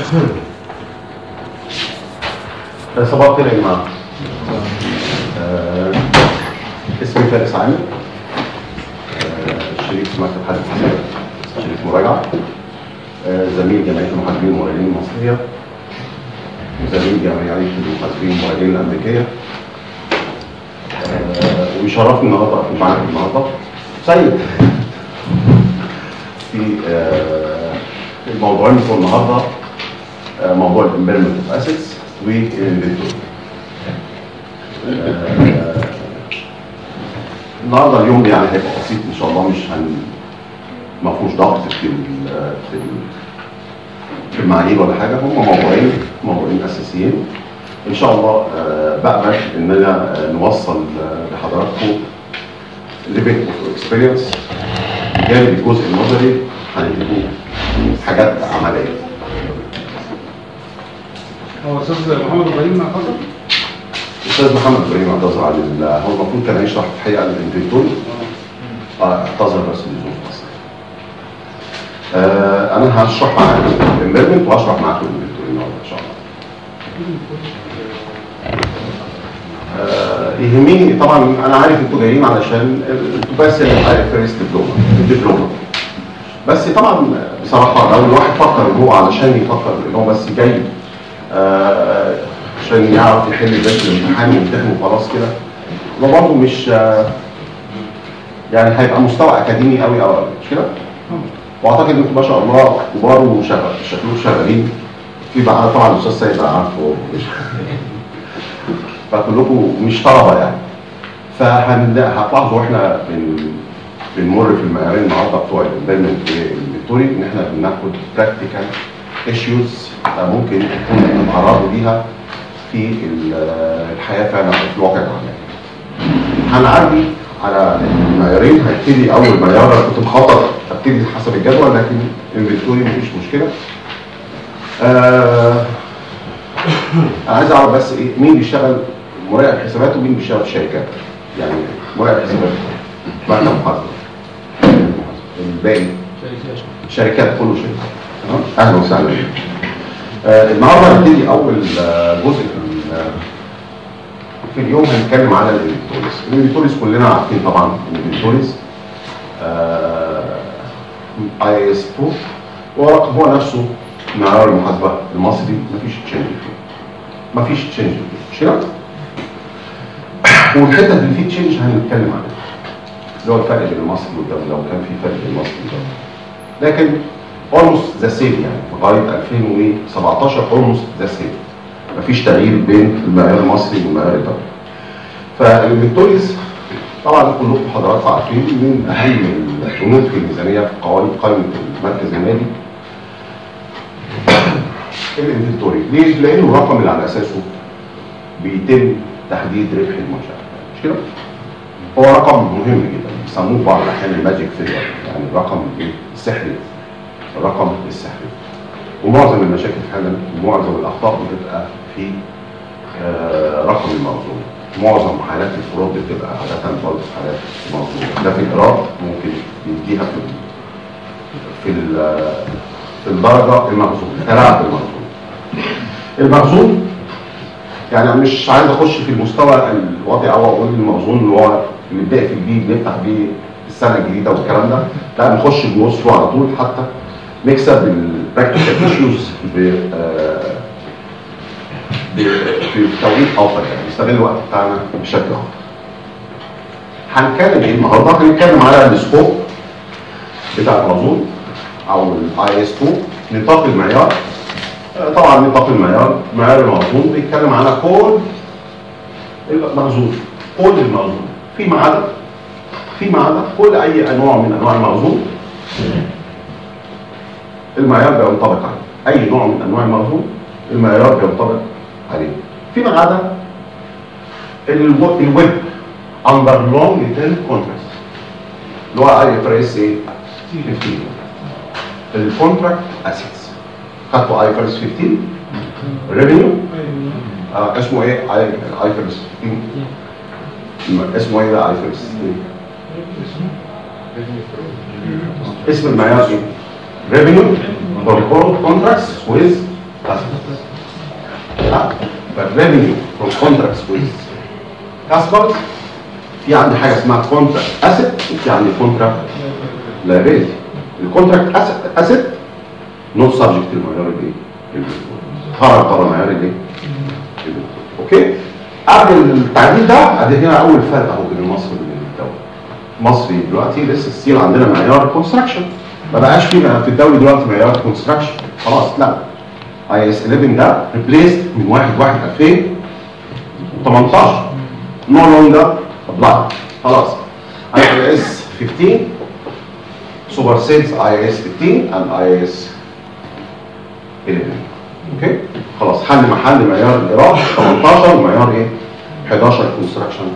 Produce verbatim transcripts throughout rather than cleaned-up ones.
صباح الخير يا جماعه. آه، اسمي فارس عامر، آه، شريك في مكتب حل الحسابات، شريك مراجعه، آه، زميل جمعيه المحاسبين المراجعين المصريه، وزميل جمعيه المحاسبين المراجعين الامريكيه. آه، ويشرفني النهارده اكون معاكم النهارده سيد في آه، الموضوعين بتوع النهارده، آه، موضوع الامبيرمنت اوف اسيتس والانفنتوري. النهارده اليوم يعني هيبقى بسيط ان شاء الله، مش هن ما فيهوش ضغط في ال في ال في المعايير ولا حاجه. هم موضوعين موضوعين اساسيين ان شاء الله. آه، بقبل اننا نوصل آه، لحضراتكم ليفل اوف اكسبيرينس بجانب الجزء النظري، هنديكم حاجات عمليه. هو استاذ محمد ابراهيم اعتذر؟ استاذ محمد ابراهيم اعتذر عن هو المفروض كان هيشرح في الحقيقه الانفنتوري، اعتذر بس لظروف بس. آه انا هشرح معاكم الامبيرمنت وهشرح معاكم الانفنتوري النهارده ان شاء الله. آه يهمني طبعا، انا عارف انتوا جايين علشان انتوا بس الفيرست دبلومه الدبلومه بس طبعا بصراحه لو الواحد فكر ان هو علشان يفكر ان هو بس جاي آه عشان يعرف يحل بس الامتحان ويمتحن وخلاص كده، ده برضه مش آه يعني هيبقى مستوى اكاديمي قوي قوي مش كده؟ واعتقد انكم ما شاء الله كبار وشكلكم شغالين في بقى. طبعا الاستاذ سيد بقى عارفه فكلكم مش طلبه يعني. فهتلاحظوا احنا بن بنمر في المعيارين النهارده بتوع الامبيرمنت والانفنتوري ان احنا بناخد براكتيكال ايشوز ممكن تكون نتعرضوا ليها في الحياه فعلا في الواقع العملي. هنعدي على المعيارين. هبتدي اول معيار، انا كنت مخطط ابتدي حسب الجدول لكن انفنتوري مفيش مشكله. آه انا عايز اعرف بس ايه مين بيشتغل مراقب حسابات ومين بيشتغل في شركات. يعني مراقب حسابات مكتب محاسبه، الباقي شركات، كله شركات. تمام، اهلا وسهلا. آه النهارده هنبتدي اول آه جزء في في اليوم هنتكلم على الانفنتوريز. الانفنتوريز كلنا عارفين طبعا الانفنتوريز اي اس اتنين هو نفسه معيار المحاسبه المصري، مفيش تشينج فيه مفيش تشينج فيه مش كده؟ والحته اللي فيه تشينج هنتكلم عنها اللي هو الفرق بين المصري والدولي، لو كان في فرق بين المصري والدولي. لكن اولموست ذا سيم يعني لغايه ألفين وسبعتاشر اولموست ذا سيم، مفيش تغيير بين المعيار المصري والمعيار الدولي. فالانفنتوريز طبعا كلكم حضراتكم عارفين من اهم البنود في الميزانيه في قوانين قائمه المركز المالي الانفنتوري. ليه؟ لانه الرقم اللي على اساسه بيتم تحديد ربح المنشاه مش كده؟ هو رقم مهم جدا، بيسموه بعض الاحيان الماجيك فيجر، يعني الرقم السحري، الرقم السحري. ومعظم المشاكل فعلا ومعظم الاخطاء بتبقى في آه رقم الموضوع. معظم حالات الفروض بتبقى عاده برضه حالات موضوع. ده في الايراد ممكن يديها في في في الدرجه المخزون، تلاعب المخزون. المخزون يعني مش عايز اخش في المستوى الواطي او اقول المخزون اللي هو اللي بنبدا في الجديد نفتح بيه السنه الجديده والكلام ده، لا نخش بنص على طول حتى نكسب البراكتيكال ايشوز في توقيت افضل، يعني نستغل الوقت بتاعنا بشكل افضل. هنتكلم ايه النهارده؟ هنتكلم على السكوب بتاع المخزون او الاي اس اتنين، نطاق المعيار. طبعا نطاق المعيار معيار المخزون بيتكلم على كل المخزون، كل المخزون فيما عدا فيما عدا كل اي نوع من انواع المخزون المعيار بينطبق عليه. اي نوع من انواع المخزون المعيار بينطبق عليه فيما عدا الويب اندر لونج تيرم كونتراكت اللي هو اي اف ار اس ايه خمستاشر، الكونتراكت اسيتس. خدتوا اي اف ار اس خمستاشر ريفينيو آه اسمه ايه اي اف ار اس خمستاشر اسمه ايه بقى اي اف ار اس اسم المعيار ايه؟ revenue for all contracts with فالريفينيو فروم كونتراكتس ويز كاستمرز، في عندي حاجه اسمها كونتراكت اسيت وفي عندي كونتراكت لايبيلتي. الكونتراكت اسيت نوت سبجكت للمعيار الايه؟ خرج بره معيار الايه؟ اوكي؟ قبل التعديل ده ادي هنا اول فرق اهو بين مصر وبين الدوله. مصر دلوقتي لسه ستيل عندنا معيار كونستراكشن، ما بقاش في في الدوري دلوقتي معيار كونستراكشن خلاص، لا. اي اس احداشر ده ريبليست من واحد واحد ألفين وتمنتاشر، نو لونجر ابلاي خلاص. اي اس خمستاشر سوبر سيلز اي اس خمستاشر اند اي اس احداشر. اوكي خلاص، حل محل معيار الايراد تمنتاشر ومعيار ايه؟ احداشر كونستراكشن.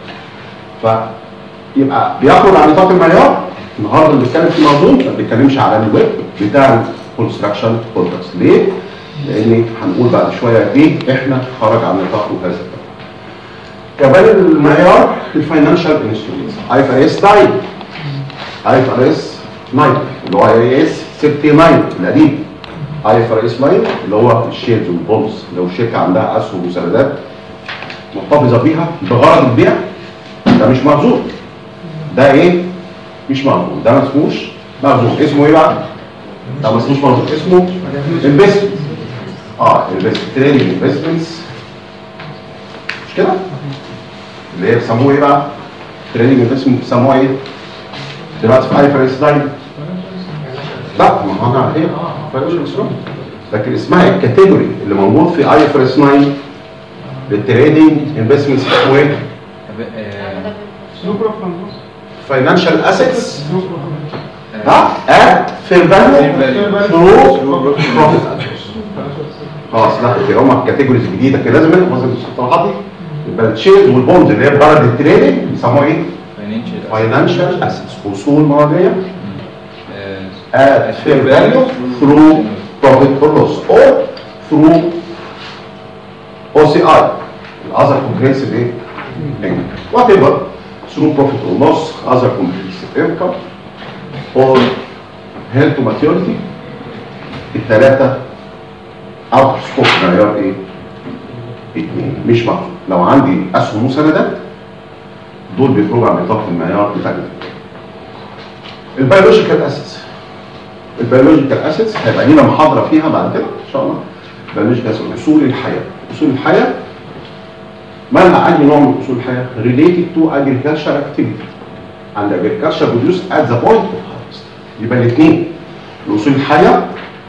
فيبقى بيخرج عن نطاق المعيار. النهارده اللي بنتكلم في موضوع ما بنتكلمش على الويب بتاع الكونستراكشن كونتراكتس. ليه؟ لان هنقول بعد شويه ليه احنا خرج عن نطاقه هذا الكلام. كمان المعيار الفاينانشال انسترومنتس اي اف اس تسعة، اي اف اس تسعة اللي هو اي اس تسعة وستين القديم، اي اف اس تسعة اللي هو الشيرز والبونز. لو الشركه عندها اسهم وسندات محتفظه بيها بغرض البيع، ده مش مخزون. ده ايه؟ مش مخزون، ده ما اسموش مخزون. اسمه ايه بقى؟ ده ما اسموش مخزون، اسمه انفستمنت. اه انفستمنت، تريدنج انفستمنتس، مش كده؟ اللي هي بيسموه ايه بقى؟ تريدنج انفستمنت بيسموها ايه؟ دلوقتي في اي اف اس تسعة لا، ما هو انا ايه؟ فاينانشال انسترومنت، لكن اسمها الكاتيجوري اللي موجود في اي اف اس تسعة للتريدنج انفستمنتس اسمه ايه؟ فاينانشال اسيتس ها؟ ات فير فاليو ثرو بروفيت. خلاص لا كده هم كاتيجوريز جديده كده لازم نحفظ المصطلحات دي. يبقى الشيرز والبوندز اللي هي بغرض التريدنج بيسموها ايه؟ فاينانشال اسيتس، اصول ماليه at fair value through profit or loss or through O C I other comprehensive income, whatever, through profit or loss, other comprehensive income or held to maturity. الثلاثة out of scope معيار ايه؟ اتنين مش مخزون. لو عندي اسهم وسندات دول بيخرجوا عن نطاق المعيار بتاع البيولوجيكال اسيتس. البيولوجيكال اسيتس هيبقى لينا محاضره فيها بعد كده ان شاء الله. بيولوجيكال اصول الحياه. اصول الحياه مالها اي نوع من اصول الحياه؟ related to agriculture activity and agriculture produce at the point of harvest. يبقى الاثنين الاصول الحياه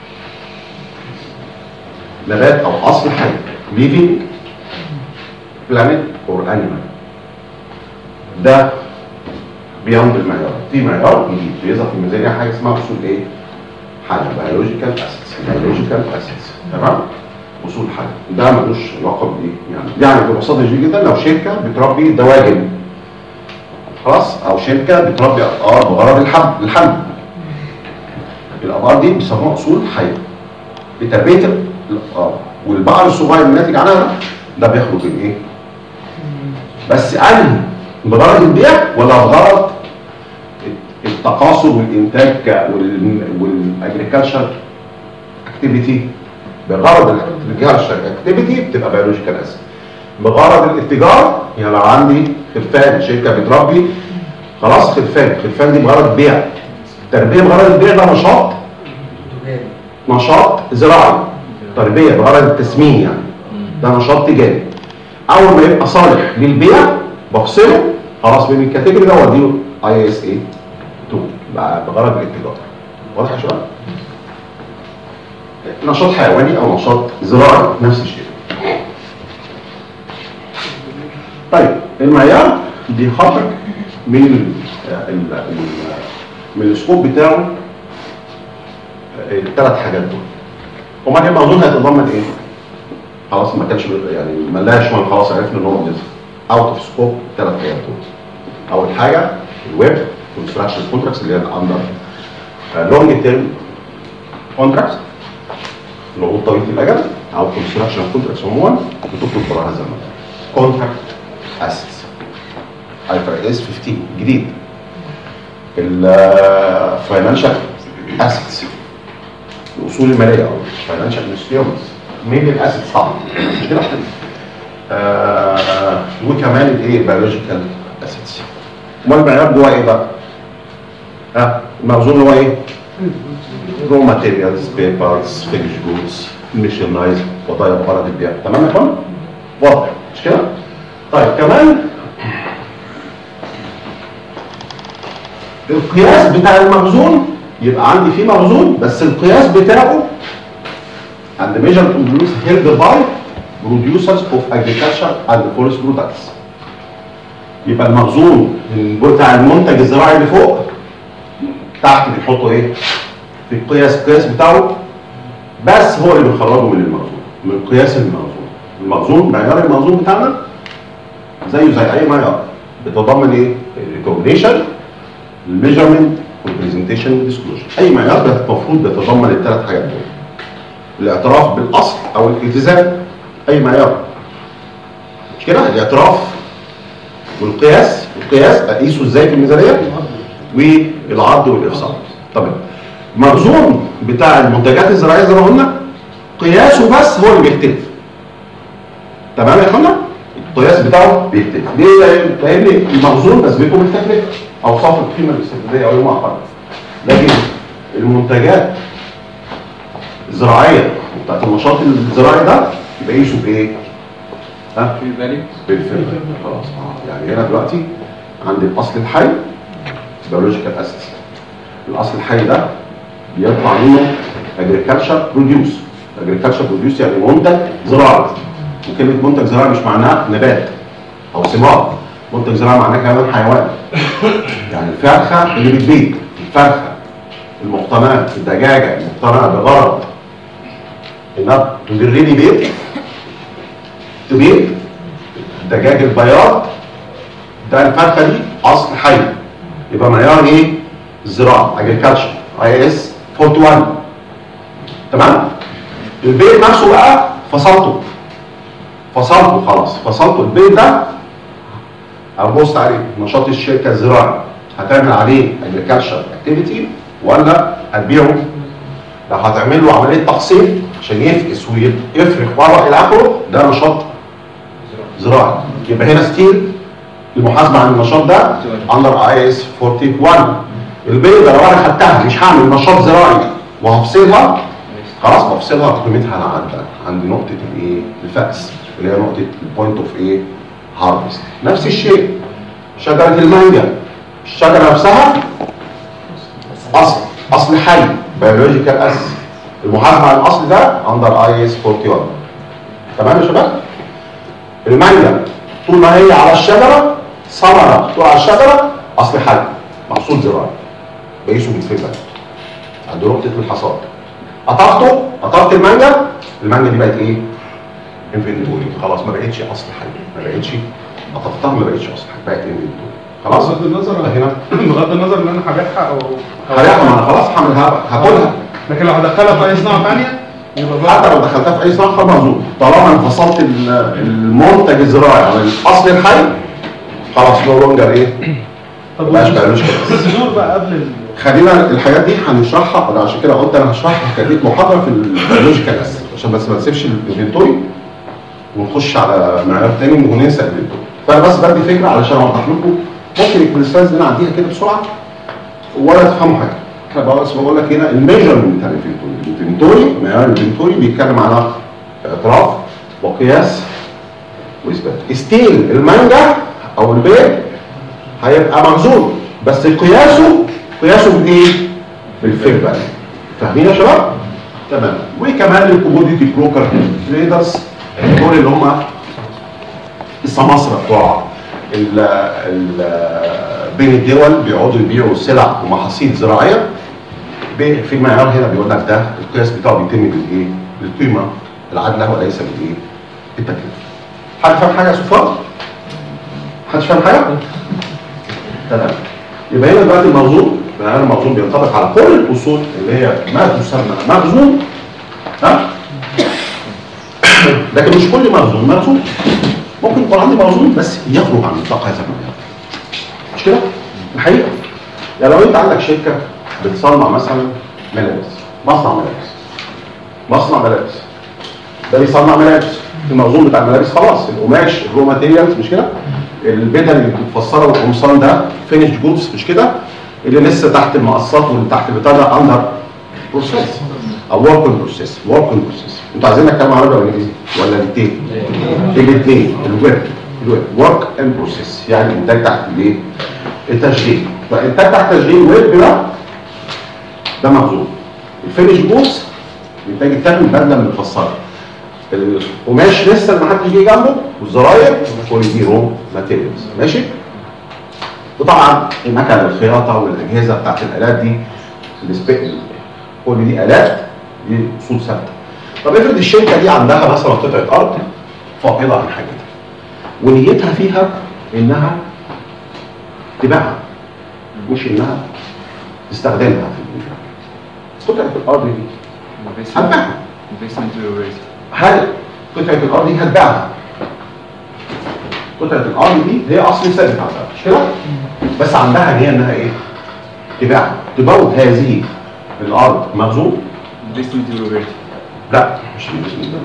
نبات او اصل حي living planet or animal. ده بيمضي المعيار. في معيار جديد بيظهر في الميزانيه حاجه اسمها اصول ايه؟ حاجه بيولوجيكال اسيتس. بيولوجيكال اسيتس تمام؟ اصول حاجه ده ملوش علاقه بايه؟ يعني يعني ببساطه شديده جدا لو شركه بتربي دواجن خلاص، او شركه بتربي ابقار بغرض الحمل الحمل الابقار دي بيسموها اصول حيه لتربيه الابقار، والبقر الصغير الناتج عنها ده بيخرج الايه؟ بس انهي بغرض البيع ولا بغرض التقاصر والانتاج والاجريكلتشر اكتيفيتي؟ بغرض الاجريكلتشر اكتيفيتي بتبقى بيولوجيكال اسيد. بغرض الاتجار يعني لو عندي خرفان شركه بتربي خلاص خرفان، خرفان دي بغرض بيع. التربيه بغرض البيع ده نشاط نشاط زراعي. تربيه بغرض التسمين يعني ده نشاط تجاري. اول ما يبقى صالح للبيع بفصله خلاص من الكاتيجوري ده واديله اي اس اي اتنين بقى بغرض الاتجار. واضح يا شباب؟ نشاط حيواني او نشاط زراعي نفس الشيء. طيب المعيار بيخرج من ال من السكوب بتاعه الثلاث حاجات دول. هما الموضوع هيتضمن ايه؟ خلاص ما كانش يعني ملاش وان خلاص عرفنا ان هو اوت اوف سكوب الثلاث حاجات دول. اول حاجه الويب كونستراكشن كونتراكتس اللي هي الاندر لونج تيرم كونتراكتس العقود طويله الاجل او كونستراكشن كونتراكتس عموما بتخرج بره هذا المجال. كونتراكت اسيتس اي اف اس خمستاشر جديد. الفاينانشال اسيتس الاصول الماليه او فاينانشال انسترومنتس مين الاسيدز طبعا مش كده؟ آه وكمان الايه بيولوجيكال اسيدز. امال المعيار جوه ايه بقى؟ ها آه المخزون هو ايه؟ رو ماتيريالز، بيبرز، فينش جودز، ميشنايز، بضايع بغرض البيع. تمام يا اخوان؟ واضح مش كده؟ طيب كمان القياس بتاع المخزون يبقى عندي فيه مخزون بس القياس بتاعه and the measure produced held by producers of agriculture and forest products. يبقى المخزون بتاع المنتج الزراعي اللي فوق تحت بيحطوا ايه؟ في القياس القياس بتاعه بس هو اللي بنخرجه من المخزون من قياس المخزون. المخزون معيار المخزون بتاعنا زيه زي اي معيار بتضمن ايه؟ الريكوجنيشن، الميجرمنت، والبرزنتيشن، والديسكلوجر. اي معيار المفروض بيتضمن الثلاث حاجات دول. الاعتراف بالاصل او الالتزام اي معيار مش كده؟ الاعتراف والقياس، القياس اقيسه ازاي في الميزانيه والعرض والافصال. طبعا المخزون بتاع المنتجات الزراعيه زي ما قلنا قياسه بس هو اللي بيختلف. تمام يا اخوانا؟ القياس بتاعه بيختلف. ليه؟ لان المخزون لازمته بالتكلفه او صافي القيمه الاستفاديه او يوم اقل. لكن المنتجات الزراعيه بتاعت النشاط الزراعي ده يبقى يقيسوا بايه؟ ها؟ بالفعل. خلاص اه يعني هنا دلوقتي عندي الاصل الحي بيولوجيكال اسيدز. الاصل الحي ده بيطلع منه اجريكلتشر بروديوس. اجريكلتشر بروديوس يعني منتج زراعي. وكلمه منتج زراعي مش معناها نبات او ثمار. منتج زراعي معناه كمان حيوان. يعني الفرخه اللي بتبيض، الفرخه المقتناه، الدجاجه المقتناه بغرض انها تدير لي بيض تبيض الدجاج البياض ده الفرخه دي اصل حي. يبقى معيار ايه؟ الزراعه اجريكلتشر اي اس واحد وأربعين. تمام؟ البيض نفسه بقى فصلته فصلته خلاص فصلته البيض ده ابص عليه نشاط الشركه الزراعي هتعمل عليه اجريكلتشر اكتيفيتي ولا هتبيعه؟ لو هتعمل له عمليه تقسيم عشان يفكس ويفرخ بره الى اخره ده نشاط زراعي. يبقى هنا ستيل المحاسبه عن النشاط ده اندر اي اس واحد وأربعين. البيضه لو انا خدتها مش هعمل نشاط زراعي وهفصلها خلاص بفصلها قيمتها عند عند نقطه الايه؟ الفأس اللي هي نقطه البوينت اوف ايه؟ هارفست. نفس الشيء شجره المانجا الشجره نفسها اصل اصل حي بيولوجيكال اسيد. المحاسبه على الاصل ده اندر اي اس واحد وأربعين. تمام يا شباب؟ المانجا طول ما هي على الشجره ثمره طول على الشجره اصل حي محصول زراعي بقيسه بالفيبر عند نقطه الحصاد. قطعته قطعت المانجا المانجا دي بقت ايه؟ انفنتوري خلاص ما بقتش اصل حي ما بقتش قطفتها ما بقتش اصل حي بقت انفنتوري خلاص. بغض النظر هنا بغض النظر ان انا هبيعها او هبيعها ما انا خلاص هعملها هاكلها. لكن لو هدخلها في اي صناعه ثانيه يبقى حتى لو دخلتها في اي صناعه فمخزون طالما انفصلت المنتج الزراعي عن الاصل الحي خلاص نو لونجر ايه؟ طب مبقاش بيولوجيكال. الصدور بقى قبل ال... خلينا الحاجات دي هنشرحها انا عشان كده قلت انا هشرحها كانت محاضره في البيولوجيكال اسيد عشان بس ما نسيبش الانفنتوري ونخش على معيار تاني وننسى الانفنتوري. فانا بس بدي فكره علشان اوضح لكم ممكن يكون السلايدز اللي انا اعديها كده بسرعه ولا تفهموا حاجه. انا بس بقول لك هنا الميجرمنت بتاع الانفنتوري. الانفنتوري معيار الانفنتوري بيتكلم على اعتراف وقياس واثبات. ستيل المانجا او البيض هيبقى مخزون بس قياسه قياسه بايه؟ بالفيبر. فاهمين يا شباب؟ تمام. وكمان الكوموديتي بروكر تريدرز دول اللي هم السماسره بتوع بين الدول بيقعدوا يبيعوا سلع ومحاصيل زراعيه. في المعيار هنا بيقول لك ده القياس بتاعه بيتم بالايه؟ بالقيمه العادله وليس بالايه؟ بالتكلفه. حد فاهم حاجه يا سفار؟ حد فاهم حاجه؟ تمام. يبقى هنا دلوقتي المخزون معيار المخزون بينطبق على كل الاصول اللي هي ما تسمى مخزون ها؟ لكن مش كل مخزون مخزون. ممكن يكون عندي مخزون بس يخرج عن نطاق هذا المعيار. مش كده؟ الحقيقه يعني لو انت عندك شركه بتصنع مثلا ملابس، مصنع ملابس مصنع ملابس ده بيصنع ملابس، المخزون بتاع الملابس خلاص، القماش الرو ماتيريالز مش كده؟ البدل اللي بتتفصلها والقمصان ده فينيش جودز مش كده؟ اللي لسه تحت المقصات واللي تحت البتاع ده اندر بروسيس او ورك ان بروسيس، ورك ان بروسيس. انتوا عايزين نتكلم عربي ولا انجليزي؟ ولا الاثنين؟ الاثنين، الويب الويب ورك ان بروسيس يعني انتاج تحت الايه؟ التشغيل. فانتاج تحت تشغيل ويب ده ده مخزون. الفينيش جودز انتاج التاني بدله من الفصاله. القماش لسه اللي محدش جه جنبه والزراير كل دي رو ماتيريالز ماشي. وطبعا المكن الخياطه والاجهزه بتاعت الالات دي كل دي الات دي اصول ثابته. طب افرض الشركه دي عندها مثلا قطعه ارض فاقده عن حاجتها ونيتها فيها انها تبيعها مش انها تستخدمها في الانتاج. قطعه الارض دي هتبيعها. هل قطعه الارض دي هتبيعها؟ قطعه الارض دي هي اصل ثابت عندها مش كده؟ بس عندها هي انها ايه؟ تبيعها. تبوظ هذه الارض مخزون؟ لا مش انفستمنت.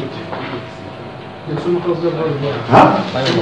ها؟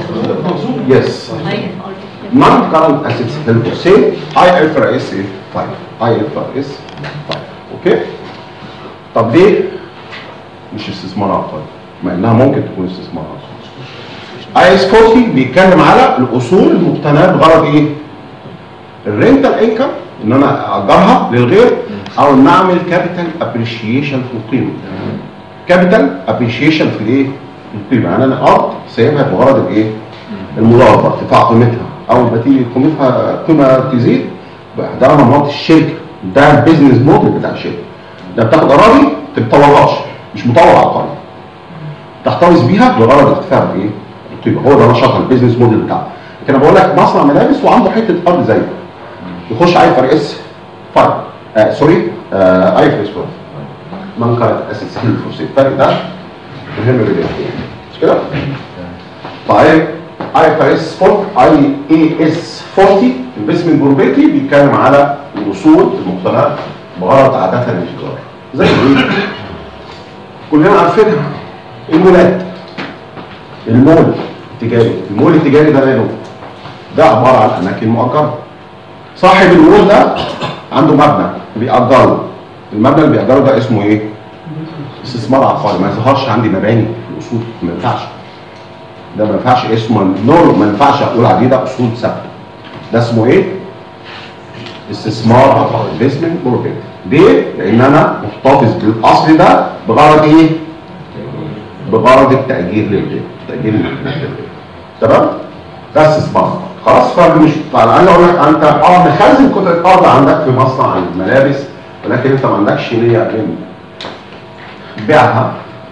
يس. نون كارنت اسيتس هيلد فور سيل اي اف ار اس خمسة اي اف ار اس خمسة اوكي؟ طب ليه مش استثمار عقاري؟ مع انها ممكن تكون استثمار عقاري. اي اس أربعين بيتكلم على الاصول المقتناه بغرض ايه؟ الرينتال انكم ان انا اجرها للغير او ان اعمل كابيتال ابريشيشن في القيمه. كابيتال ابريشيشن في الايه؟ في القيمه، يعني انا ارض سايبها بغرض الايه؟ المضاربه، ارتفاع قيمتها، اول ما تيجي قيمتها قيمه تزيد ده نمط الشركه، ده البيزنس موديل بتاع الشركه. ده بتاخد اراضي ما بتطورهاش، مش مطور عقاري. تحتفظ بيها لغرض ارتفاع الايه؟ القيمه، هو ده نشاط البيزنس موديل بتاعه. لكن انا بقول لك مصنع ملابس وعنده حته ارض زيه يخش اي ار اس خمسة آه سوري آه اي ار اس أربعة من كانت اساس هيل فورسيت. الفرق ده مهم جدا مش كده؟ طيب اي ار اس أربعة اي اي اس أربعين انفستمنت بروبرتي بيتكلم على الاصول المقتناه بغرض عاده الاتجار زي ايه؟ كلنا عارفينها المولات. المول التجاري، المول التجاري ده ماله؟ ده عباره عن اماكن مؤجره. صاحب المول ده عنده مبنى بيأجره، المبنى اللي بيأجره ده اسمه ايه؟ استثمار عقاري. ما يظهرش عندي مباني في الاصول، ما ينفعش. ده ما ينفعش اسمه نور، ما ينفعش اقول عليه ده اصول ثابته. ده اسمه ايه؟ استثمار عقاري، انفستمنت بروبرتي. ليه؟ لان انا محتفظ بالاصل ده بغرض ايه؟ بغرض التأجير للغير، التأجير للغير. تمام؟ ده استثمار. خلاص فرق مش طبعا. انا اقول لك انت اه مخزن قطعه ارض عندك في مصنع الملابس ولكن انت ما عندكش نيه من بيعها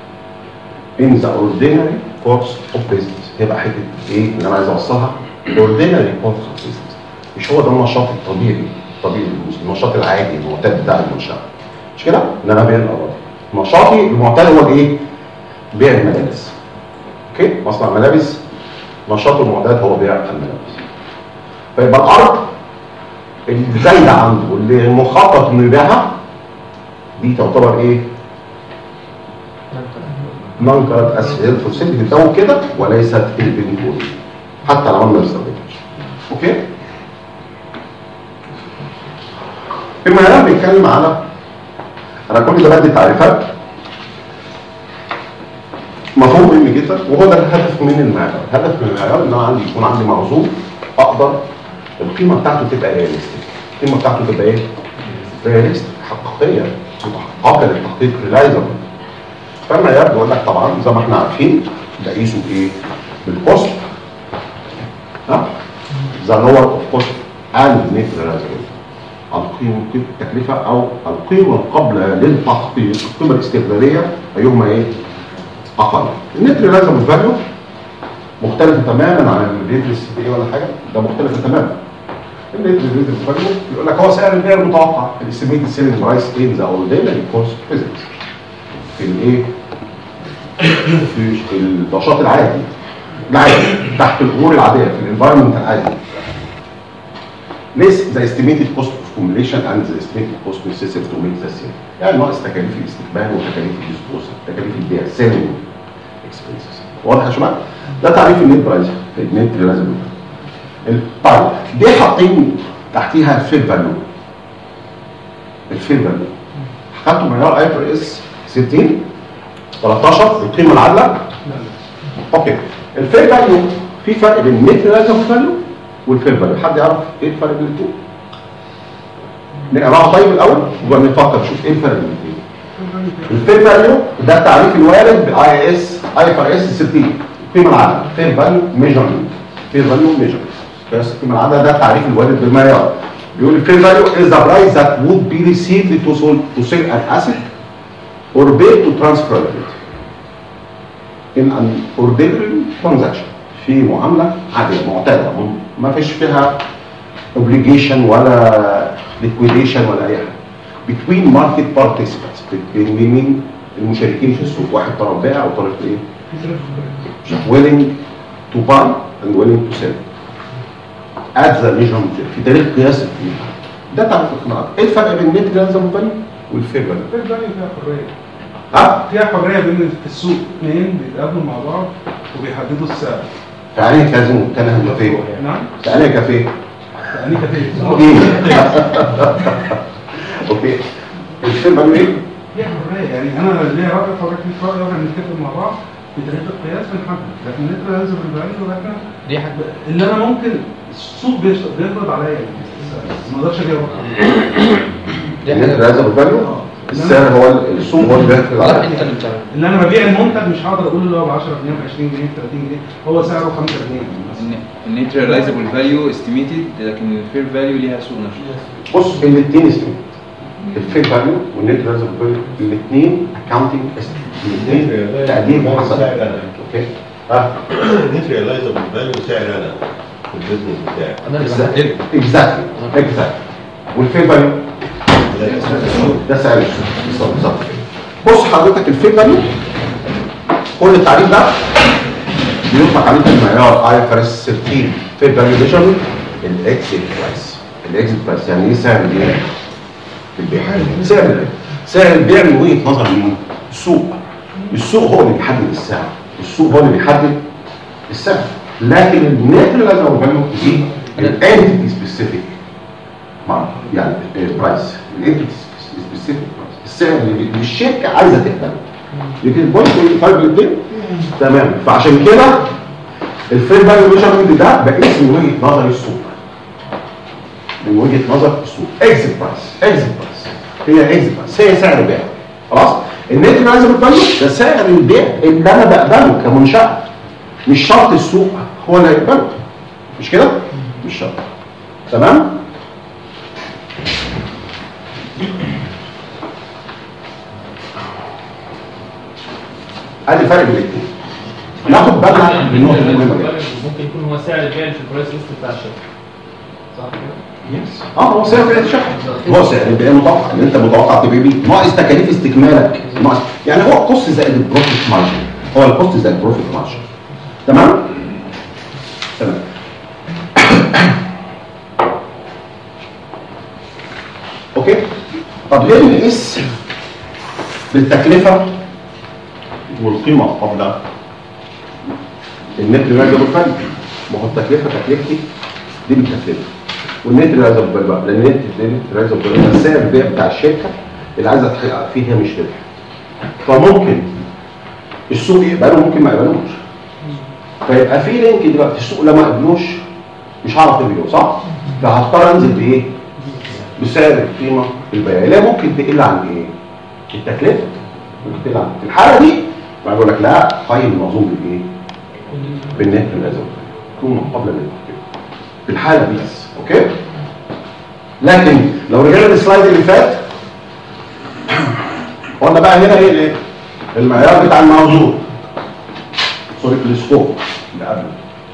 in the ordinary course of business. يبقى حته ايه اللي انا عايز اوصلها؟ ordinary course of business. مش هو ده النشاط الطبيعي، الطبيعي النشاط العادي المعتاد بتاع المنشاه. مش كده؟ ان انا بيع الاراضي. نشاطي المعتاد هو ايه؟ بيع الملابس. اوكي؟ مصنع ملابس نشاطه المعتاد هو بيع الملابس. فيبقى الارض اللي زايده عنده واللي مخطط انه يبيعها دي تعتبر ايه؟ نون كارنت اسيت فورسيت بتتساوي كده وليست انفنتوري حتى لو ما استخدمتش. اوكي؟ المعيار بيتكلم على انا كل ده بدي تعريفات مفهوم مهم جدا وهو ده الهدف من المعيار. الهدف من المعيار ان انا عندي يكون عندي مخزون اقدر القيمه بتاعته تبقى رياليستيك. القيمه بتاعته تبقى ايه؟ رياليستيك، حقيقيه، محققه للتحقيق، ريلايزبل. فالمعيار بيقول لك طبعا زي ما احنا عارفين بقيسه بايه؟ بالكوست. ها؟ ذا لور اوف كوست اند نت ريلايزبل. القيمه التكلفه او القيمه قبل للتحقيق، القيمه الاستغلاليه ايهما ايه؟ اقل. النت ريلايزبل فاليو مختلفه تماما عن الريت سي بي اي ولا حاجه، ده مختلفه تماما. النت ريلايزبل فاليو يقول لك هو سعر البيع المتوقع، الاستيميتد سيلينج برايس ان ذا اوردينري كوست بريزنت. في الايه؟ في النشاط العادي العادي تحت الامور العاديه في الانفايرمنت العادي. less the estimated cost of accumulation and the estimated cost necessary to make the sale. يعني ناقص تكاليف الاستقبال وتكاليف الديسبوزل، تكاليف البيع، سيلينج اكسبنسز. واضح يا شباب؟ ده تعريف النت برايس، النت ريلايزبل. طيب دي حاطين تحتيها الفير فاليو. الفير فاليو خدتوا معيار اي ار اس ستين تلتاشر القيمه العادله. اوكي الفير فاليو في فرق بين النت ريلايزبل فاليو والفير فاليو. حد يعرف ايه الفرق بين الاثنين؟ نقراها طيب الاول وبعدين نفكر نشوف ايه الفرق بين الاثنين. الفير فاليو ده التعريف الوارد باي اس اي ار اس ستين القيمه العادله. فير فاليو ميجرمنت. فير فاليو ميجرمنت بس القيمه العادله ده التعريف الوارد بالمعيار. بيقول الفير فاليو is the price that would be received to sell to sell an asset or paid to transfer it in an ordinary transaction. في معامله عاديه معتاده ما فيش فيها obligation ولا liquidation ولا اي حاجه. between market participants بين المشاركين في السوق، واحد طرف بائع وطرف ايه؟ willing to buy and willing to sell. at the measurement في تاريخ قياس القيمه. ده تعريف القناعات. ايه الفرق بين النت ريلايزبل فاليو والفير فاليو؟ الفير فاليو فيها حريه. ها؟ فيها حريه بين في السوق اثنين بيتقابلوا مع بعض وبيحددوا السعر. يعني كازينو كان كافيه. نعم؟ يعني كافيه. يعني كافيه. اوكي. الفير فاليو ايه؟ ليها حريه، يعني انا ليا راي حضرتك ليك راي واحنا بنتفق مع بعض بطريقه القياس بنحدد، لكن النت ريلايزبل فاليو احنا دي حاجه اللي انا ممكن السوق بيفرض عليا ما اقدرش اجاوب. النت ريلايزبل فاليو السعر هو السوق هو اللي بيفرض عليا. انت اللي بتعمل. اللي انا ببيع المنتج مش هقدر اقول اللي هو ب عشرة جنيه ب عشرين جنيه ب ثلاثين جنيه، هو سعره خمسة جنيه. النت ريلايزبل فاليو استيميتد، لكن الفير فاليو ليها سوق نشاط. بص الاثنين استيميتد. الفير فاليو والنت ريلايزبل فاليو الاثنين اكاونتنج الاثنين تقدير محاسبه. اوكي؟ اه النت ريلايزبل فاليو سعر انا في البيزنس بتاعي. انا اللي بحدده. اكزاكتلي اكزاكتلي. والفير فاليو ده سعر السوق بالظبط. بص حضرتك الفير فاليو كل التعريف ده بيطلق عليه المعيار اي ار اس ثلاثة عشر فير فاليو ميجرمنت الاكزيت برايس. الاكزيت برايس يعني ايه؟ سعر البيع في البيع. سعر البيع سعر البيع من وجهه نظر مين؟ السوق. السوق هو اللي بيحدد السعر، السوق هو اللي بيحدد السعر. لكن النت ريلايزبل فاليو دي الانتيتي سبيسيفيك يعني البرايس، الانتيتي سبيسيفيك برايس، السعر اللي الشركه عايزه تقبله. يمكن البوينت فرق الاثنين تمام. فعشان كده الفير فاليو ميجرمنت ده بقيس من وجهه نظر السوق، من وجهه نظر السوق. اكزيت برايس، اكزيت برايس هي اكزيت برايس، هي سعر البيع. خلاص؟ النت ريلايزبل فاليو ده سعر البيع اللي انا بقبله كمنشأة، مش شرط السوق هو اللي هيقبله. مش كده؟ مش شرط. تمام؟ ادي الفرق بين الاثنين. ناخد بالنا من النقطه المهمه جدا. ممكن يكون هو سعر البيع في البرايس ليست بتاع الشركه. صح كده؟ يس. اه هو سعر بيع الشركه. هو سعر البيع المتوقع اللي انت متوقع تبيع بيه، ناقص تكاليف استكمالك، ناقص يعني هو كوست زائد البروفيت مارجن. هو الكوست زائد البروفيت مارجن. تمام؟ تمام. اوكي؟ طب ليه بنقيس بالتكلفه والقيمه قبل النت ريلايزبل فاليو؟ ما هو التكلفه تكلفتي دي بالتكلفه، والنت ريلايزبل فاليو بقى لان النت ريلايزبل فاليو ده سعر البيع بتاع الشركه اللي عايزه تحقق فيها مش ربح. فممكن السوق يقبله ممكن ما يقبلوش. فيبقى في لينك دلوقتي السوق لما قبلوش مش هعرف ابيعه، صح؟ فهضطر انزل بايه؟ بسعر القيمه البيعيه اللي ممكن تقل عن ايه؟ التكلفه. ممكن تقل عن في الحاله دي ما بقول لك لا قيم المنظوم بالايه؟ بالنت ريلايزبل فاليو قبل التكلفه في الحاله دي بس. اوكي؟ لكن لو رجعنا للسلايد اللي فات قلنا بقى هنا ايه المعيار بتاع الموضوع سوري السكوب اللي قبله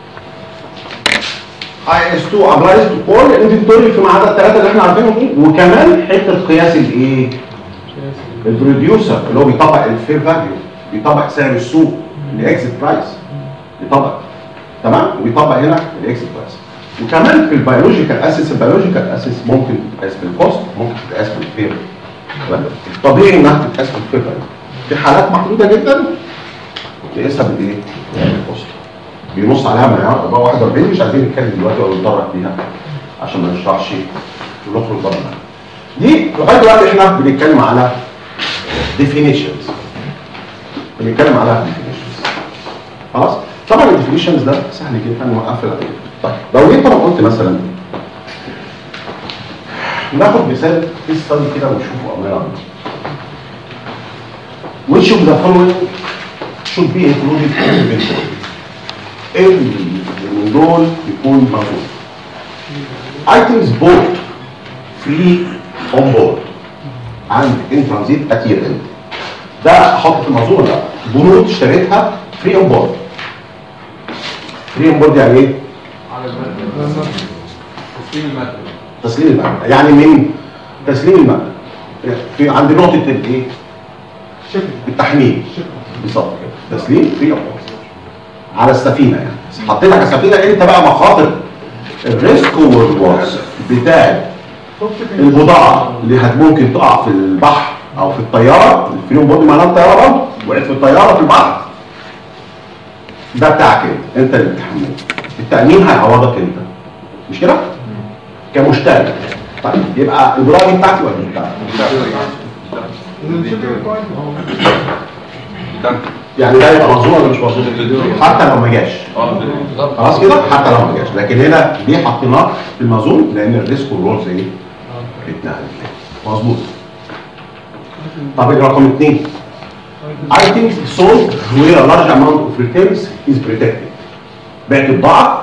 اي اس اتنين ابلايز تو كل الانفنتوري في عدد الثلاثه اللي احنا عارفينهم دي، وكمان حته قياس الايه؟ البروديوسر اللي هو بيطبق الفير فاليو، بيطبق سعر السوق الاكزيت برايس، بيطبق تمام، وبيطبق هنا الاكزيت برايس. وكمان في البيولوجيكال اسيس، البيولوجيكال اسيس ممكن تتقاس بالكوست، ممكن تتقاس بالفير. طبيعي انها تتقاس بالفير فاليو في حالات محدوده جدا نقيسها بالايه؟ بالكوست. بينص عليها معيار أربعة واحد وأربعين، مش عايزين نتكلم دلوقتي ولا نتطرق فيها عشان ما نشرحش ونخرج بره. دي لغايه دلوقتي احنا بنتكلم على definitions. بنتكلم على definitions. خلاص؟ طبعا الديفينيشنز ده سهل جدا نوقف عليه. طيب لو جيت انا قلت مثلا ناخد مثال في ستادي كده ونشوفه امرنا. Which of the following should be included in the inventory؟ ايه من دول يكون موجود؟ Items bought free on board and in transit at year end. ده احط في الموضوع ده بنود اشتريتها free on board. free on board يعني ايه؟ على المادة. تسليم المادة. تسليم المادة، يعني من تسليم المادة في عند نقطة الايه؟ التحميل. بالظبط كده، تسليم free on board على السفينة. يعني حطيتك على السفينة، انت بقى مخاطر الريسك والورث بتاع البضاعة اللي هت ممكن تقع في البحر او في الطيارة. الفري اون بورد معناها الطيارة برضه وقعت في الطيارة في البحر، ده بتاعك انت، انت اللي بتحمله. التأمين هيعوضك انت، مش كده؟ كمشتري. طيب يبقى البضاعة دي بتاعتي ولا مش بتاعتي؟ يعني ده يبقى مظبوط ولا مش مظبوط؟ حتى لو ما جاش. خلاص كده؟ حتى لو ما جاش، لكن هنا ليه حطيناه في المظون؟ لان الريسك والرولز ايه؟ اتنقل. مظبوط. طب رقم اثنين. Items sold where a large amount of returns is protected. بعت بضاعة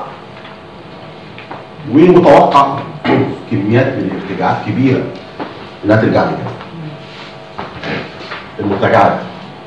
ومتوقع كميات من الارتجاعات كبيرة لا ترجع لي. المرتجعات،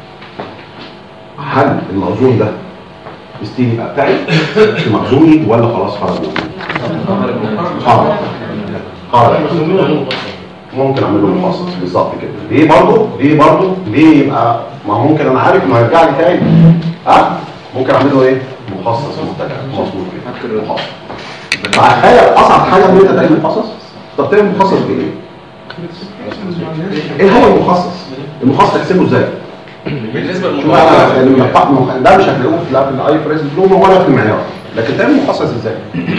هل المخزون ده مستني يبقى بتاعي في مخزوني ولا خلاص خرج مني؟ خرج. خرج. ممكن اعمل له مخصص بالظبط كده. ليه برضه؟ ليه برضه؟ ليه يبقى ما ممكن انا عارف انه هيرجع لي تاني. ها؟ ممكن اعمل له ايه؟ مخصص مرتجع. مظبوط كده. مخصص. تخيل اصعب حاجه ان انت تعمل مخصص. طب تعمل مخصص بايه؟ ايه هو المخصص؟ المخصص تحسبه ازاي؟ بالنسبه للمخصص ده مش هتلاقوه لا في الاي فريز دبلومه ولا في المعيار، لكن تعمل مخصص ازاي؟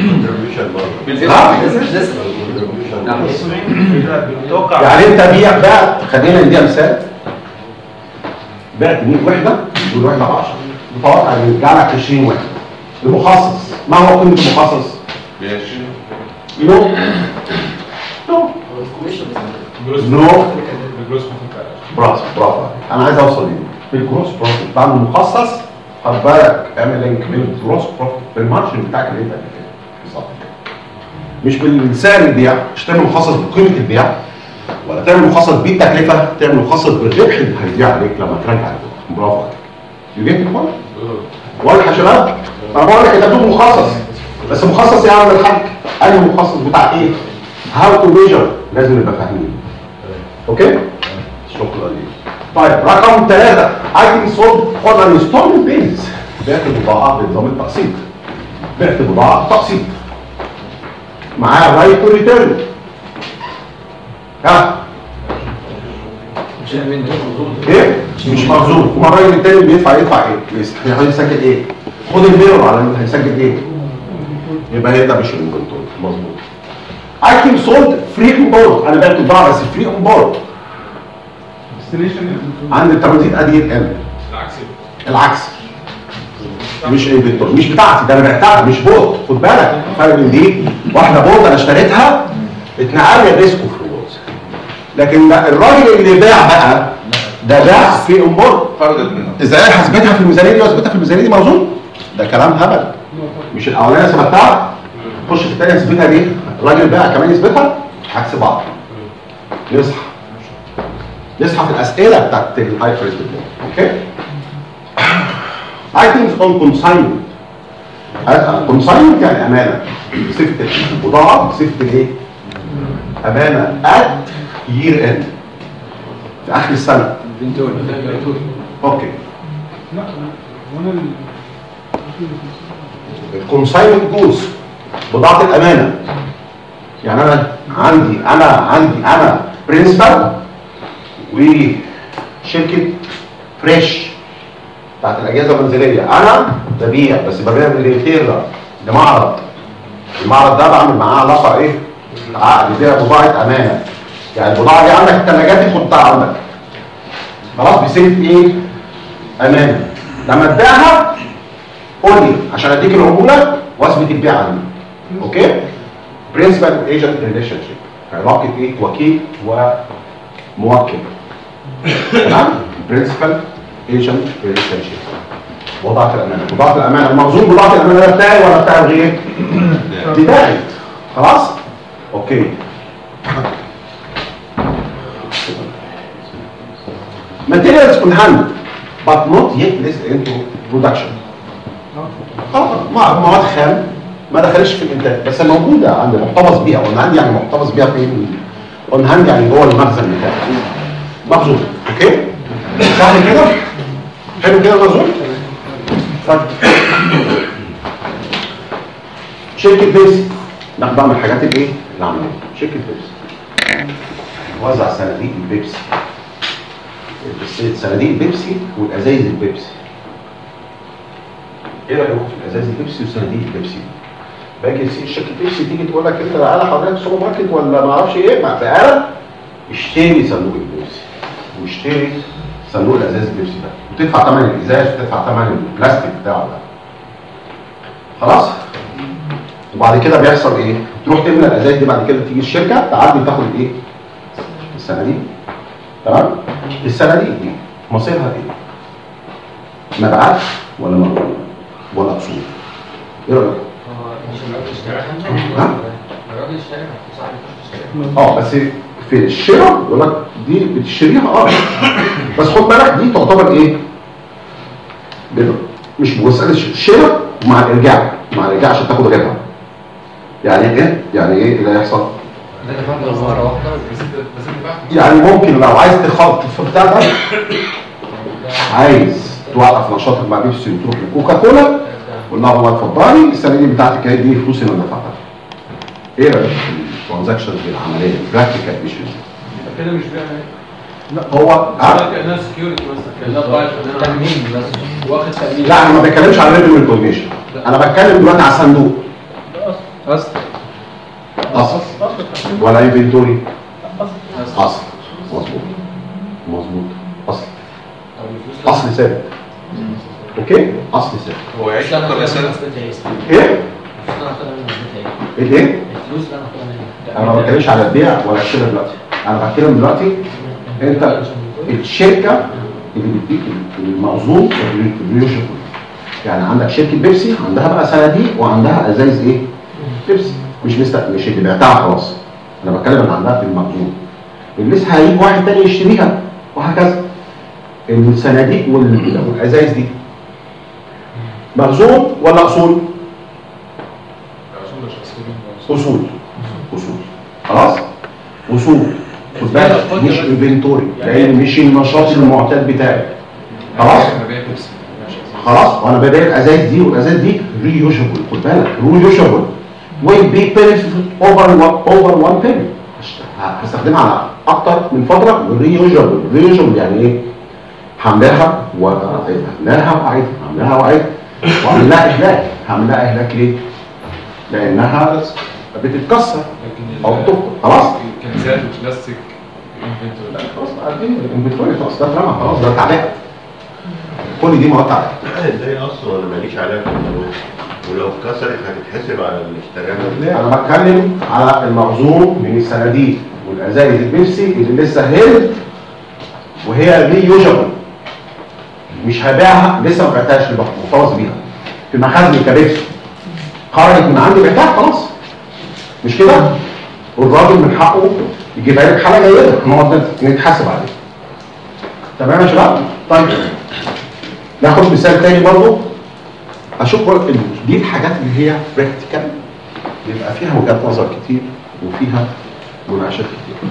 يعني انت بيع بعت، خلينا نديها مثال، بعت مية وحده والوحده ب عشرة، متوقع ان يرجع لك عشرين وحده. المخصص ما هو قيمه المخصص؟ نو نو نو برافو برافو. انا عايز اوصل ليه؟ بالجروس بروفيت بعد المخصص. خد بالك اعمل لينك بين الجروس بروفيت بالمارجن بتاعك اللي انت كده بالظبط كده، مش بالسعر البيع. مش تعمل مخصص بقيمه البيع ولا تعمل مخصص بالتكلفه، تعمل مخصص بالربح اللي هيضيع عليك لما ترجع. برافو عليك. يجيب الكل واضح يا شباب؟ انا بقول لك انت بدون مخصص، بس مخصص يا عم الحاج انهي مخصص بتاع ايه؟ هاو تو ميجر، لازم نبقى فاهمين. اوكي؟ شكرا ليك. طيب رقم ثلاثة، ايتم سولد اون ان انستولمنت بيز. بعت بضاعة بنظام التقسيط. بعت بضاعة تقسيط. معاها رايت تو ريتيرن. ها؟ ايه؟ مش مخزون. وما الراجل التاني بيدفع يدفع ايه؟ هيسجل ايه؟ خد الميرور على اللي هيسجل ايه؟ يبقى هي ده مش الانفنتوري. مظبوط. ايتم سولد فري اون بورد. انا بعت بضاعة بس فري اون بورد. عند الترانزيت ادي ال العكس العكس مش انفنتوري، مش بتاعتي، ده انا بعتها مش بورد. خد بالك الفرق بين دي، واحده بورد انا اشتريتها اتنقل لي الريسك في الوز، لكن الراجل اللي باع بقى ده باع في اون بورد. ازاي حسبتها في الميزانيه دي واثبتها في الميزانيه دي موزون؟ ده كلام هبل. مش الاولانيه ثبتها خش في الثانيه اثبتها دي، الراجل باع كمان يثبتها، عكس بعض. نصحى نصحى في الاسئله بتاعت الهاي فريز دبلومه. اوكي؟ items on consignment. consignment يعني امانه. صفه البضاعه صفه الايه؟ امانه at year end في اخر السنه. اوكي. لا وانا الكونساينمنت جوز بضاعه الامانه. يعني انا عندي انا عندي انا برنسبل وشركه فريش بتاعت الاجهزه المنزليه، انا ببيع بس ببيع للريتيلر لمعرض. المعرض ده بعمل معاه علاقه ايه؟ عقد بيع بضاعه امانه. يعني البضاعه دي عندك، الثلاجات دي تحطها عندك. خلاص بسيف ايه؟ امانه. لما تبيعها قول لي عشان اديك العموله واثبت البيع عندي. اوكي؟ برنسبل ايجنت ريليشن شيب، علاقه ايه؟ وكيل وموكل. تمام؟ برنسبل ايجنت ريليشن شيب. بضاعه الامانه، بضاعه الامانه المخزون بضاعه الامانه ده بتاعي ولا بتاع الغير؟ بتاعي. خلاص؟ اوكي. Materials on hand but not yet placed into production. اه مواد خام ما دخلش في الانتاج بس موجوده عندي، محتفظ بيها. اون هاند يعني محتفظ بيها فين؟ اون هاند يعني جوه المخزن بتاعي. مخزون. اوكي؟ سهل كده؟ حلو كده مخزون؟ اتفضل. شركه بيبسي، ناخد بقى من الحاجات الايه؟ اللي عملوها. شركه بيبسي وزع صناديق البيبسي. صناديق البيبسي والازايز البيبسي. ايه رايكم في الازايز البيبسي وصناديق البيبسي؟ باجي شركه بيبسي تيجي تقول لك انت تعالى حضرتك سوبر ماركت ولا ما اعرفش ايه، تعالى اشتري صندوق البيبسي واشتري صندوق الازاز البيبسي ده وتدفع ثمن الازاز وتدفع ثمن البلاستيك بتاعه ده. خلاص؟ وبعد كده بيحصل ايه؟ تروح تملى الازايز دي، بعد كده تيجي الشركه تعدي تاخد الايه؟ الصناديق. تمام؟ الصناديق دي مصيرها ايه؟ مبيعات ولا مرونه ولا اصول؟ ايه رايك؟ ها؟ الراجل اشترى صاحب اشترى. اه بس في الشراء يقول لك دي بتشتريها اه بس خد بالك دي تعتبر ايه؟ بيضة. مش مسألة الشراء مع الارجاع، مع الارجاع عشان تاخد غيرها. يعني ايه؟ يعني ايه اللي هيحصل؟ يعني ممكن لو عايز تخلط في بتاع ده، عايز توقف نشاطك مع بيبسي وتروح لكوكاكولا قول لها والله اتفضلي الصناديق بتاعتك اهي، دي فلوسي اللي انا دفعتها. ايه رايك في الترانزاكشنز العمليه براكتيكال ايشوز؟ كده مش بيع لا هو اه كانها سكيورتي مثلا، كانها تامين بس واخد تامين. لا انا ما بتكلمش على ريفينيو انفورميشن، انا بتكلم دلوقتي على صندوق اصل اصل ولا انفنتوري؟ اصل. مظبوط مظبوط. اصل اصل ثابت. اوكي؟ اصل ثابت. هو يعيش اكتر رساله ايه؟ الايه؟ الفلوس اللي انا هاخدها منها انا ما بتكلمش على البيع ولا الشراء دلوقتي، انا بتكلم دلوقتي انت الشركه اللي بتديك المخزون الريوشن. يعني عندك شركه بيبسي عندها بقى صناديق وعندها ازايز ايه؟ بيبسي. مش مست... مش اللي بعتها خلاص، انا بتكلم اللي عندها في المخزون. اللي لسه هيجي واحد تاني يشتريها وهكذا. الصناديق وال... والازايز دي مخزون ولا اصول؟ اصول. اصول. خلاص؟ اصول. خد بالك مش انفنتوري، لان مش النشاط المعتاد بتاعي. خلاص؟ خلاص؟ وانا ببيع الازايز دي والازايز دي ريوشابل. خد بالك ريوشابل. وي بي بينفيت اوفر اوفر وان بيريود. هستخدمها على اكتر من فتره. ريوشابل. ريوشابل يعني ايه؟ هملاها وهملاها واعيدها، هملاها واعيدها واعمل لها اهلاك. هعمل لها اهلاك ليه؟ لانها بتتكسر او بتفقد. خلاص؟ كنزات وبلاستيك انفنتوري. لا خلاص بقى الانفنتوري خلاص ده اترمى خلاص، ده تعبئه. كل دي مواد تعبئه. ازاي اصلا انا ماليش عليها كنترول، ولو اتكسرت هتتحسب على اللي اشتراها. انا بتكلم على المخزون من الصناديق والازايز البيبسي اللي لسه هيلد وهي ريوجابل. مش هبيعها لسه ما بعتهاش لبقى محتفظ بيها في مخازني كبيبسي. خرجت من عندي بعتها خلاص. مش كده؟ والراجل من حقه يجيبها لك حاجه جيده نقعد نتحاسب عليها. تمام يا شباب؟ طيب ناخد مثال تاني برضه. اشوف دي الحاجات اللي هي براكتيكال بيبقى فيها وجهات نظر كتير وفيها مناقشات كتير.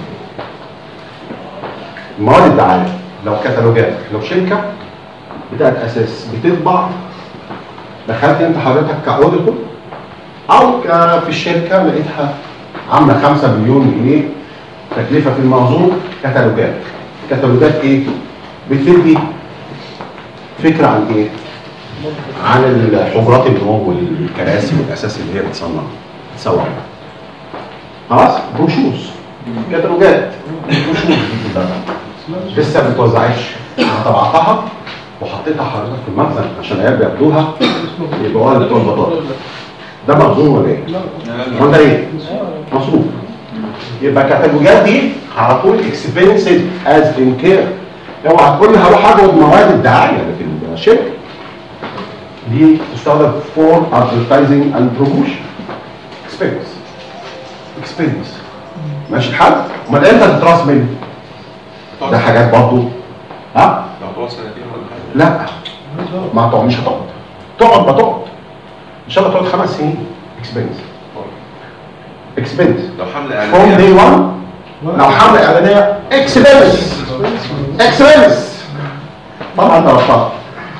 مواد الدعايه لو كتالوجات، لو شركه بتاعت اساس بتطبع، دخلت انت حضرتك كاوديتور او في الشركه لقيتها عامله خمسة مليون جنيه تكلفه في المخزون كتالوجات. كتالوجات ايه؟ بتدي فكره عن ايه؟ عن الحجرات النوم والكراسي والاساس اللي هي بتصنع تسوى خلاص. بروشوز كتالوجات بروشوز لسه ما اتوزعتش، انا طبعتها وحطيتها حضرتك في المخزن عشان العيال بياخدوها يبقوا اللي بتوع البطاطا. ده مخزون ولا ايه؟ ولا ايه؟ مصروف. يبقى الكتالوجات دي على طول اكسبنسد از ان كير. اوعى تقول لي هروح اخد مواد الدعايه اللي في الشركه دي تستخدم فور ادفرتايزنج اند بروموشن. اكسبنس اكسبنس ماشي الحال. امال امتى تتراس منه؟ ده حاجات برضه ها؟ لو تقعد سنتين ولا حاجه؟ لا ما تقعد، مش هتقعد. تقعد ما تقعد ان شاء الله تقعد خمس سنين. اكسبنس اكسبنس لو حمله فروم داي اعلانيه واحد. لو حمله اعلانيه اكسبنس اكسبنس طبعا انت رفضت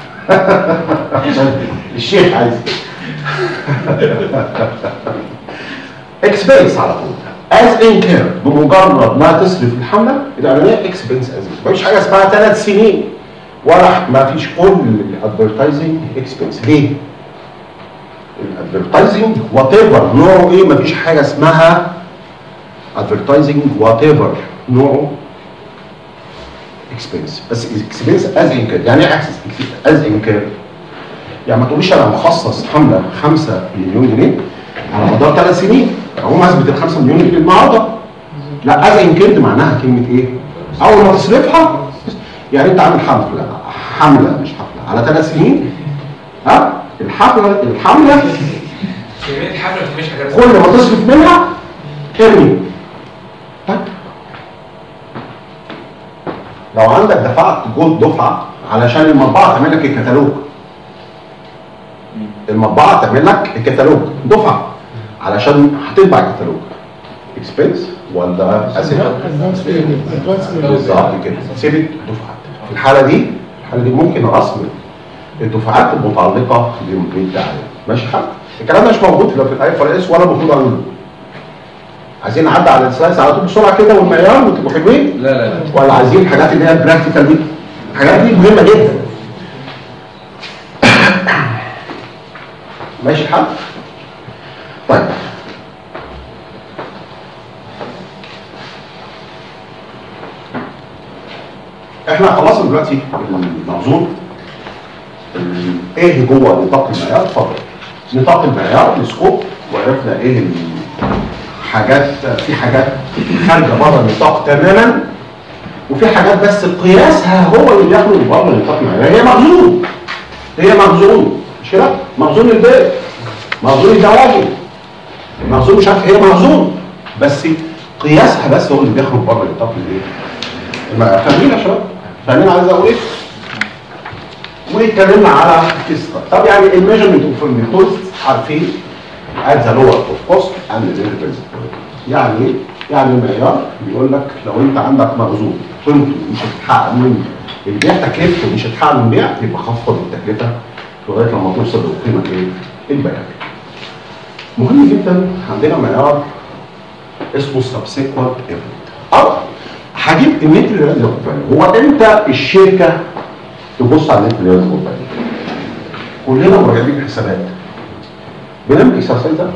الشيخ عايز اكسبنس على طول از ان كير. بمجرد ما تصرف الحمله الاعلانيه اكسبنس از. مفيش حاجه اسمها ثلاث سنين ولا ما فيش. كل الادفرتايزنج اكسبنس. ليه؟ الادفرتايزنج وات ايفر نوعه ايه، مفيش حاجه اسمها ادفرتايزنج وات ايفر نوعه اكسبنس. بس اكسبنس از ان كير. يعني ايه از ان كير؟ يعني ما تقوليش انا مخصص حمله خمسة مليون جنيه على مدار ثلاث سنين اقوم اثبت ال خمسة مليون جنيه النهارده. لا، از ان كير معناها كلمه ايه؟ اول ما تصرفها. يعني انت عامل حمله حمله مش حفله على ثلاث سنين. ها؟ الحفله الحمله كميه الحفله مش حاجه كل ما تصرف منها ارمي. لو عندك دفعت جهد دفعه علشان المطبعه تعمل لك الكتالوج، المطبعه تعمل لك الكتالوج دفعه علشان هتطبع الكتالوج. اكسبنس ولا اسف؟ بالظبط كده. سيبت دفعات. في الحاله دي الحاله دي ممكن رسم الدفعات المتعلقه بالدعايه. ماشي حاجه؟ الكلام ده مش موجود في الاي اف ار اس ولا المفروض اقوله. عايزين نعدي على السلايدز على طول بسرعه كده والمعيار وتبقوا حلوين؟ لا لا ولا عايزين الحاجات اللي هي البراكتيكال دي؟ الحاجات دي مهمه جدا. ماشي الحال؟ طيب احنا خلصنا دلوقتي المخزون ايه جوه نطاق المعيار. اتفضل. نطاق المعيار السكوب وعرفنا ايه حاجات، في حاجات خارجه بره النطاق تماما وفي حاجات بس قياسها هو اللي بيخرج بره نطاق المعيار. هي مخزون هي مخزون مش كده؟ مخزون البيت، مخزون الدواجن، مخزون مش عارف، هي مخزون بس قياسها بس هو اللي بيخرج بره نطاق الايه؟ فاهمين يا شباب؟ فاهمين عايز اقول ايه؟ واتكلمنا على الكيستا. طب يعني الميجرمنت اوف الميثودز عارفين at the lower of cost and the principle. يعني ايه؟ يعني المعيار بيقول لك لو انت عندك مخزون قيمته مش هتتحقق من البيع، تكلفته مش هتتحقق من البيع، يبقى خفض التكلفه لغايه لما توصل للقيمه ايه؟ البيعيه. مهم جدا عندنا معيار اسمه subsequent effort. او هجيب النت ريلايز اوف فاليو. هو امتى الشركه تبص على النت ريلايز اوف فاليو؟ كلنا مراجعين الحسابات بنعمل اكسرسايز ده؟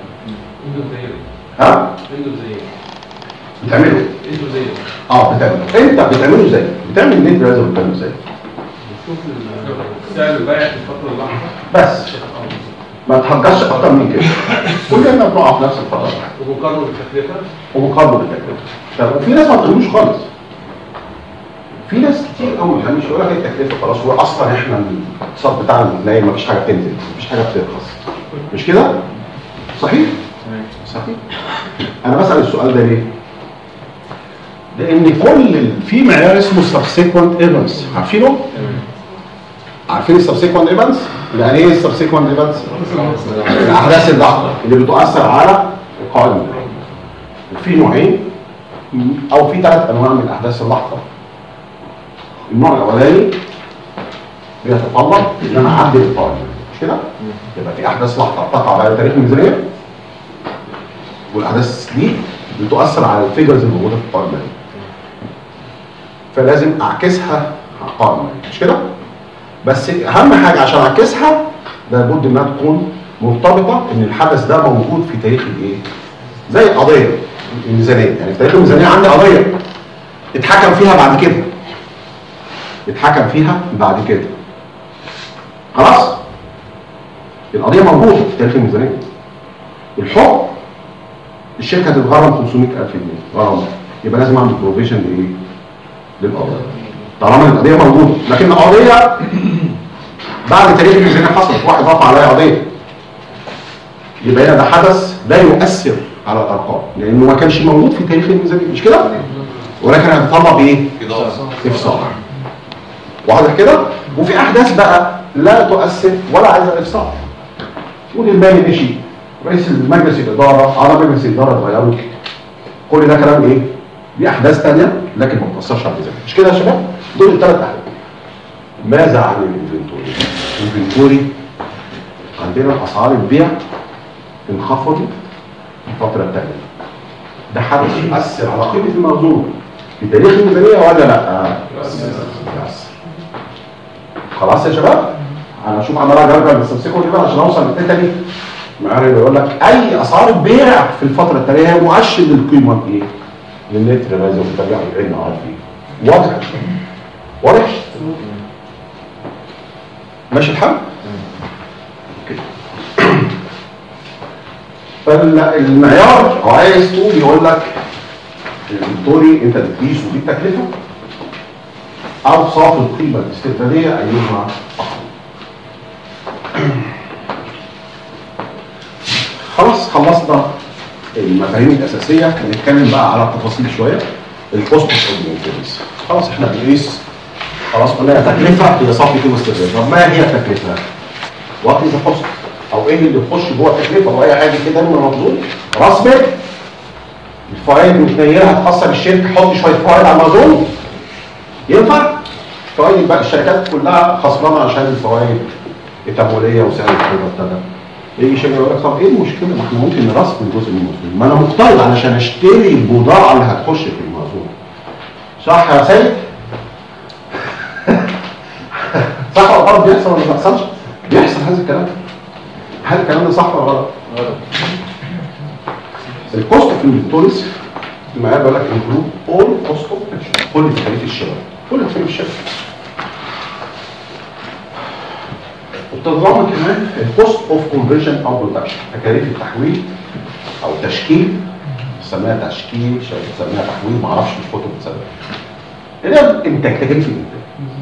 ها؟ بتعمله؟ اه بتعمله. انت بتعمله ازاي؟ بتعمل النت ريلايز اوف فاليو ازاي؟ بتشوف سعر البيع في الفتره اللحظه بس ما تحجزش اكتر من كده. كلنا بنقع في نفس الفتره ومقارنه بالتكلفه ومقارنه بالتكلفه. طب وفي ناس ما بتعملوش خالص. في ناس كتير قوي يعني مش هقول لك التكلفه خلاص، هو اصلا احنا الاقتصاد بتاعنا بنلاقي ما فيش حاجه بتنزل، ما فيش حاجه بترخص. مش كده؟ صحيح؟ صحيح. انا بسال السؤال ده ليه؟ لان كل ال... في معيار اسمه subsequent events. عارفينه؟ عارفين السبسيكوانت ايفنتس؟ يعني ايه السبسيكوانت ايفنتس؟ الاحداث اللاحقه اللي بتؤثر على القائمه. وفي نوعين او في ثلاث انواع من الاحداث اللاحقه. النوع الاولاني بيتطلب ان انا اعدل القائمه، مش كده؟ يبقى في احداث لاحقه بتقع بعد تاريخ الميزانيه والاحداث دي بتؤثر على الفيجرز الموجوده في القائمه دي. فلازم اعكسها على القائمه، مش كده؟ بس اهم حاجه عشان اعكسها لابد انها تكون مرتبطه ان الحدث ده موجود في تاريخ الايه؟ زي قضيه الميزانيه، يعني في تاريخ الميزانيه عندي قضيه اتحكم فيها بعد كده. اتحكم فيها بعد كده. خلاص؟ القضيه موجوده في تاريخ الميزانيه. الحكم الشركه هتتغرم خمسمائة ألف جنيه غرامه، يبقى لازم اعمل بروفيشن لايه؟ للقضيه. طالما القضيه موجوده، لكن القضيه بعد تاريخ الميزانيه حصلت، واحد رفع عليها قضيه. يبقى هنا ده حدث لا يؤثر على الارقام، لانه ما كانش موجود في تاريخ الميزانيه، مش كده؟ ولكن هتطلب ايه؟ افصاح. واضح كده؟ وفي احداث بقى لا تؤثر ولا عايزه افصاح. تقول المالي مشي، رئيس مجلس الاداره، اعضاء مجلس الاداره اتغيروا. كل ده كلام ايه؟ دي احداث ثانيه لكن ما بتاثرش على الميزانيه، مش كده يا شباب؟ دول الثلاث احداث. ماذا عن الانفنتوري؟ الانفنتوري عندنا اسعار البيع انخفضت الفتره الثانيه. ده حدث يؤثر على قيمه المخزون في تاريخ الميزانيه ولا لا؟ يؤثر. خلاص يا شباب؟ انا اشوف عمال اجرب بس امسكوا دي بقى عشان اوصل للحته دي. معايا بيقول لك اي اسعار البيع في الفتره التاليه هي مؤشر للقيمه ايه؟ للنتر غاز وترجع العين عارف ايه؟ واضح؟ واضح؟ ماشي الحال؟ كده. فالمعيار او عايز تقول يقول لك الانفنتوري انت بتقيس ودي التكلفه اوصاف القيمه الاستثماريه ايهما اقل. خلاص خلصنا المفاهيم الاساسيه، هنتكلم بقى على التفاصيل شويه. الكوست اوف انفنتوريز خلاص احنا بنقيس، خلاص قلنا تكلفه هي صافي قيمه استثماريه. طب ما هي التكلفه؟ وات از ذا كوست؟ او ايه اللي يخش جوه التكلفه؟ واي حاجه كده من المخزون راس مال. الفوائد متنيله هتخسر الشركه، حط شويه فوائد على المخزون ينفع؟ فوائد بقى الشركات كلها خسرانه عشان الفوائد التمويليه وسعر القيمه ابتدى. يجي شركه يقول لك طب ايه المشكله؟ ما احنا ممكن نرسم جزء من المخزون، ما انا مقترض علشان اشتري البضاعه اللي هتخش في المخزون. صح يا سيد؟ صح ولا غلط؟ بيحصل ولا ما بيحصلش؟ بيحصل هذا الكلام. هل الكلام ده صح ولا غلط؟ غلط. الكوست في الانفنتوريز المعيار بيقول لك انكلود اول كوست اوف برودكشن، كل تكاليف الشراء، كل تكاليف الشراء. وبتتضمن كمان الكوست اوف كونفرجن او برودكشن، تكاليف التحويل او التشكيل، بتسميها تشكيل، بتسميها تحويل، ما اعرفش في الكتب بتسميها. اللي هي الانتاج، تكاليف الانتاج.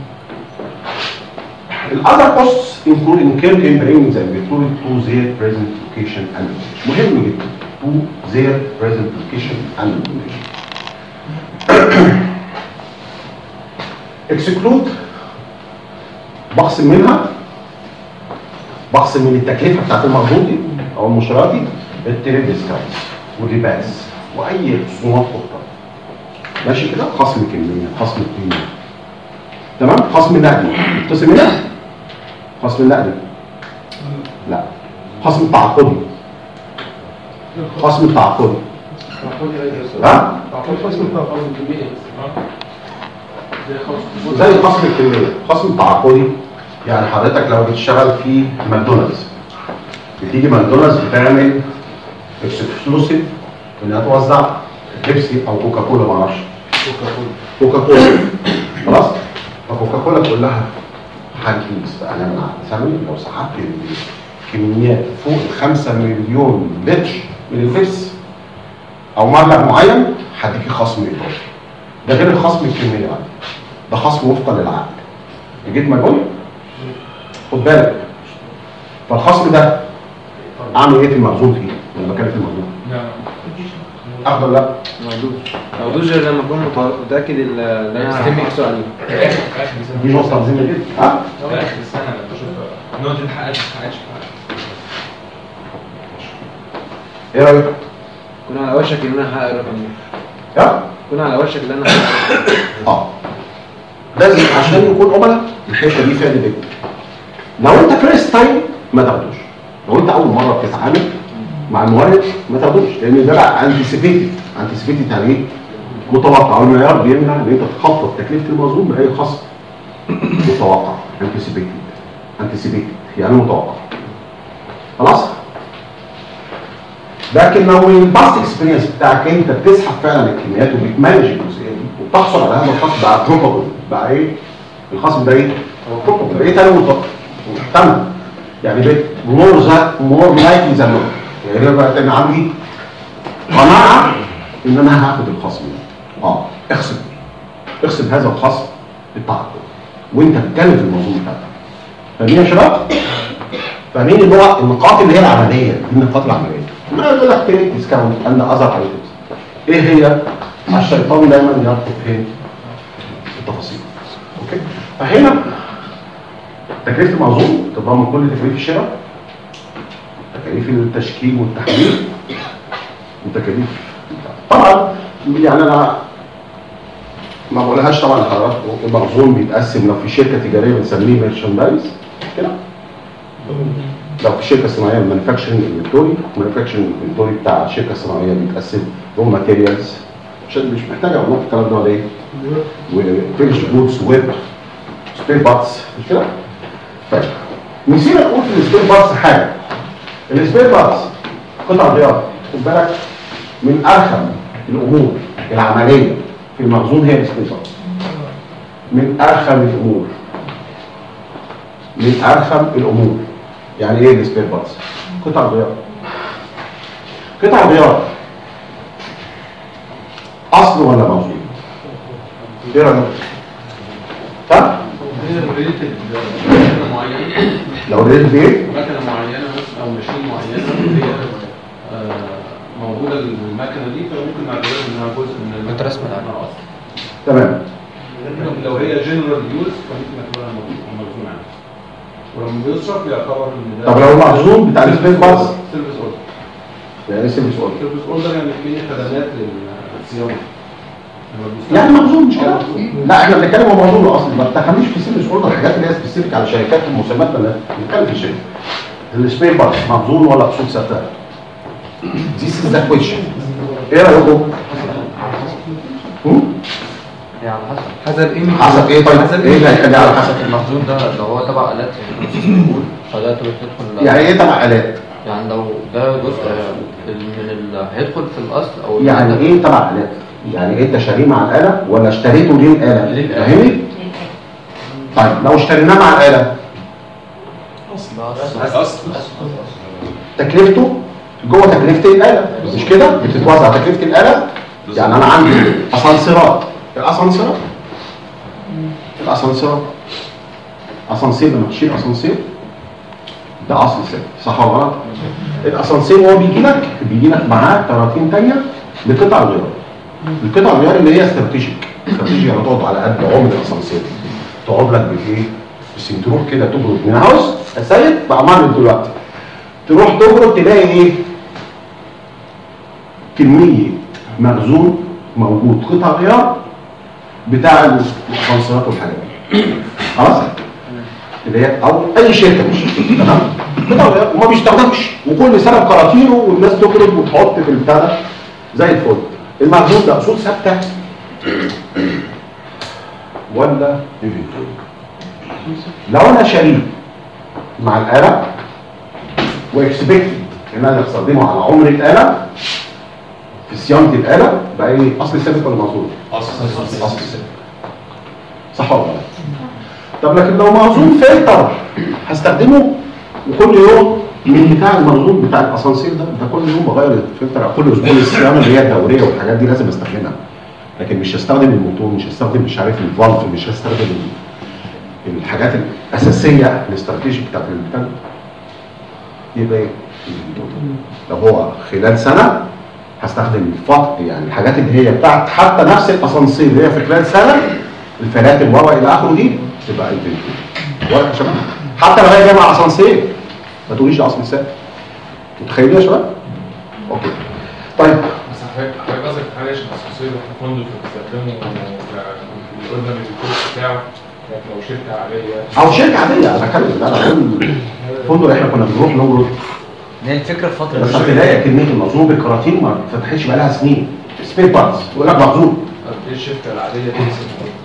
الاذر كوستس include incurred in bringing the inventory to their present location and location. مهم جدا to their present location and location. exclude بخصم منها، بخصم من التكلفه بتاعت المخزون دي او المشتريات دي التريد ديسكاونت والريباس واي خصومات اخرى. ماشي كده؟ خصم كميه، خصم قيمه. تمام؟ خصم نقدي يتصل منها؟ خصم النقدي لا، خصم التعاقدي. خصم التعاقدي ها؟ خصم التعاقدي زي خصم الكميه. خصم التعاقدي يعني حضرتك لو بتشتغل في ماكدونالدز، بتيجي ماكدونالدز بتعمل اكسكلوسيف انها توزع بيبسي او كوكا كولا، ما اعرفش كوكا كولا. خلاص؟ فكوكا كولا تقول لها هنقيس انا من ثمن لو سحبت كميات فوق الخمسة مليون لتر من البيبسي او مبلغ معين هديكي خصم اضافي. ده غير الخصم الكميه يعني. ده خصم وفقا للعقد. جيت مجهول؟ خد بالك. فالخصم ده اعمل ايه في المخزون فيه؟ لما كان في المخزون؟ لا اخضر لا ما يدوش غير لما اكون متاكد اللي هيستلم يحصل عليه. دي نقطه مهمه جدا. ها؟ في اخر السنه لما تشوف نقطه ما اتحققتش ما اتحققتش. ايه رايك؟ كنا على وشك ان انا احقق الرقم ده. ها؟ كنا على وشك ان انا احقق. اه لازم عشان يكون عملاء الحته دي فيها ديبيت. لو انت فيرست تايم ما تاخدوش. لو انت اول مره بتتعامل مع المورد ما تاخدوش، لان ده بقى انتسيبيتد. انتسيبيتد يعني ايه؟ متوقع. المعيار بيمنع ان انت تخفض تكلفه المخزون باي خصم. متوقع انتسيبيتد انتسيبيتد يعني متوقع خلاص. لكن لو الباست اكسبيرينس بتاعك انت بتسحب فعلا الكميات وبتمانج الجزئيه دي وبتحصل على هذا الخصم بقى بروبابل بقى ايه الخصم ده ايه؟ هو بروبابل بقيت انا محتمل يعني بقيت مور ذات مور لايكلي ذان نوت يعني انا بقى انا عندي قناعه ان انا هاخد الخصم ده. اه اخصم اخصم هذا الخصم بالتعقل وانت بتتكلم في الموضوع بتاعك. فاهمين يا شباب؟ فاهمين اللي هو النقاط اللي هي العمليه دي النقاط العمليه. ما يقول لك تريك ديسكاونت ان اذر ايتمز ايه هي؟ الشيطان دايما يربط فين؟ التفاصيل. اوكي؟ فهنا تكلفه المخزون تضمن كل تكاليف الشراء، تكاليف التشكيل والتحليل، وتكاليف طبعا يعني انا ما بقولهاش طبعا لحضراتكم. المخزون بيتقسم لو في شركه تجاريه بنسميه ميرشاندايز كده، لو في شركه صناعيه مانيفاكتشرنج انفنتوري، المانيفاكتشرنج انفنتوري بتاع الشركه الصناعيه بيتقسم رو ماتيريالز عشان مش محتاج اقول لكم الكلام ده ولا ايه؟ وفينش جودز ويب سبير بارتس مش كده؟ طيب نسينا نقول في السبير بارتس حاجه. السبير بارتس قطع غيار خد بالك من ارخم الامور العمليه في المخزون هي السبير بارتس. من ارخم الامور من ارخم الامور يعني ايه السبير بارتس؟ قطع غيار. قطع غيار اصل ولا موجود؟ ايه رايك؟ ها؟ لو ريت بايه؟ مكنه معينه او ماشين معينه هي موجوده المكنه دي فممكن نعتبرها انها جزء من الرسم العام. تمام. لو هي جنرال يوز فممكن نعتبرها مخزون عام. ولما بيصرف بيعتبر ان ده طب لو المخزون بتاع السبير بارتس سيرفيس اوردر. يعني ايه سيرفيس اوردر؟ سيرفيس اوردر يعني في خدمات للصيانه. يعني مخزون مش كده؟ لا احنا بنتكلم عن موضوع الاصل ما تخليش في سيرفيس اوردر الحاجات اللي هي سبيسيفيك على شركات المسمات ولا بنتكلم في شركه. السبير بارتس مخزون ولا اصول ثابته؟ This is the question. ايه رايكم؟ يعني على حسب حسب ايه حسب ايه طيب؟ حسب ايه اللي هيخليه على حسب؟ المخزون ده لو هو تبع آلات بنقول فده تدخل يعني ايه تبع آلات؟ يعني لو ده جزء من ال هيدخل في الاصل او يعني ايه تبع آلات؟ يعني انت شاريه مع الآلة ولا اشتريته ليه الآلة؟ فاهمني؟ طيب لو اشتريناه مع الآلة اصل تكلفته جوه تكلفة الآلة مش كده؟ بتتوزع تكلفة الآلة. يعني انا عندي اسانسيرات الاسانسيرات الاسانسيرات اسانسير لما تشيل اسانسير ده اصل ثابت صح ولا غلط؟ الاسانسير هو بيجي لك بيجي لك معاه كراتين ثانيه لقطع الغيار. القطع الغيار اللي هي استراتيجيك استراتيجيك يعني تقعد على قد عمر الاسانسير تقعد لك بايه؟ بس تروح كده تبرد من هاوس يا سيد بعمل دلوقتي تروح تبرد تلاقي ايه؟ كميه مخزون موجود قطع غيار بتاع الاسانسيرات والحاجات دي خلاص اللي هي او اي شركه مش تمام قطع غيار وما بيشتغلش وكل سنه بكراتينه والناس تخرج وتحط في البتاع ده زي الفل. المخزون ده اصول ثابته ولا انفنتوري؟ لو انا شاريه مع الاله واكسبكتد ان انا استخدمه على عمر الاله في صيانه الاله بقى ايه اصل ثابت ولا مخزون؟ اصل اصل ثابت صح ولا لا؟ طب لكن لو مخزون فلتر هستخدمه وكل يوم من بتاع المخزون بتاع الاسانسير ده ده كل يوم بغير الفلتر كل اسبوع الصيانه اللي هي الدوريه والحاجات دي لازم استخدمها. لكن مش هستخدم الموتور مش هستخدم مش عارف الفالف مش هستخدم الحاجات الاساسيه الاستراتيجيه بتاعت البتاع يبقى ايه؟ لو هو خلال سنه هستخدم الفط يعني الحاجات اللي هي بتاعت حتى نفس الاسانسير اللي هي في خلال سنه الفلاتر ورا الى اخره دي تبقى الفنتوري. واضح يا شباب؟ حتى لو هي جايه مع اسانسير ما تقوليش ده اصل ثابت. متخيلين يا شباب؟ اوكي. طيب بس حضرتك حضرتك قصدك حاجه عشان الاسانسير واحنا فندق بنستخدمه في الاوردر الكورس بتاعه لو شركه عاديه او شركه عاديه انا بتكلم لا انا بقول فندق احنا كنا بنروح نورد هي الفكره في فتره بس هتلاقي كميه المخزون بالكراتين ما فتحتش بقى لها سنين سبير بارتس يقول لك مخزون ايه الشركه العاديه دي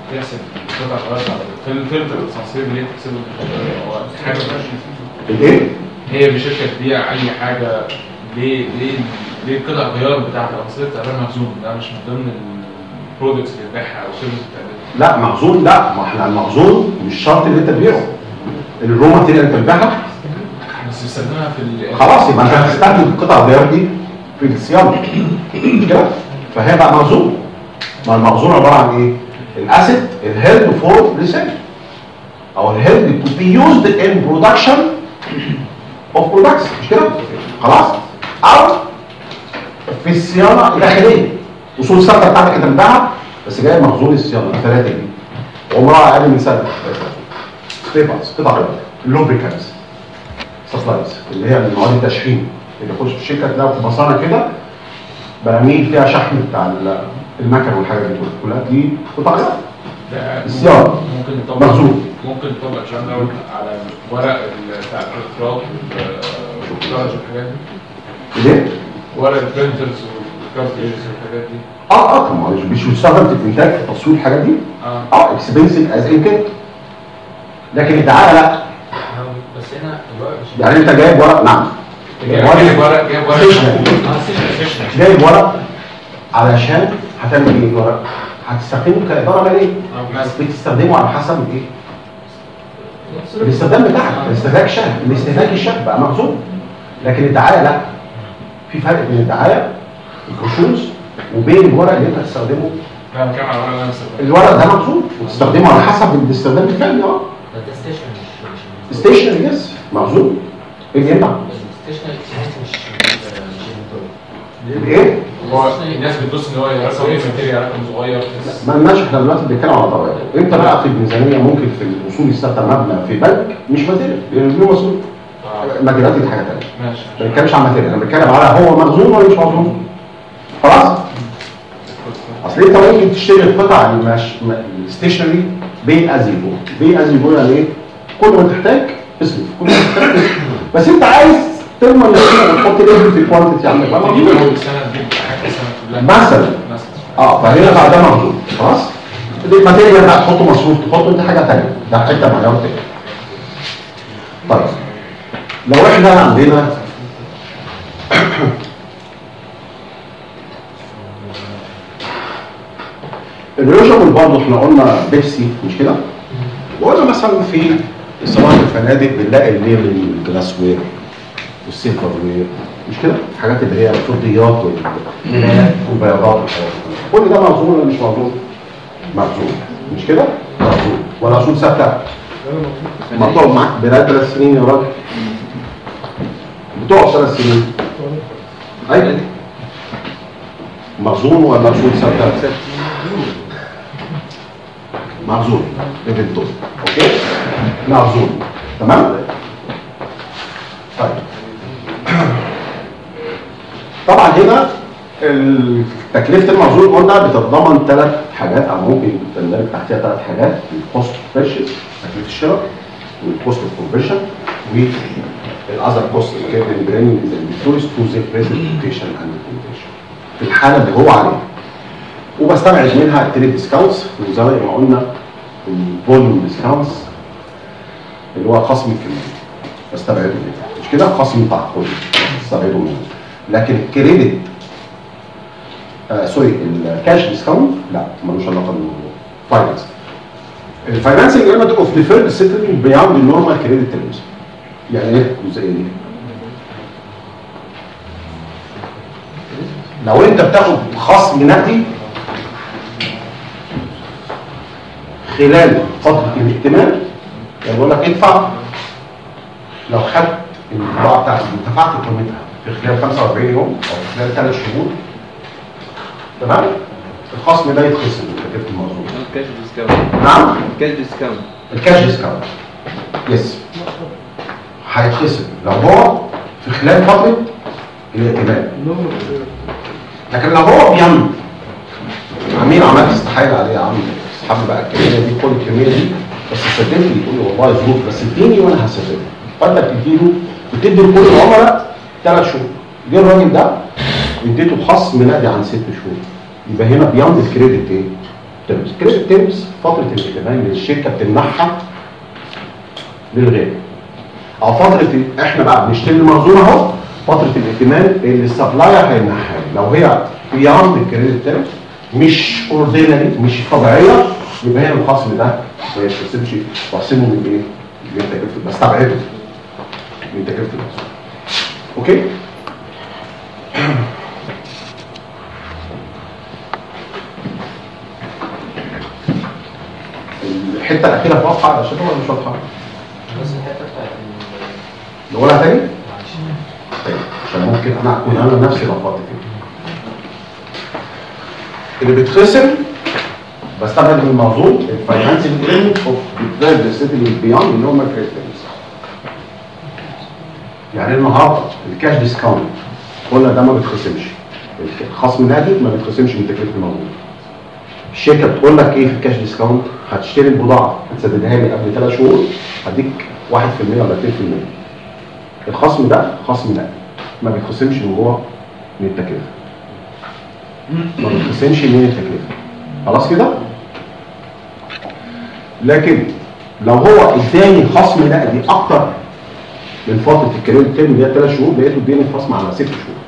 تحسب قطع غيار في الفلتر الاسانسير اللي انت تحسبه هو حاجه مش الايه؟ هي بشركه تبيع اي حاجه ليه ليه ليه القطع غيار بتاعت الاسانسير تعتبر مخزون؟ ده مش من ضمن البرودكتس اللي بتبيعها او سيرفيس بتعملها. لا مخزون، لا ما احنا المخزون مش شرط اللي انت تبيعه. الرو ماتيريال انت بتبيعها بس بيستخدمها في ال خلاص، يبقى انت هتستخدم القطع الغيار دي في الصيانه مش كده؟ فهي بقى مخزون. ما المخزون عباره عن ايه؟ الاسيت الهيلد فور ريسيل او الهيلد تو بي يوزد ان برودكشن اوف برودكتس مش كده؟ خلاص؟ او في الصيانه الداخليه اصول ثابته بتاعتك انت بتبيعها بس جاي مخزون الصيانه الثلاثه دي عمرها اقل من سنه. ستيبلز قطع غيار، اللوبريكانتس، سبلايز اللي هي مواد التشحيم اللي يخش في الشركه تلاقي في مصانع كده براميل فيها شحم بتاع المكن والحاجات دي كلها دي قطع غيار. الصيانه ممكن نطبق مخزون. ممكن نطبق الكلام ده على ورق بتاع الاختراق والكارج والحاجات دي. ليه؟ ورق البرنترز والكارتريجز والحاجات دي. اه اه طبعا مش مش بيستخدم في الانتاج في تصوير الحاجات دي. اه اه اكسبنسيف از ان كده. لكن الدعايه لا. بس هنا الورق مش يعني انت جايب ورق، نعم جايب ورق جايب ورق جايب ورق علشان هتعمل ايه الورق؟ هتستخدمه كاداره ماليه. بس بتستخدمه على حسب ايه؟ الاستخدام بتاعك، الاستهلاك الشهري، الاستهلاك الشهري بقى مخزون. لكن الدعايه لا. في فرق بين الدعايه الكشوز وبين الورق اللي انت هتستخدمه. لا انا بتكلم على الورق اللي انا بستخدمه. الورق ده مخزون وتستخدمه على حسب الاستخدام الفعلي. اه ده ستيشن مش ستيشن يس مخزون. ايه اللي ينفع؟ ستيشن مش مش ايه؟ هو الناس بتبص ان هو يرسم ايه ماتيريال رقم صغير ما لناش، احنا دلوقتي بنتكلم على طبيعي. انت بقى في الميزانيه ممكن في الاصول يستخدم مبنى في بنك مش ماتيريال لانه له مسؤول. ماتيريال دي حاجه ثانيه. ماشي. ما بنتكلمش عن ماتيريال، انا بتكلم على هو مخزون ولا مش مخزون. خلاص؟ اصل انت ممكن تشتري القطع الستيشنري بي از يو. بي از يو يعني ايه؟ كل ما تحتاج اصرف، كل ما تحتاج اصرف. بس انت عايز تضمن انك تحط ليفل في الكوانتيتي عندك بقى تجيب مخزون. اول سنه تجيب حاجه سنه كلها مثلا مثلا. اه فهنا بقى ده مخزون. خلاص؟ الماتيريال بقى تحطه مصروف، تحطه انت حاجه ثانيه، ده حته معينه تانيه. طيب لو احنا عندنا الريوجابل برضه احنا قلنا بيبسي مش كده؟ وقلنا مثلا في صناعه الفنادق بنلاقي الليمون والجلاس وير والسيلفر وير مش كده؟ الحاجات اللي هي الفضيات والبياضات والحاجات دي كل ده مخزون ولا مش مخزون؟ مخزون مش كده؟ مخزون ولا اصول ثابته؟ ما بتقعد معاك بقالك ثلاث سنين يا راجل. بتقعد ثلاث سنين. ايوه مخزون ولا اصول ثابته؟ مخزون انفنتوري. اوكي؟ مخزون تمام؟ طيب طبعا هنا تكلفه المخزون قلنا بتتضمن ثلاث حاجات او ممكن تندرج تحتها ثلاث حاجات: الكوست بيرشيز تكلفه الشراء، والكوست كونفرشن، والاذر كوست اللي كان برينج الانفنتوريز تو ذا بريزنتيشن اند كونفرشن في الحاله اللي هو عليها. وبستبعد منها التريد ديسكاونتس وزي ما قلنا الفوليوم ديسكاونتس اللي هو خصم الكميه بستبعده منها مش كده؟ خصم بتاع الكل بستبعده منها. لكن الكريدت آه سوري الكاش ديسكاونت لا ملوش علاقه بالموضوع. فاينانس الفاينانسنج ايلمنت اوف ديفيرد سيتلمنت بياند النورمال كريدت تيرمز. يعني ايه الجزئيه دي؟ لو انت بتاخد خصم نقدي خلال فتره الائتمان يعني بقول لك ادفع، لو خدت البضاعه بتاعتك ودفعت قيمتها في خلال خمسة وأربعين يوم او في خلال ثلاث شهور تمام؟ الخصم ده يتخصم من تكلفه المخزون. الكاش ديسكاونت. نعم؟ الكاش ديسكاونت. الكاش ديسكاونت يس هيتخصم لو هو في خلال فتره الائتمان. لكن لو هو بيمن عميل عملت استحايل عليه يا عم اسحب بقى الكميه دي، خد الكميه دي بس سدد لي، يقول لي والله ظروف بس اديني وانا هسددها. فانت بتديله بتدي لكل العملاء ثلاث شهور. جه الراجل ده اديته خصم نقدي عن ست شهور، يبقى هنا بيمضي الكريدت ايه؟ ترمز. كريدت ترمز فتره الائتمان اللي الشركه بتمنحها للغير، او فتره احنا بقى بنشتري المخزون اهو، فتره الائتمان اللي السبلاير هيمنحها لي. لو هي بياند الكريدت ترمز مش اوردينري مش طبيعيه، يبقى هنا الخصم ده ما يتحسبش، بحسبه من ايه؟ من تكلفه، بستبعده من تكلفه المخزون. اوكي؟ الحته الاخيره واضحه على الشاشه ولا مش واضحه؟ بس الحته بتاعت نقولها تاني؟ طيب عشان ممكن انا اكون انا نفسي لخبطت فيه. اللي بيتخسر بستبعد من الموضوع الفاينانسنج تريند اوف ديفيرد سيتلينج بياند اللي هم الكريدت. يعني النهارده الكاش ديسكاونت قلنا ده ما بيتخصمش، الخصم ناتج ما بيتخصمش من تكلفه الموضوع. الشركه بتقول لك ايه في الكاش ديسكاونت؟ هتشتري البضاعه هتسددها لي قبل ثلاث شهور هديك واحد في المية ولا اتنين في المية. الخصم ده خصم ناتج ما بيتخصمش من جوه من التكلفه. ما بيتخصمش من التكلفه. خلاص كده؟ لكن لو هو اداني خصم نقدي اكتر من فتره الكريدت تيرم اللي هي ثلاث شهور، لقيته اداني خصم على ست شهور.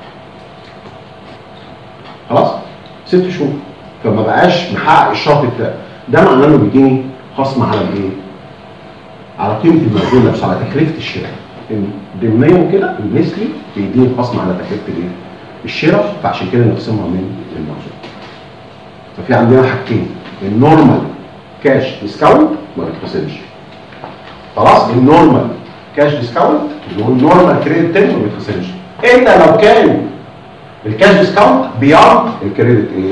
خلاص؟ ست شهور. فما بقاش محقق الشرط بتاعه. ده معناه انه بيديني خصم على الايه؟ على قيمه المخزون نفسه، على تكلفه الشراء. ضمنيا كده النسلي بيديني خصم على تكلفه الايه؟ الشراء، فعشان كده نقسمها من المخزون. ففي عندنا حاجتين، النورمال كاش ديسكاونت ما بيتخصمش. خلاص؟ النورمال كاش ديسكاونت اللي هو النورمال كريدت تيرم ما بيتخصمش. الا لو كان الكاش ديسكاونت بياند الكريدت ايه؟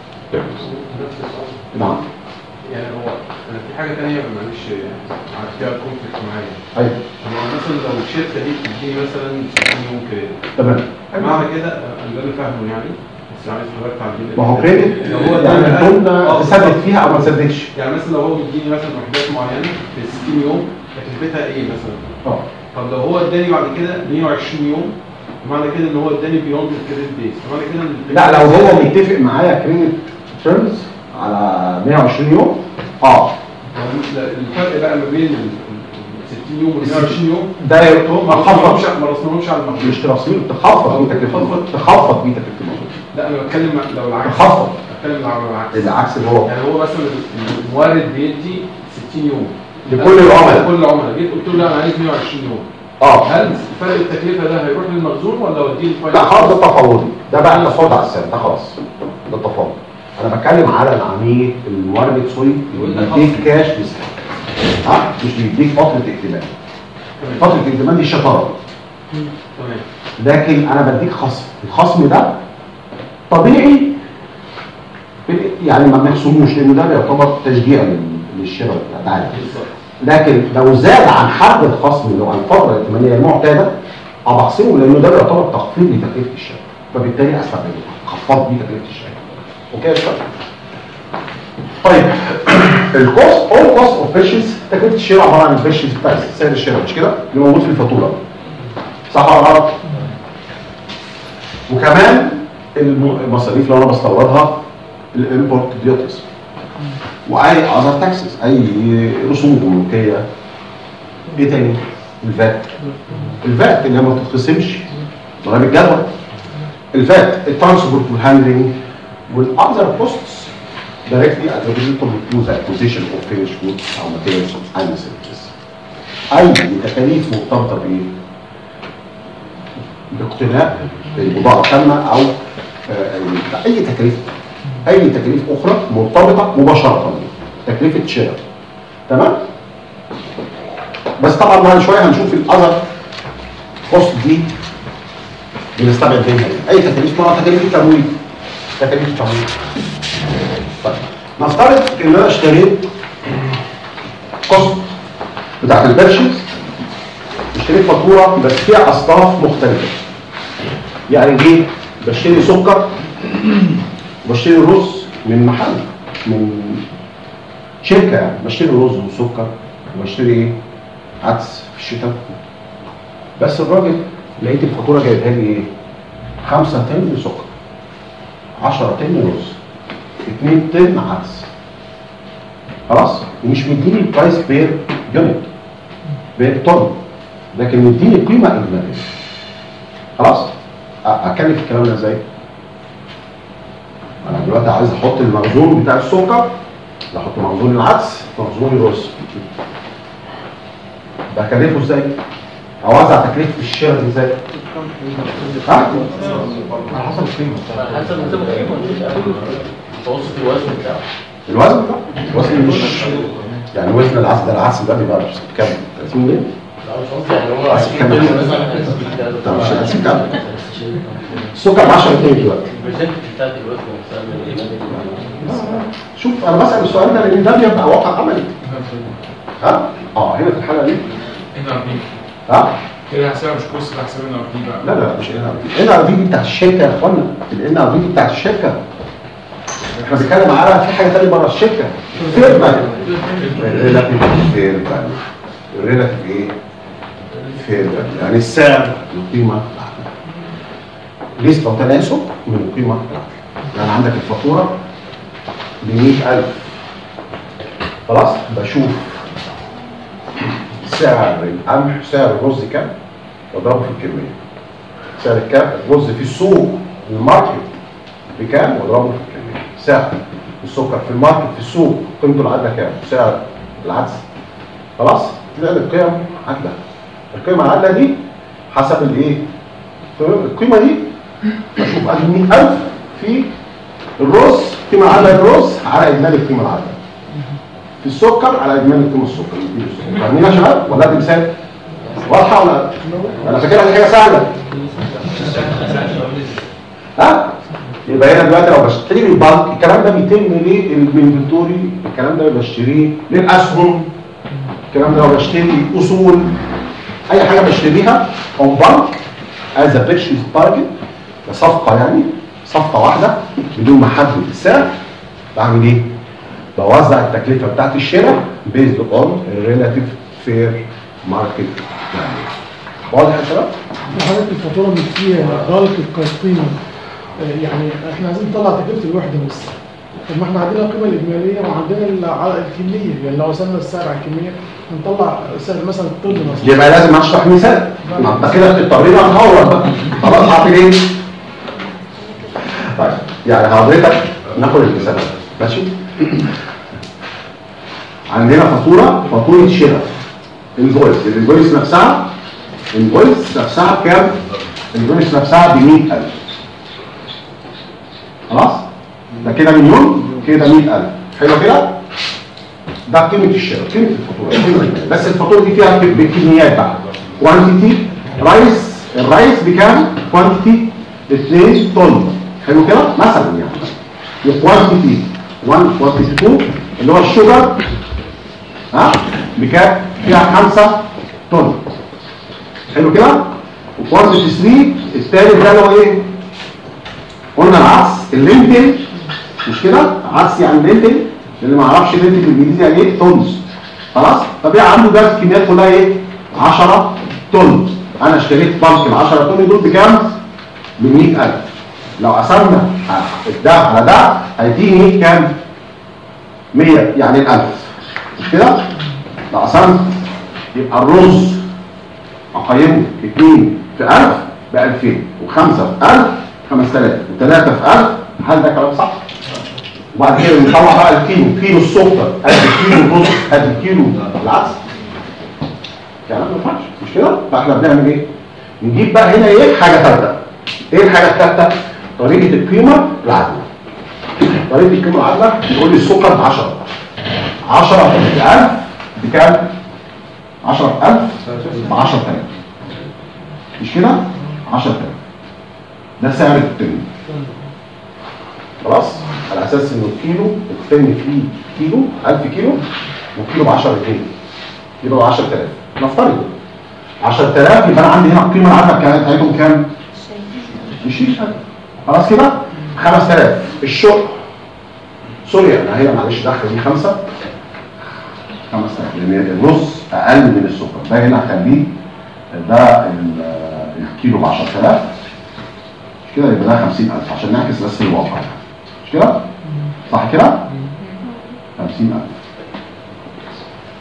نعم. يعني هو انا في حاجه ثانيه معلش عارف فيها كونفليكت معايا. ايوه. هو مثلا لو الشركه دي بتديني مثلا ستين يوم كريدت. تمام. معنى كده اللي انا فاهمه يعني بس عايز حضرتك تعديل. ما هو كريدت يعني كنا تسدد فيها او ما تسددش. يعني مثلا لو هو بيديني مثلا وحدات معينه في ستين يوم تكلفتها ايه مثلا؟ اه. طب لو هو اداني بعد كده مية وعشرين يوم معنى كده ان هو اداني بيوند الكريدت ديز، معنى كده لا لو هو متفق معايا كريدت تيرمز على مية وعشرين يوم اه الفرق بقى ما بين ستين يوم و مية وعشرين يوم ده ما خفضهمش ما رسمهمش على المخزون. مش ترسمين تخفض بيه تكلفه تخفض بيه تكلفه المخزون. لا انا بتكلم لو العكس تخفض بتكلم على العكس العكس اللي هو يعني هو مثلا المورد بيدي ستين يوم لكل العملاء لكل العملاء جيت قلت له لا انا عايز مية وعشرين يوم اه هل فرق التكلفه ده هيروح للمخزون ولا اوديه الفاينل؟ لا خلاص ده تفاوضي، ده بقى التفاوض على السعر ده خلاص ده التفاوض. انا بتكلم على العميل المورد سوري اللي بيديك كاش ديسكاونت ها مش بيديك فتره ائتمان. فتره الائتمان دي شطاره تمام، لكن انا بديك خصم، الخصم ده طبيعي يعني ما بنخصموش لانه ده بيعتبر تشجيع للشراء بتاع ده. لكن لو زاد عن حد الخصم اللي هو عن الفتره الائتمانيه المعتاده ابقى اقسمه لانه ده بيعتبر تخفيض لتكلفه الشراء، فبالتالي استبعده خفض بيه تكلفه الشراء. اوكي يا شباب؟ طيب الكوست اول كوست اوف بيرشيز تكلفه الشراء عباره عن البيرشيز بتاع سعر الشراء مش كده؟ اللي موجود في الفاتوره صح ولا غلط؟ وكمان المصاريف لو انا بستوردها الامبورت ديوتيز واي اذر تاكسز اي رسوم جمركيه. ايه تاني؟ الفات الفات اللي ما بتتخصمش ضرائب الجدول. الفات الترانسبورت والهاندلنج والاذر كوستس directly attributable to the acquisition of finished goods او materials and services. اي تكاليف مرتبطه بايه؟ باقتناء البضاعه الخامه او آه اي تكاليف اي تكاليف اخرى مرتبطه مباشره بتكلفه شراء. تمام؟ بس طبعا بعد شويه هنشوف الاذر كوست دي بنستبعد منها اي تكاليف طبعا تكاليف التمويل تكاليف التمويل. طيب نفترض ان انا اشتريت كوست بتاعت البيرشيز، اشتريت فاتوره بس فيها اصناف مختلفه. يعني جيت بشتري سكر وبشتري رز من محل من شركه يعني بشتري رز وسكر وبشتري ايه؟ عدس في الشتاء. بس الراجل لقيت الفاتوره جايبها لي ايه؟ خمسة طن سكر، عشرة طن رز، اتنين طن عدس، خلاص، ومش مديني البرايس بير يونت بير طن، لكن مديني قيمه اجماليه. خلاص، اكلف الكلام ده ازاي؟ انا دلوقتي عايز احط المخزون بتاع السكر، احط مخزون العدس، مخزون الرز، بكلفه ازاي؟ اوزع تكلفه الشراء دي ازاي؟ ها؟ على حسب القيمه على حسب القيمه متوسط الوزن بتاعه. الوزن لا، الوزن مش يعني وزن العدس ده، العدس ده بيبقى كام؟ ثلاثين جنيه؟ لا مش قصدي يعني هو عدس كام؟ مثلا مش عدس كام؟ السكر ب عشرة جنيه دلوقتي. البرسنت بتاعت الوزن نفسها من شوف انا بسال السؤال ده لان ده بيبقى واقع عملي. ها؟ اه هنا في الحاله دي ان ار بي ها؟ كده حسابها مش كوست، ده حساب ان ار بي بقى. لا لا مش ان ار بي، ان ار بي دي بتاعت الشركه يا اخوانا، الان ار بي دي بتاعت الشركه. احنا بنتكلم على في حاجه ثانيه بره الشركه، فير فاليو. الريلاتيف فير فاليو. الريلاتيف ايه؟ فير فاليو، يعني السعر القيمه نسبه وتناسب من القيمه. يعني عندك الفاتوره ب مئة ألف، خلاص بشوف سعر القمح، سعر الرز كام، واضربه في الكميه. سعر الكام الرز في السوق الماركت بكام، واضربه في الكميه. سعر السكر في الماركت في السوق قيمته العادله كام، سعر العدس. خلاص تلاقي القيم عادله. القيمه العادله دي حسب الايه؟ القيمه دي اشوف ادي مئة ألف في الرز، قيمه عادله للرز على اجمالي القيمه العادله. في السكر على اجمالي القيمه السكر. فاهمين يا شباب ولا دي مثال؟ واضحه ولا؟ انا فاكرها دي حاجه سهله. ها؟ يبقى هنا دلوقتي لو بشتري بالبالك، الكلام ده بيتم للانفنتوري، الكلام ده بشتريه للاسهم، الكلام ده لو بشتري اصول، اي حاجه بشتريها اون بالك از ا بيرشيز تارجت، صفقه يعني صفقه واحده بدون ما احدد السعر. بعمل ايه؟ بوزع التكلفه بتاعت الشراء بيزد اون ريلاتيف فير ماركت فاليو. واضح يا شباب؟ حضرتك الفاتوره اللي فيها بالك كقيمه، يعني احنا عايزين نطلع تكلفه الوحده بس. طب ما احنا عندنا القيمه الاجماليه وعندنا الكميه، يعني لو وصلنا السعر على الكميه هنطلع سعر مثلا الطن مثلا. يبقى لازم اشرح مثال. ما انت كده اضطرينا نهور بقى. خلاص هعمل ايه؟ طيب يعني حضرتك ناخد المثال ماشي؟ عندنا فاتوره، فاتوره شراء انفويس، الانفويس نفسها الانفويس نفسها بكام؟ الانفويس نفسها ب مئة ألف. خلاص؟ ده كده مليون، كده مئة ألف. حلو كده؟ ده قيمه الشراء، قيمه الفاتوره. بس الفاتوره دي فيها بكميات بقى. كوانتيتي رايس، الرايس بكام؟ كوانتيتي اثنين طن. حلو كده؟ مثلا يعني. وكوانتيتي واحد كوانتيتي اتنين اللي هو الشوجر ها بكام؟ فيها خمسة طن. حلو كده؟ وكوانتيتي ثلاثة الثالث ده اللي هو ايه؟ قلنا العدس، اللينتل، مش كده؟ عدس يعني لينتل، اللي ما يعرفش اللينتل بالانجليزي يعني ايه؟ طنز. خلاص؟ طبيعي عنده ده الكميات كلها ايه؟ عشرة طن. انا اشتريت بنك ال عشرة طن دول بكام؟ ب مئة ألف. لو قسمنا ده على ده هيديني كام؟ مية، يعني الألف. مش كده؟ لو قسمت يبقى الرز اقيمه اتنين في ألف ب ألفين، وخمسة في ألف خمسة آلاف، وثلاثة في ألف. هل ده كلام صح؟ وبعد كده نطلع بقى الكيلو، كيلو السكر قد كيلو الرز قد كيلو العدس. كلام ما ينفعش، مش كده؟ فاحنا بنعمل ايه؟ نجيب بقى هنا ايه؟ حاجه ثالثه. ايه الحاجه الثالثه؟ طريقه القيمه العادله. طريقه القيمه العادله بيقول لي السكر ب عشرة. عشرة في ألف بكام؟ عشرة في ألف ب عشرة آلاف. مش كده؟ عشرة آلاف. ده سعر الطن. خلاص؟ على اساس انه الكيلو الطن فيه كيلو ألف كيلو، والكيلو ب عشرة جنيه. يبقى ب عشرة آلاف. نفترض عشرة آلاف، يبقى انا عندي هنا القيمه العادله بتاعتهم كام؟ عشرين ألف. خلاص كده؟ خمسة آلاف. الشغل سوري انا هنا معلش داخل دي خمسة خمسة آلاف لان النص اقل من السكر. ده هنا هخليه ده الكيلو ب عشرة آلاف. مش كده؟ يبقى ده خمسين ألف عشان نعكس بس الواقع. مش كده؟ صح كده؟ خمسين ألف.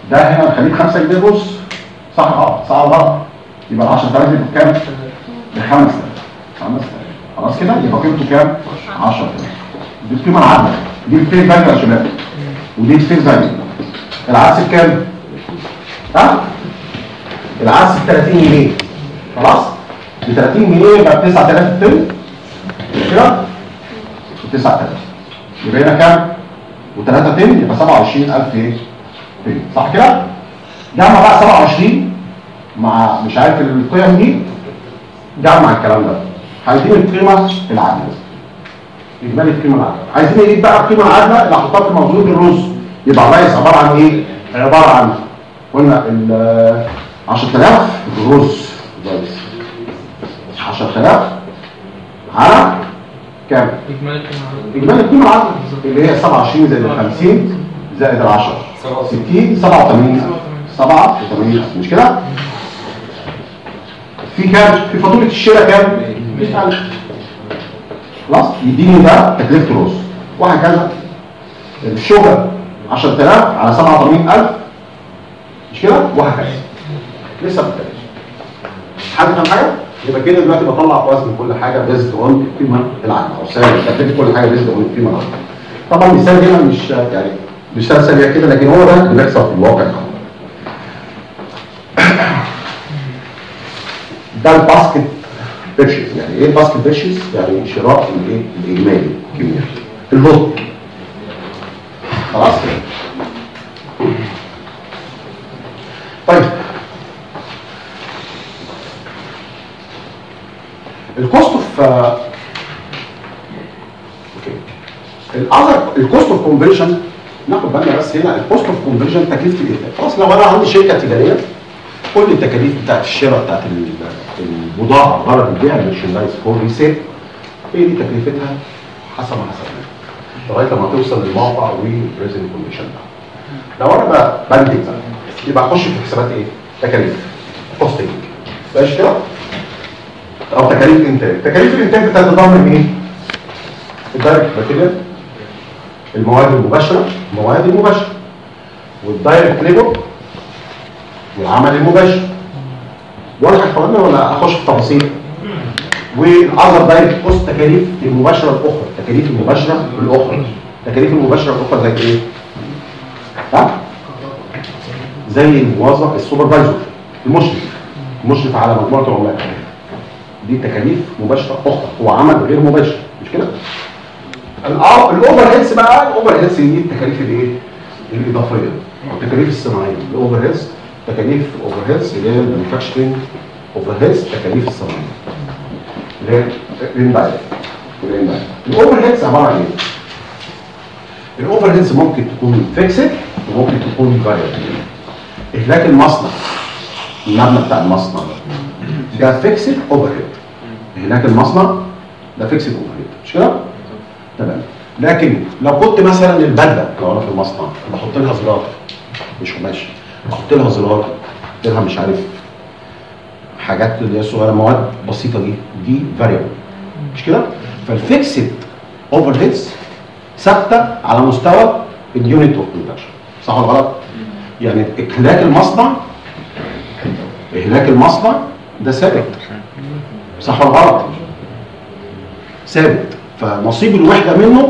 ده هنا نخليه خمسة جنيه ونص، صح؟ اه صح ولا غلط؟ يبقى ال عشرة آلاف يبقى بكام؟ ب خمسة آلاف. خمسة آلاف خلاص كده يبقى قيمته كام؟ عشرة آلاف. دي القيمه العادله، دي الفير فاليو يا شباب، ودي الفير فاليو. العكس بكام؟ ها؟ العكس ب ثلاثين جنيه. خلاص؟ ب ثلاثين جنيه يبقى ب تسعة آلاف الطن كده؟ ب تسعة آلاف. يبقى هنا كام؟ و3 طن يبقى سبعة وعشرين ألف ايه؟ طن، صح كده؟ جمع بقى سبعة وعشرين مع مش عارف القيم دي، جمع الكلام ده هيديني القيمه العادله. اجمالي القيمه العادله. عايزين نجيب بقى القيمه العادله اللي هحطها في موضوع الرز. يبقى الرئيس عباره عن ايه؟ عباره عن قلنا ال عشرة آلاف الرز الرئيس عشرة آلاف على كام؟ اجمالي القيمه العادله. اجمالي القيمه العادله اللي هي سبعة وعشرين زائد ال خمسين زائد ال عشرة ستين سبعة وثمانين سبعة وثمانين مش كده؟ في كام؟ في فاتوره الشراء كام؟ مئة ألف. خلاص؟ يديني ده تكلفه الرز وهكذا. الشغل عشرة آلاف على سبعة وثمانين ألف مش كده؟ وهكذا. لسه بتكلم. حد فاهم حاجه؟ يبقى كده دلوقتي بطلع وزن كل حاجه بيزد اون القيمه العادله او سعر تكلفه كل حاجه بيزد اون القيمه العادله. طبعا المثال هنا مش يعني مش سريع كده، لكن هو ده اللي بيحصل في الواقع. ده الباسكت بيرشيز. يعني ايه الباسكت بيرشيز؟ يعني شراء الايه؟ الاجمالي الكميه اللوت. خلاص كده. طيب الكوست اوف اوكي الاذر الكوست اوف كونفرجن ناخد بالنا بس هنا. الكوست اوف كونفرجن تكلفه الانتاج. خلاص لو انا عندي شركه تجاريه كل التكاليف بتاعت الشراء بتاعت البضاعه غرض البيع الميرشندايز فور ريسيل هي دي تكلفتها حسب ما حسبناها لغايه لما توصل للموقع والبريزنت كونديشن. لو انا بنتج يبقى اخش في حسابات ايه؟ تكاليف كوستنج ماشي كده؟ او تكاليف الانتاج. تكاليف الانتاج بتتضمن ايه؟ الدايركت ماتيريال، المواد المباشره، المواد المباشره، والدايركت ليبر، والعمل المباشر. واضح الحوار ولا اخش في تفاصيل؟ والاذر دايركت كوست تكاليف المباشره الاخرى، التكاليف المباشره الاخرى. التكاليف المباشره الاخرى زي ايه؟ ها؟ زي الموظف السوبرفايزر، المشرف، المشرف على مجموعه العمال. دي تكاليف مباشره اخرى، هو عمل غير مباشر مش كده؟ الاوفر هيدز بقى، الاوفر هيدز دي التكاليف الايه؟ الاضافيه او التكاليف الصناعيه. الاوفر هيدز تكاليف الاوفر هيدز اللي هي المانيفاكتشرنج اوفر هيدز، تكاليف الصناعيه اللي هي الاندايركت. الاوفر هيدز عباره عن ايه؟ الاوفر هيدز ممكن تكون فيكسد وممكن تكون فاريبل. اهلاك المصنع، المبنى بتاع المصنع ده فيكسد اوفر هيد. اهلاك المصنع ده فيكسد اوفر هيد مش كده؟ تمام. لكن لو كنت مثلا البدله لو انا في المصنع بحط لها زرار مش قماش، بحط لها زرار، بحط لها مش عارف حاجات اللي هي صغيره، مواد بسيطه دي دي فاريبل مش كده؟ فالفيكسد اوفر هيدز ثابته على مستوى اليونت اوف برودكشن، صح ولا غلط؟ يعني اهلاك المصنع اهلاك المصنع ده ثابت، صح ولا غلط؟ ثابت. فنصيب الوحده منه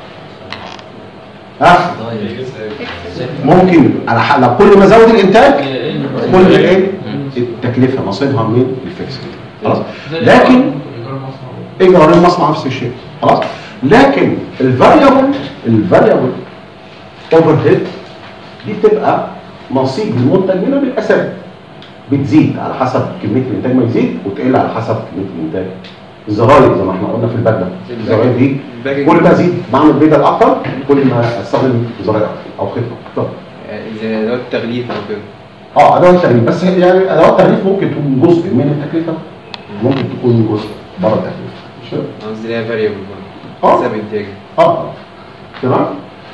ها ممكن على لو كل ما زود الانتاج كل ايه التكلفه نصيبها من الفيكس. خلاص. لكن ايجار المصنع نفس الشيء. خلاص. لكن الفاريبل الفاريبل اوفر هيد دي بتبقى نصيب المنتج منها بالاساس، بتزيد على حسب كميه الانتاج ما يزيد وتقل على حسب كميه الانتاج. الزراير زي ما احنا قلنا في البدله، الزراير دي كل ما ازيد بعمل بدل اكتر كل ما استخدم زراير او خطه. طب زي ادوات التغليف او كده. اه ادوات التغليف، بس يعني ادوات التغليف ممكن تكون جزء من التكلفه، ممكن تكون جزء بره التكلفه. مش كده؟ قصدي ليها فاريبل برضه حسب انتاجها. اه تمام.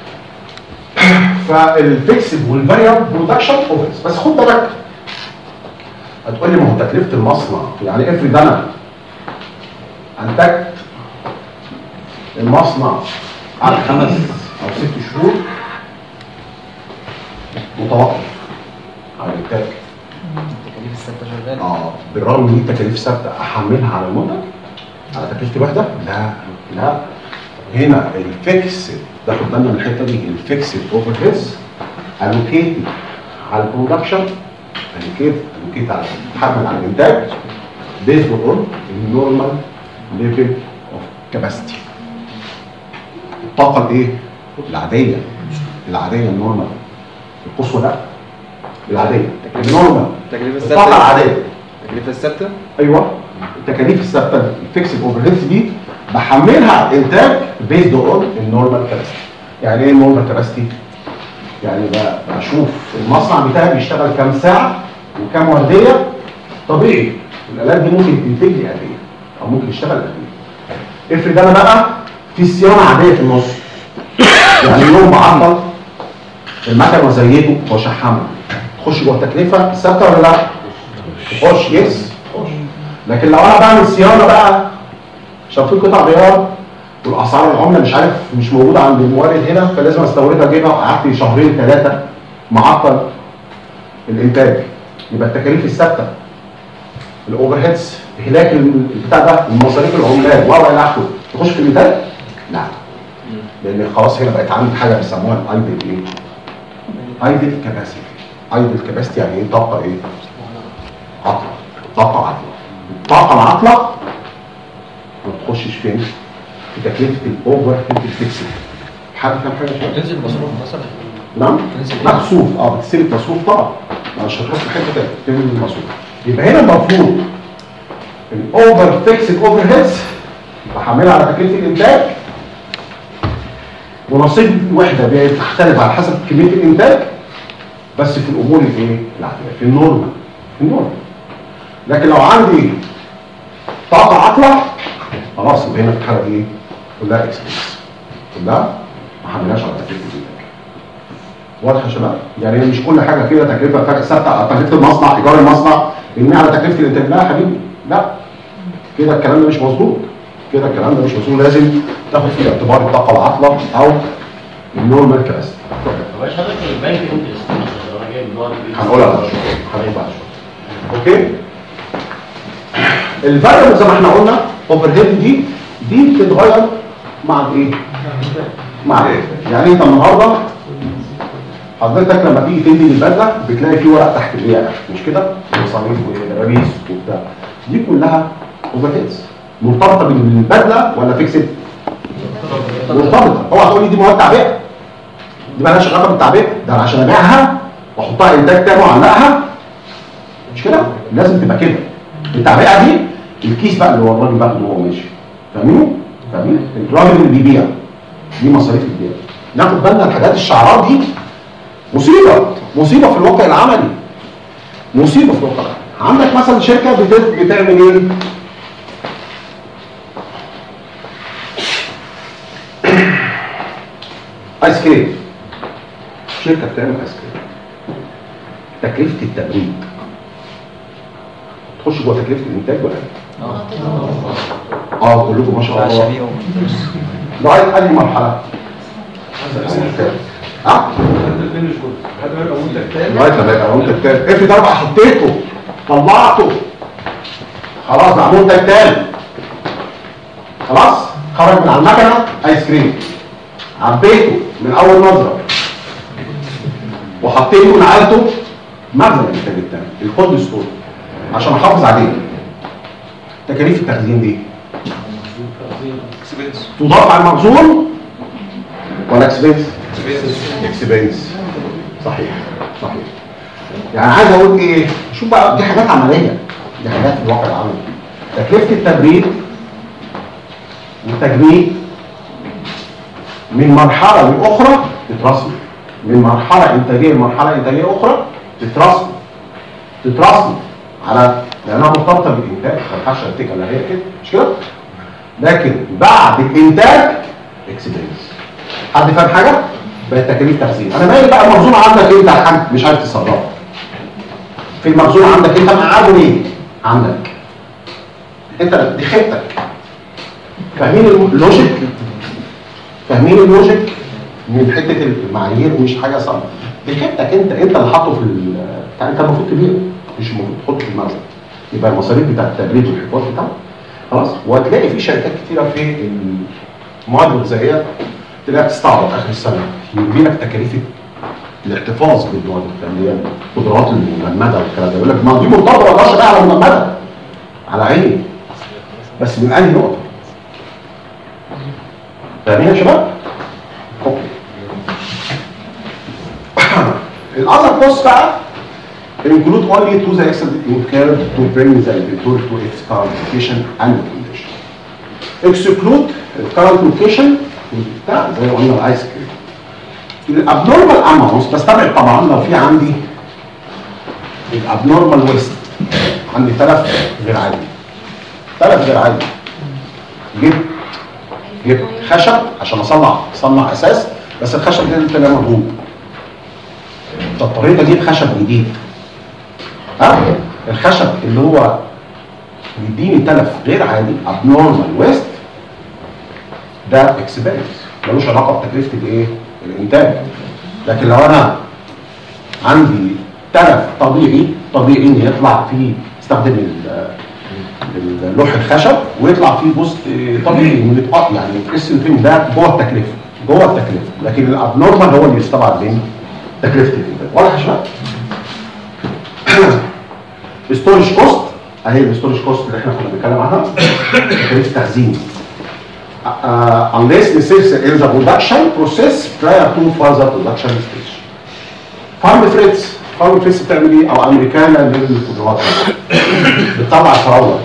فالفيكسد والفاريبل برودكشن اوفرز. بس خد بالك هتقول لي ما هو تكلفه المصنع، يعني افرض انا انتجت المصنع على خمس او ست شهور متوقف على الانتاج. التكاليف الثابته شغاله. اه بالرغم ان دي تكاليف ثابته احملها على المنتج على تكلفه الوحده؟ لا لا، هنا الفيكس تاخد بالنا من الحته دي، الفيكس اوفر هيدز الوكيتد على البرودكشن، الوكيت الوكيت على تحمل على الانتاج بيزد اون النورمال ليفل اوف كاباسيتي. الطاقه الايه؟ العاديه العاديه النورمال، القصوى لا، العاديه النورمال، التكلفه الطاقه الثابته. العاديه. التكلفه الثابته؟ ايوه التكاليف الثابته الفيكسد اوفر هيدز دي بحملها على الانتاج بيزد اون النورمال كاباسيتي. يعني ايه النورمال كاباسيتي؟ يعني بشوف المصنع بتاعي بيشتغل كام ساعه وكام ورديه طبيعي، الالات دي ممكن تنتج لي قد ايه او ممكن يشتغل قد ايه. افرض انا بقى في صيانه عاديه في النص، يعني يوم بعطل المكنه زيته وشحمها، تخش جوه التكلفه الثابته ولا لا؟ تخش يس تخش. لكن لو انا بعمل صيانه بقى عشان في قطع غيار والاسعار العمله مش عارف مش موجوده عند المورد هنا، فلازم استوردها اجيبها، وقعدت شهرين ثلاثه معطل الانتاج، يبقى التكاليف الثابته الاوفر هيدز هلاك البتاع ده المصاريف العمال و الى اخره تخش في الانتاج؟ لا، لان خلاص هنا بقت عندي حاجه بيسموها الايدل ايه؟ ايدل كاباسيتي. ايدل كاباسيتي يعني ايه؟ طاقه ايه؟ عطله. طاقه عطله. الطاقه العطله ما تخشش فين؟ في تكلفه الاوفر هيد الفيكسد. حد فاهم حاجه شويه؟ تنزل مصروف مثلا؟ نعم؟ تنزل مصروف، اه بتستلف مصروف طبعا، مش هتروح في حته تانيه تنزل المصروف. يبقى هنا المفروض الاوفر فيكسد اوفر هيدز بحملها على تكلفه الانتاج، ونصيب الوحده بيختلف على حسب كميه الانتاج، بس في الامور الايه؟ العاديه، في النورمال، في النورمال. لكن لو عندي طاقه عطله خلاص يبقى هنا في الحاله دي كلها اكسبنس، كلها ما حملناش على تكلفه الانتاج. واضح يا شباب؟ يعني مش كل حاجه كده تكلفه فرق ثابته على تكلفه المصنع، ايجار المصنع ان على تكلفه الانتاج. لا يا حبيبي، لا، كده الكلام ده مش مظبوط، كده الكلام ده مش مظبوط. لازم تاخد في الاعتبار الطاقه العطله او النورمال كاباسيتي. مش حضرتك البنك انترست مثلا لو انا جايب دولار هنقولها بعد شويه، هنقول بعد شويه. اوكي؟ الفاريبل زي ما احنا قلنا اوفر هيد دي دي بتتغير مع الايه؟ مع ايه؟ يعني انت النهارده حضرتك لما تيجي تدي البدله بتلاقي في ورق تحت الرياء، مش كده؟ مصاريف ودبابيس وبتاع، دي كلها اوفر هيدز مرتبطه بالبدله ولا فيكسد؟ مرتبطه. اوعى تقول لي دي مواد تعبئه، دي مالهاش علاقه بالتعبئه، ده انا عشان ابيعها واحطها انتاج تاني واعلقها، مش كده؟ لازم تبقى كده. التعبئه دي الكيس بقى اللي هو الراجل بقى اللي هو ماشي، فاهمين؟ فاهمين؟ الراجل اللي بيبيع دي مصاريف البيع. ناخد بالنا الحاجات الشعارات دي مصيبه، مصيبه في الواقع العملي، مصيبه في الواقع. عندك مثلا شركه بتعمل ايه؟ ايس كريم. شركه بتعمل ايس كريم، تكلفه التبريد تخش جوه تكلفه الانتاج ولا لا؟ اه كلكم ما شاء الله. لغايه انهي مرحله؟ اه لغايه لما يبقى منتج تاني. افرض انا حطيته طلعته خلاص بقى منتج تاني، خلاص خرج من على المكنه ايس كريم، عبيته من اول نظره وحطيته ونقلته مخزن الانتاج التاني الكولد ستور عشان احافظ عليه. تكاليف التخزين دي تضاف على المخزون ولا اكسبنس؟ اكسبنس. صحيح صحيح. يعني عايز اقول ايه؟ شوف بقى دي حاجات عمليه، دي حاجات في الواقع العملي. تكلفه التبريد والتجميد من مرحله لاخرى تترسم، من مرحله انتاجيه لمرحله انتاجيه اخرى تترسم تترسم على لانها مرتبطه بالانتاج، ما ينفعش اتكل على هي كده، مش كده؟ لكن بعد الانتاج اكسبنس. حد فاهم حاجه؟ بقت تكاليف تخزين. انا مالي بقى المخزون عندك انت يا حاج مش عارف تصرفه. في المخزون عندك انت مقعده ليه؟ عندك انت دي خيبتك. فاهمين اللوجيك؟ فاهمين اللوجيك من حته المعايير؟ مش حاجه صعبه. في حتتك انت انت اللي حاطه في بتاع، انت المفروض تبيعه مش المفروض تحطه في المخزن. يبقى المصاريف بتاعت التبريد والحفاظ بتاعه خلاص. وهتلاقي في شركات كتيره في المواد الغذائيه تلاقيها بتستعرض اخر السنه يجيب لك تكاليف الاحتفاظ بالمواد اللي هي القدرات المجمده والكلام ده، يقول لك ما دي مرتبطه ولا بقى على المجمده على عيني، بس من انهي نقطه؟ فاهمين يا شباب؟ اوكي. الاذر كوست بقى include only to the extent incurred to bring the inventory to its current location and condition. Exclude the current location بتاع زي ما قلنا الايس كريم. الابنورمال اماونتس بستبعد طبعا لو في عندي الابنورمال ويست، عندي تلف غير عادي. تلف غير عادي. جبت جبت خشب عشان اصنع اصنع اساس، بس الخشب ده انت لا مرغوب. فاضطريت اجيب خشب جديد. ها؟ الخشب اللي هو بيديني تلف غير عادي abnormal waste ده اكسبنس ملوش علاقه بتكلفه الايه؟ الانتاج. لكن لو انا عندي تلف طبيعي طبيعي ان يطلع فيه استخدم اللوح الخشب ويطلع فيه جزء طبيعي من الاتقاء، يعني القسم الفيلم ده جوه التكلفه جوه التكلفه، لكن الابنورمال هو اللي يستبعد من تكلفه الانتاج. واضح يا شباب؟ ستورج كوست اهي الستورج كوست اللي احنا كنا بنتكلم عنها، تكلفه تخزين. Uh, unless necessary in the production process prior to further production stage. فارم فريتس، فارم فريتس بتعمل ايه؟ او امريكانا للخضروات بتطلع الفراوله.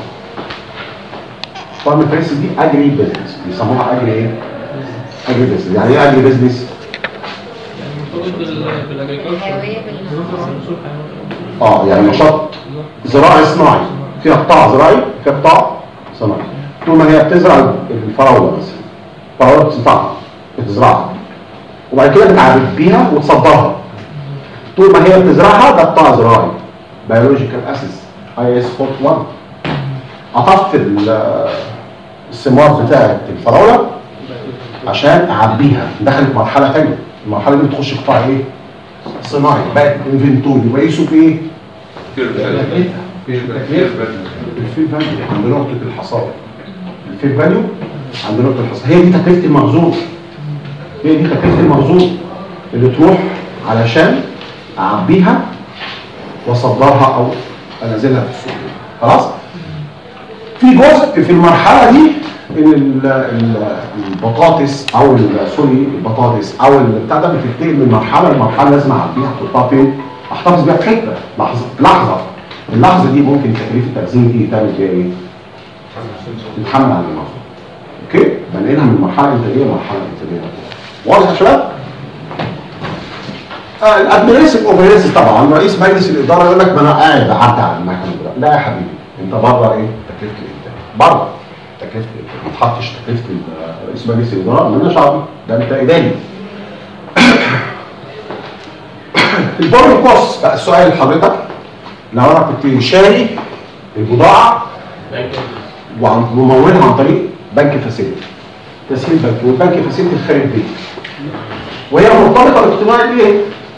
فارم فريتس دي اجري بزنس، بيسموها اجري ايه؟ اجري بزنس. يعني ايه اجري بزنس؟ اه يعني نشاط زراعي صناعي، فيها قطاع زراعي فيها قطاع صناعي. طول ما هي بتزرع الفراوله مثلا، الفراوله بتزرعها بتزرعها وبعد كده بتعالج بيها وتصدرها. طول ما هي بتزرعها ده قطاع زراعي بيولوجيكال اسيس اي اس أربعة واحد. قطفت الثمار بتاعت الفراوله عشان اعبيها، دخلت مرحله ثانيه، المرحله دي بتخش قطاع ايه؟ صناعي، بقت انفنتوري ويقيسوا في ايه؟ الفيل فاليو عند نقطه الحصاد. الفيل فاليو عند نقطه الحصاد هي دي تكلفه المخزون، هي دي تكلفه المخزون اللي تروح علشان اعبيها واصدرها او انزلها في السوق. خلاص؟ في جزء في المرحله دي ان البطاطس او سوري البطاطس او البتاع ده بتنتقل من مرحله لمرحله لازم اعبيها احطها فين؟ احتفظ بيها في حته لحظه لحظه اللحظه دي ممكن تكلفه التخزين دي تعمل فيها ايه؟ تتحمل على المخزون. اوكي؟ بنقلها من مرحله انتاجيه لمرحله انتاجيه. واضح يا شباب؟ آه الادمنستريتيف اوفرهيدز طبعا رئيس مجلس الاداره يقول لك ما انا قاعد بعدي على المكنه دلوقتي. لا يا حبيبي انت بره ايه؟ تكلفه الانتاج. بره تكلفه الانتاج. ما تحطش تكلفه رئيس مجلس الاداره مالناش دعوه، ده انت اداري. البورن كوست بقى السؤال لحضرتك، لو انا كنت شاري البضاعه وممولها عن طريق بنك فاسيلتي، تسهيل بنكي، والبنك فاسيلتي خارج البيت وهي مرتبطه باقتناع الايه؟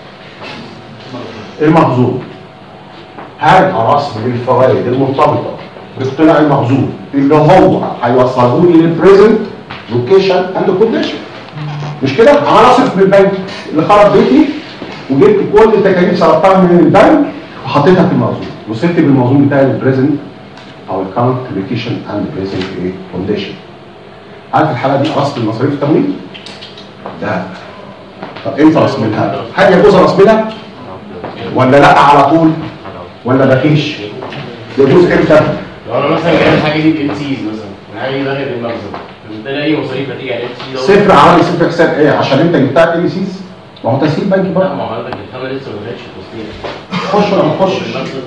المخزون. هل ارسم بالفوائد المرتبطه باقتناع المخزون اللي هو هيوصلوني للبريزنت لوكيشن اند كونديشن. مش كده؟ انا اصرف من البنك اللي خرب بيتي وجبت كل التكاليف صرفتها من البنك وحطيتها في المخزون، وصلت بالمخزون بتاعي للبريزنت او الكارنت لوكيشن اند بريزنت ايه؟ كونديشن. هل في الحاله دي اصل المصاريف التمويل؟ لا. طب امتى رسمها؟ هل يجوز رسمها؟ ولا لا على طول؟ ولا مفيش؟ يجوز امتى؟ لو انا مثلا جايب حاجه دي بام سيز مثلا، الحاجه دي داخل المخزن، فبالتالي اي مصاريف هتيجي على ام سي صفر عملي صفر حساب ايه؟ عشان انت جبتها ام سيز؟ ما هو تسهيل بنكي لا بقى. ما هو حضرتك الخامه لسه ما دخلتش التصنيع. خش ولا ما تخشش؟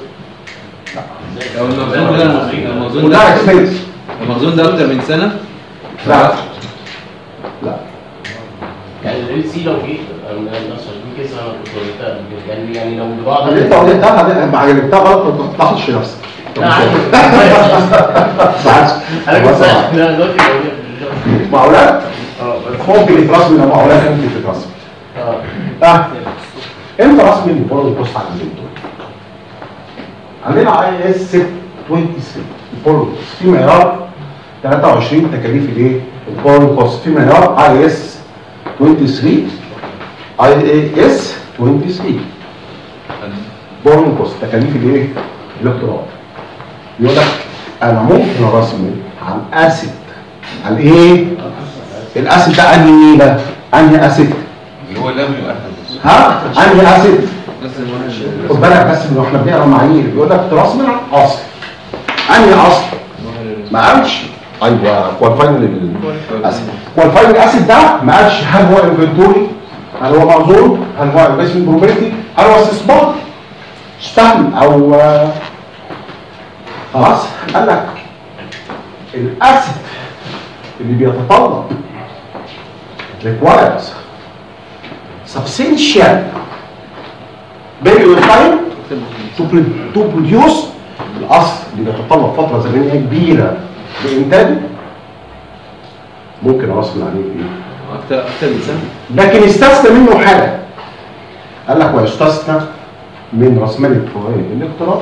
لو المخزون ده المخزون وده ده اكسبنس. المخزون ده اكتر من سنه؟ لا لا يعني ال سي لو جه انا اصلا دي كيس انا كنت قلتها يعني يعني لو البضاعه اللي انت قلتها ما عجبتها غلط ما تطلعش نفسك. لا عادي. انا كنت لا دلوقتي معقولات؟ اه ممكن يترسم ولا معقولات ممكن تترسم. اه اه امتى راس مال البورو كوست على الانفنتوري؟ عندنا اي اس ستة وعشرين البورو كوست في معيار ثلاثة وعشرين تكاليف الايه؟ البورو كوست في معيار اي اس ثلاثة وعشرين اي اس ثلاثة وعشرين بورو كوست تكاليف الايه؟ الاقتراض. يقول لك انا ممكن ارسم عن اسيد عن ايه؟ الاسيد ده انهي نيله؟ انهي اسيد؟ اللي هو اللبن ها؟ انهي اسيد؟ بس المهم خد بالك بس ان احنا بنقرا معايير بيقول لك ترسم عن اصل. انهي اصل؟ ما قالش ايوه كواليفاينج الاسيد. كواليفاينج الاسيد ده ما قالش هل هو انفنتوري؟ هل هو مخزون؟ هل هو انفستمنت بروبرتي؟ هل هو استثمار؟ اشتغل او خلاص؟ قال لك الاسيد اللي بيتطلب requires substantial period time to produce الاصل اللي بيتطلب فتره زمنيه كبيره لانتاجه ممكن ارسم عليه ايه؟ اكتر اكتر من سنه. لكن استثنى منه حاجه قال لك ويستثنى من راس مال الفوائد الاقتراض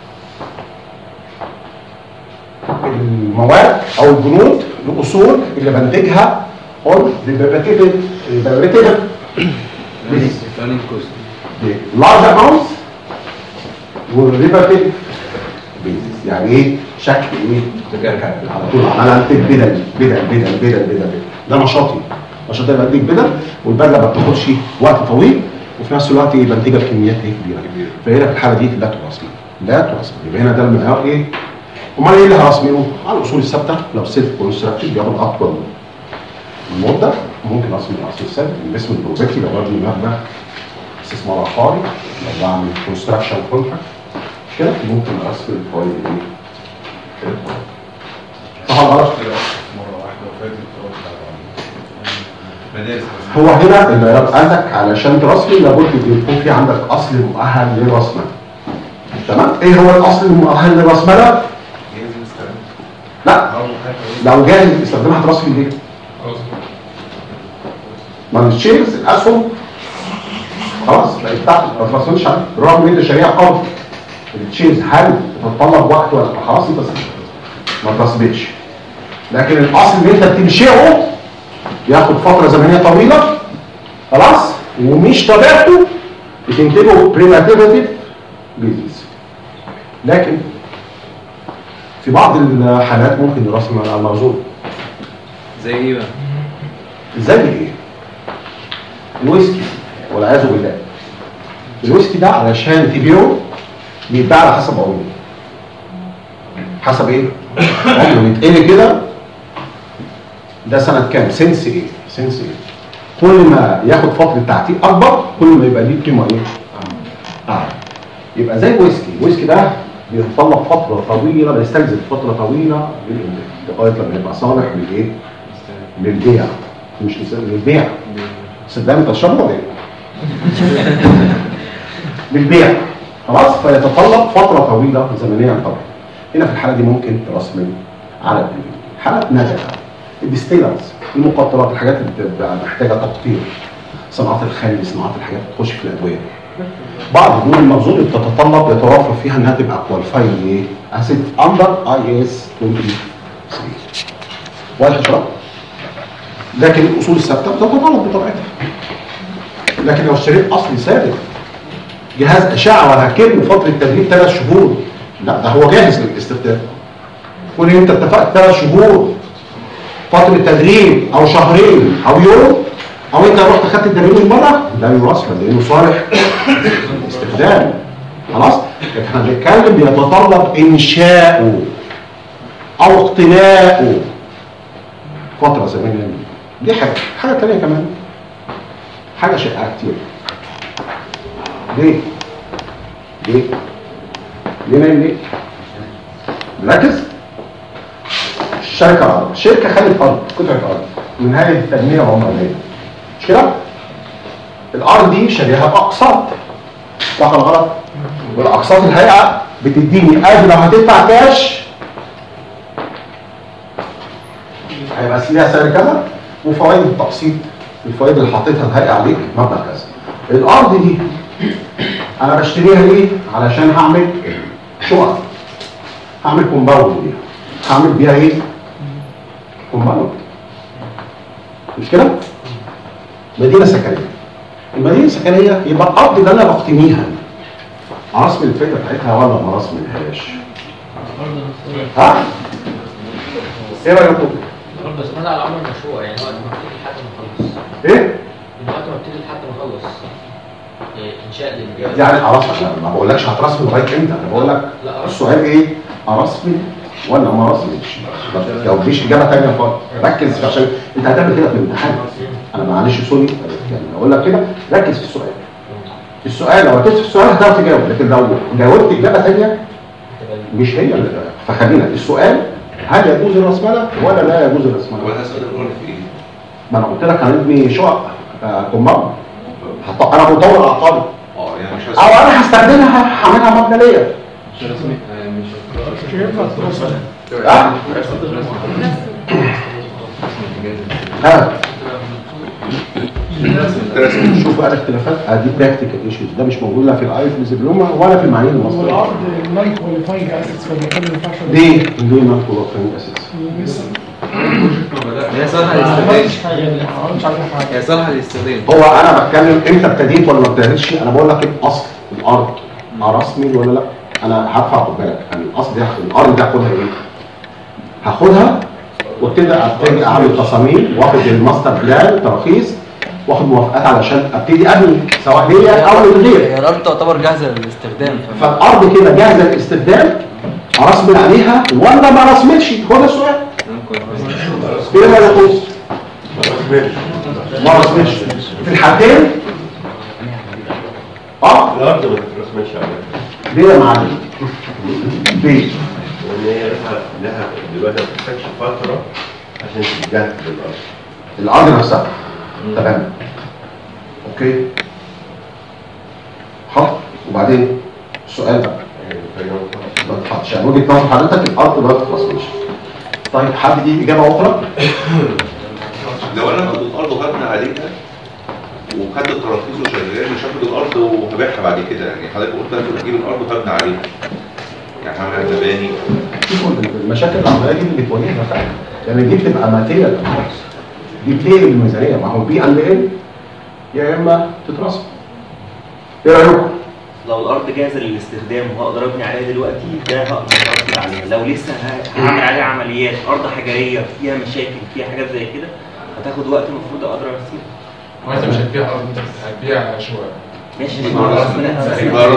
المواد او البنود الاصول اللي بنتجها اون ديريفاتيف ديريفاتيف planning cost لارج اماونتس والديريفاتيف بيزنس يعني ايه شكل ايه تكرر على طول عمال انتج بدل بدل بدل بدل بدل ده نشاطي نشاطي بنتج بدل والبدله ما بتاخدش وقت طويل وفي نفس الوقت ايه بنتجها بكميات ايه كبيره فهنا في الحاله دي لا ترسم لا ترسم يبقى هنا ده المعيار ايه امال ايه اللي هرسمه على الاصول الثابته لو سيلف كونستراكشن بياخد اطول المده ممكن ارسم الاصل الثابت انفستمنت بروجكت لو ببني مبنى استثمار عقاري لو بعمل كونستراكشن كونتراكت كده ممكن ارسم الفوائد ايه صح ولا غلط؟ مره واحده وفاتت مدارس هو هنا المعيار قالك علشان ترسمي لابد يكون في عندك اصل مؤهل للرسمه تمام؟ ايه هو الاصل المؤهل للرسمه ده؟ لا لو جاهز تستخدمها ترسم ليه؟ ما الشيرز الاسهم خلاص بقت بتاعتك ما ترسمش عليها رغم ان انت شاريها قرض الشيرز هل تتطلب وقت ولا خلاص انت ما ترسمتش لكن الاصل اللي انت بتنشئه ياخد فتره زمنيه طويله خلاص ومش طبيعته بتنتجه بريماتيفيتيف بيزنس لكن في بعض الحالات ممكن نرسم على المخزون زي ايه بقى؟ زي ايه؟ الويسكي والعياذ بالله الويسكي ده علشان تبيعه بيتباع على حسب عمره حسب ايه؟ عمره بيتقلي كده ده سنة كام؟ سنس ايه؟ سنس ايه؟ كل ما ياخد فترة تعتيق اكبر كل ما يبقى ليه قيمة ايه؟ اعلى يبقى زي الويسكي الويسكي ده بيتطلب فترة طويلة بيستلزم فترة طويلة لغاية لما يبقى صالح للايه؟ للبيع مش للبيع صدقني انت تشربه ولا ايه؟ للبيع خلاص فيتطلب فترة طويلة زمنيا طبعا هنا في الحالة دي ممكن ترسم على البيع حالة نادرة الديستيلرز المقطرات الحاجات اللي بتبقى محتاجة تقطير صناعة الخل صناعة الحاجات تخش في الأدوية بعض الدول المخزون اللي بتتطلب يتوافر فيها انها تبقى كواليفايد ايه؟ اسيد اندر اي اس ثلاثة وعشرين واضح يا شباب؟ لكن الاصول الثابته بتتطلب بطبيعتها لكن لو اشتريت اصلي ثابت جهاز اشعه وهكذا فتره تدريب ثلاث شهور لا ده هو جاهز للاستخدام كل انت اتفقت ثلاث شهور فتره تدريب او شهرين او يوم او انت رحت خدت التدريب من بره لا يرسم لانه صالح استخدام خلاص لكن احنا بنتكلم بيتطلب انشاؤه او اقتناؤه فتره زمنيه دي حاجه حاجه ثانيه كمان حاجه شائعه كتير ليه ليه ليه نايم ليه مركز الشركه عرض الشركه خدت ارض قطعه ارض من هيئه التنميه العمرانيه مش كده الارض دي شاريها باقساط صح ولا غلط والاقساط الهيئه بتديني ادي لو هتدفع كاش هيبقى ليها سعر كذا وفوائد التقسيط الفوائد اللي حطيتها الهيئه عليك مبلغ كذا الارض دي انا بشتريها ليه؟ علشان هعمل شقق، هعمل كومباوند بيها، هعمل بيها ايه؟ كومباوند، مش كده؟ مدينه سكنيه. المدينه السكنيه يبقى الارض اللي انا بقتنيها ارسم الفكره بتاعتها ولا ما ارسملهاش؟ ها؟ ايه رايكم؟ بس انا على عمر مشروع يعني وقت ما ابتدي لحد ما اخلص. ايه؟ من وقت ما ابتدي لحد ما اخلص انشاء للبيت. يعني خلاص انا ما بقولكش هترسم لغايه امتى، انا بقول لك السؤال ايه؟ ارسم ولا ما ارسمش؟ ما تجاوبليش اجابه ثانيه خالص، ركز عشان انت هتعمل كده في الامتحان. انا معلش سوري يعني اقول لك كده، ركز في السؤال. السؤال لو ركزت في السؤال هتعرف تجاوب، لكن لو جاوبت اجابه ثانيه مش هي اللي. فخلينا السؤال هل يجوز الرسمله ولا لا يجوز الرسمله؟ ولا هسأل الأول في إيه؟ ما انا قلت لك هنبني شقق كومباوند، انا مطور عقاري اه يعني مش او هسأل. انا هستخدمها هعملها مبنى ليا. مش رسمي مش مش هينفع ترسم. ها؟ ها؟ شوف بقى الاختلافات، ادي براكتيكال ايشوز، ده مش موجود لا في الايفلز دبلومه ولا في المعايير المصريه. والارض نون كواليفاينج اسيتس ولا كان ما ينفعش؟ ليه؟ ليه نون كواليفاينج اسيتس؟ لسه هي صالحه ما للاستخدام. عملتش حاجه ما عملتش عليها حاجه. هي صالحه للاستخدام. هو انا بتكلم امتى ابتديت ولا ما ابتديتش؟ انا بقول لك الاصل الارض ارسمي ولا لا؟ انا هدفع، خد بالك يعني الاصل دي الارض دي هاخدها ايه؟ هاخدها وابتدي ابتدي اعمل تصاميم واخد الماستر بلان تراخيص واخد موافقات علشان ابتدي ابني سواء ليا او للغير. هي الارض تعتبر جاهزه للاستخدام. فالارض كده جاهزه للاستخدام، ارسم عليها ولا ما رسمتش؟ هو ده السؤال. ايه ما يقول؟ ما رسمتش في الحالتين. اه الأرض ما تترسمش عليها. ليه يا معلم؟ ليه؟ لأن هي لها لها دلوقتي ما بتحتاجش فترة عشان تتجهز للأرض. الارض نفسها تمام اوكي حط. وبعدين السؤال بقى ما تحطش يعني وجهه نظر حضرتك الارض ما تترسمش. طيب حد دي اجابه اخرى؟ لو أنا هاخد الأرض وهبني عليها وخدت التراخيص وشغال مش هاخد الأرض وهبيعها بعد كده، يعني حضرتك قلت أنا هجيب الأرض وهبني عليها. يعني هعمل مباني. شوفوا المشاكل العمليه دي اللي بتواجهنا فعلا، يعني دي بتبقى ماتيريال دي بتقلب الميزانيه. ما هو بي اند ال يا اما تترسم. ايه رايكم؟ لو الارض جاهزه للاستخدام وهقدر ابني عليها دلوقتي ده هقدر ابني عليها. لو لسه هعمل عليها عمليات، ارض حجريه فيها مشاكل فيها حاجات زي كده هتاخد وقت المفروض اقدر ارسمها. هو انت مش هتبيع ارض، انت هتبيع شقق. ماشي الفكره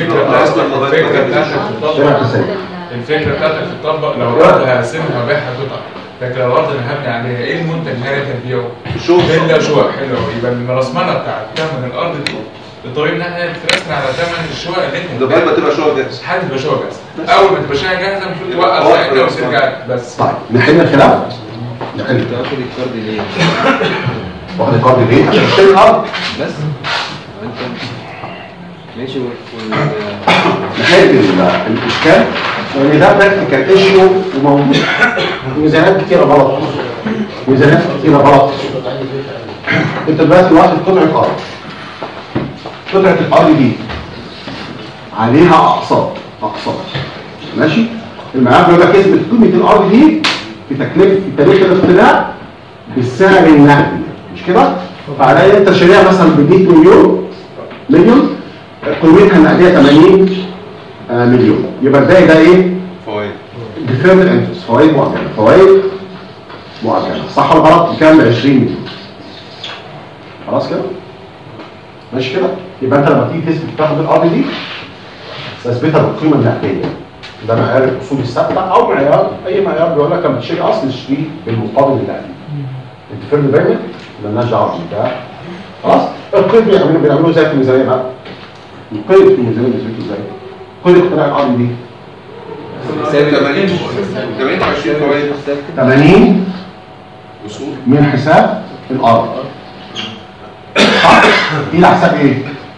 الفكره بتاعتك تطبق لو الارض هقسمها وابيعها قطع، لكن لو الارض انا هبني عليها ايه المنتج اللي انا هبيعه؟ فيلا شقق حلوه. يبقى الرسمنه بتاعت ثمن الارض دي الطريق ان احنا بترسم على ثمن الشقق اللي انت لغايه ما تبقى شقق جاهزه. حد تبقى شقق جاهزه، اول ما تبقى شقق جاهزه المفروض توقف ساعتها وترجع بس. طيب نحل الخلاف. نحل. انت واخد الكارد ليه؟ واخد الكارد ليه؟ عشان تشتري الارض بس انت ماشي. نحل الاشكال لان ده براكتيكال ايشيو وموجود. ميزانات كتيره غلط، ميزانات كتيره غلط. انت دلوقتي واخد قطعه ارض، قطعه الارض دي عليها اقساط اقساط ماشي. المعاد بيقول لك اثبت قيمه الارض دي في تكلفه في تاريخ الاقتناء بالسعر النقدي، مش كده؟ فعليا انت شاريها مثلا ب مية مليون مليون قيمتها النقديه ثمانين مليون، يبقى الباقي ده ايه؟ فوائد. ديفيرمنت انترست، فوائد مؤجله، فوائد مؤجله صح ولا غلط؟ بكام؟ ب عشرين مليون. خلاص كده؟ ماشي كده؟ يبقى انت لما تيجي تثبت تاخد الارض دي تثبتها بالقيمه النقديه. ده معيار الاصول الثابته او معيار اي معيار بيقول لك لما تشتري اصل تشتريه بالمقابل النقدي. الديفيرمنت بيمنت مالناش دعوه بيه. خلاص؟ القيد بيعملوا بيعملوه زي في الميزانيه بقى. القيد في الميزانيه بيثبته ازاي؟ قيد اقتناء الارض دي ثمانين ثمانين وعشرين فوائد. ثمانين اصول من حساب الارض. صح؟ دي لحساب ايه؟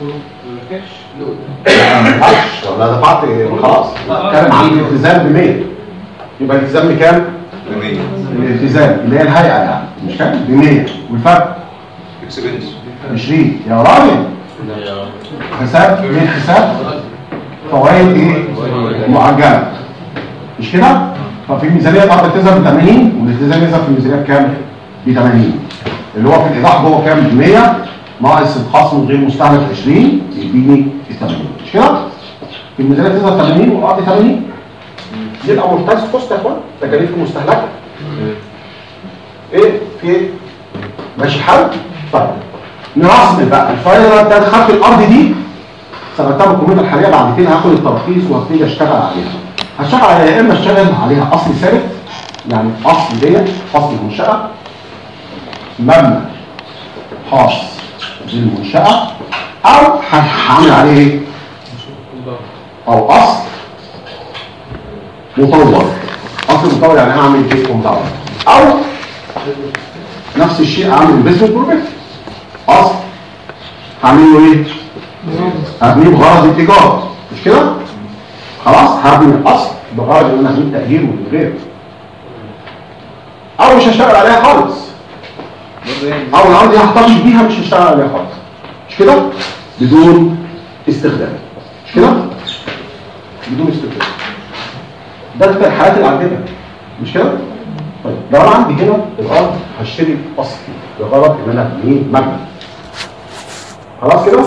لا ولا دفعت خلاص. بتكلم عن الالتزام ب مية. يبقى الالتزام بكام؟ ب مية. الالتزام اللي هي الهيئه يعني مش كام؟ ب مية والفرق اكسبنس عشرين. يا راجل حساب من حساب فوائد ايه؟ مؤجله مش كده؟ ففي الميزانيه الارض بتظهر ب ثمانين والالتزام يظهر في الميزانيه بكام؟ ب ثمانين اللي هو في الايضاح جوه كام؟ ب مية ناقص الخصم غير مستهلك عشرين يديني ال ثمانين مش كده؟ في الميزانيه بتظهر ثمانين والارض ثمانين يبقى ممتاز كوست يا اخوان تكاليف المستهلكه ايه؟ في ايه؟ ماشي حل؟ طيب نرسم بقى الفايده بتاعت خدت الارض دي سنتها بالكميه الحاليه بعد كده هاخد الترخيص وهبتدي اشتغل عليها هشتغل عليها يا اما اشتغل عليها اصل ثابت يعني اصل ديت اصل المنشاه مبنى خاص بالمنشاه او هعمل عليه ايه؟ او اصل مطور اصل مطور يعني هعمل ايه؟ مطور او نفس الشيء اعمل انفستمنت بروجكت اصل هعمل له ايه؟ هبنيه بغرض التجاره مش كده؟ خلاص هبني الاصل بغرض ان انا هبني تاجير من غيره او مش هشتغل عليها خالص او الارض دي هحتفظ بيها مش هشتغل عليها خالص مش كده؟ بدون استخدام مش كده؟ بدون استخدام ده الحالات اللي عندنا مش كده؟ طيب لو انا عندي هنا الارض هشتري اصل بغرض ان انا ابنيه مبنى خلاص كده؟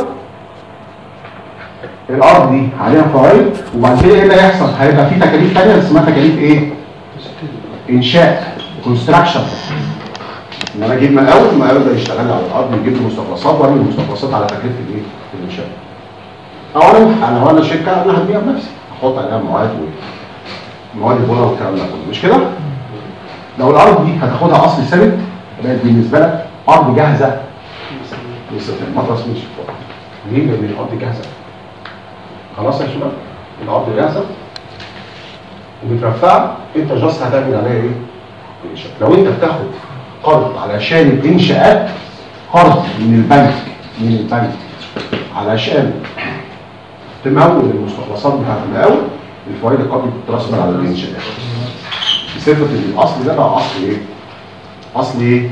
الارض دي عليها فوائد وبعد كده ايه اللي هيحصل؟ هيبقى في تكاليف ثانيه اسمها تكاليف ايه؟ انشاء كونستراكشن ان انا اجيب مقاول المقاول ده يشتغل لي على الارض ويجيب لي مستخلصات واعمل المستخلصات على تكلفه الايه؟ الانشاء. اولا انا وانا شركه انا هبيع بنفسي احط عليها مواد ومواد البناء والكلام ده كله مش كده؟ لو الارض دي هتاخدها اصل ثابت بقت بالنسبه لك ارض جاهزه ما ترسمش ليه؟ لان الارض جاهزه خلاص يا شباب الارض جاهزه ومترفعه انت جاست هتعمل عليها ايه؟ انشاء. لو انت بتاخد قرض علشان الانشاءات قرض من البنك من البنك علشان تمول المستخلصات بتاعت المقاول الفوائد القرض بتترسم على الانشاءات بصفه ان الاصل ده بقى اصل ايه؟ اصل ايه؟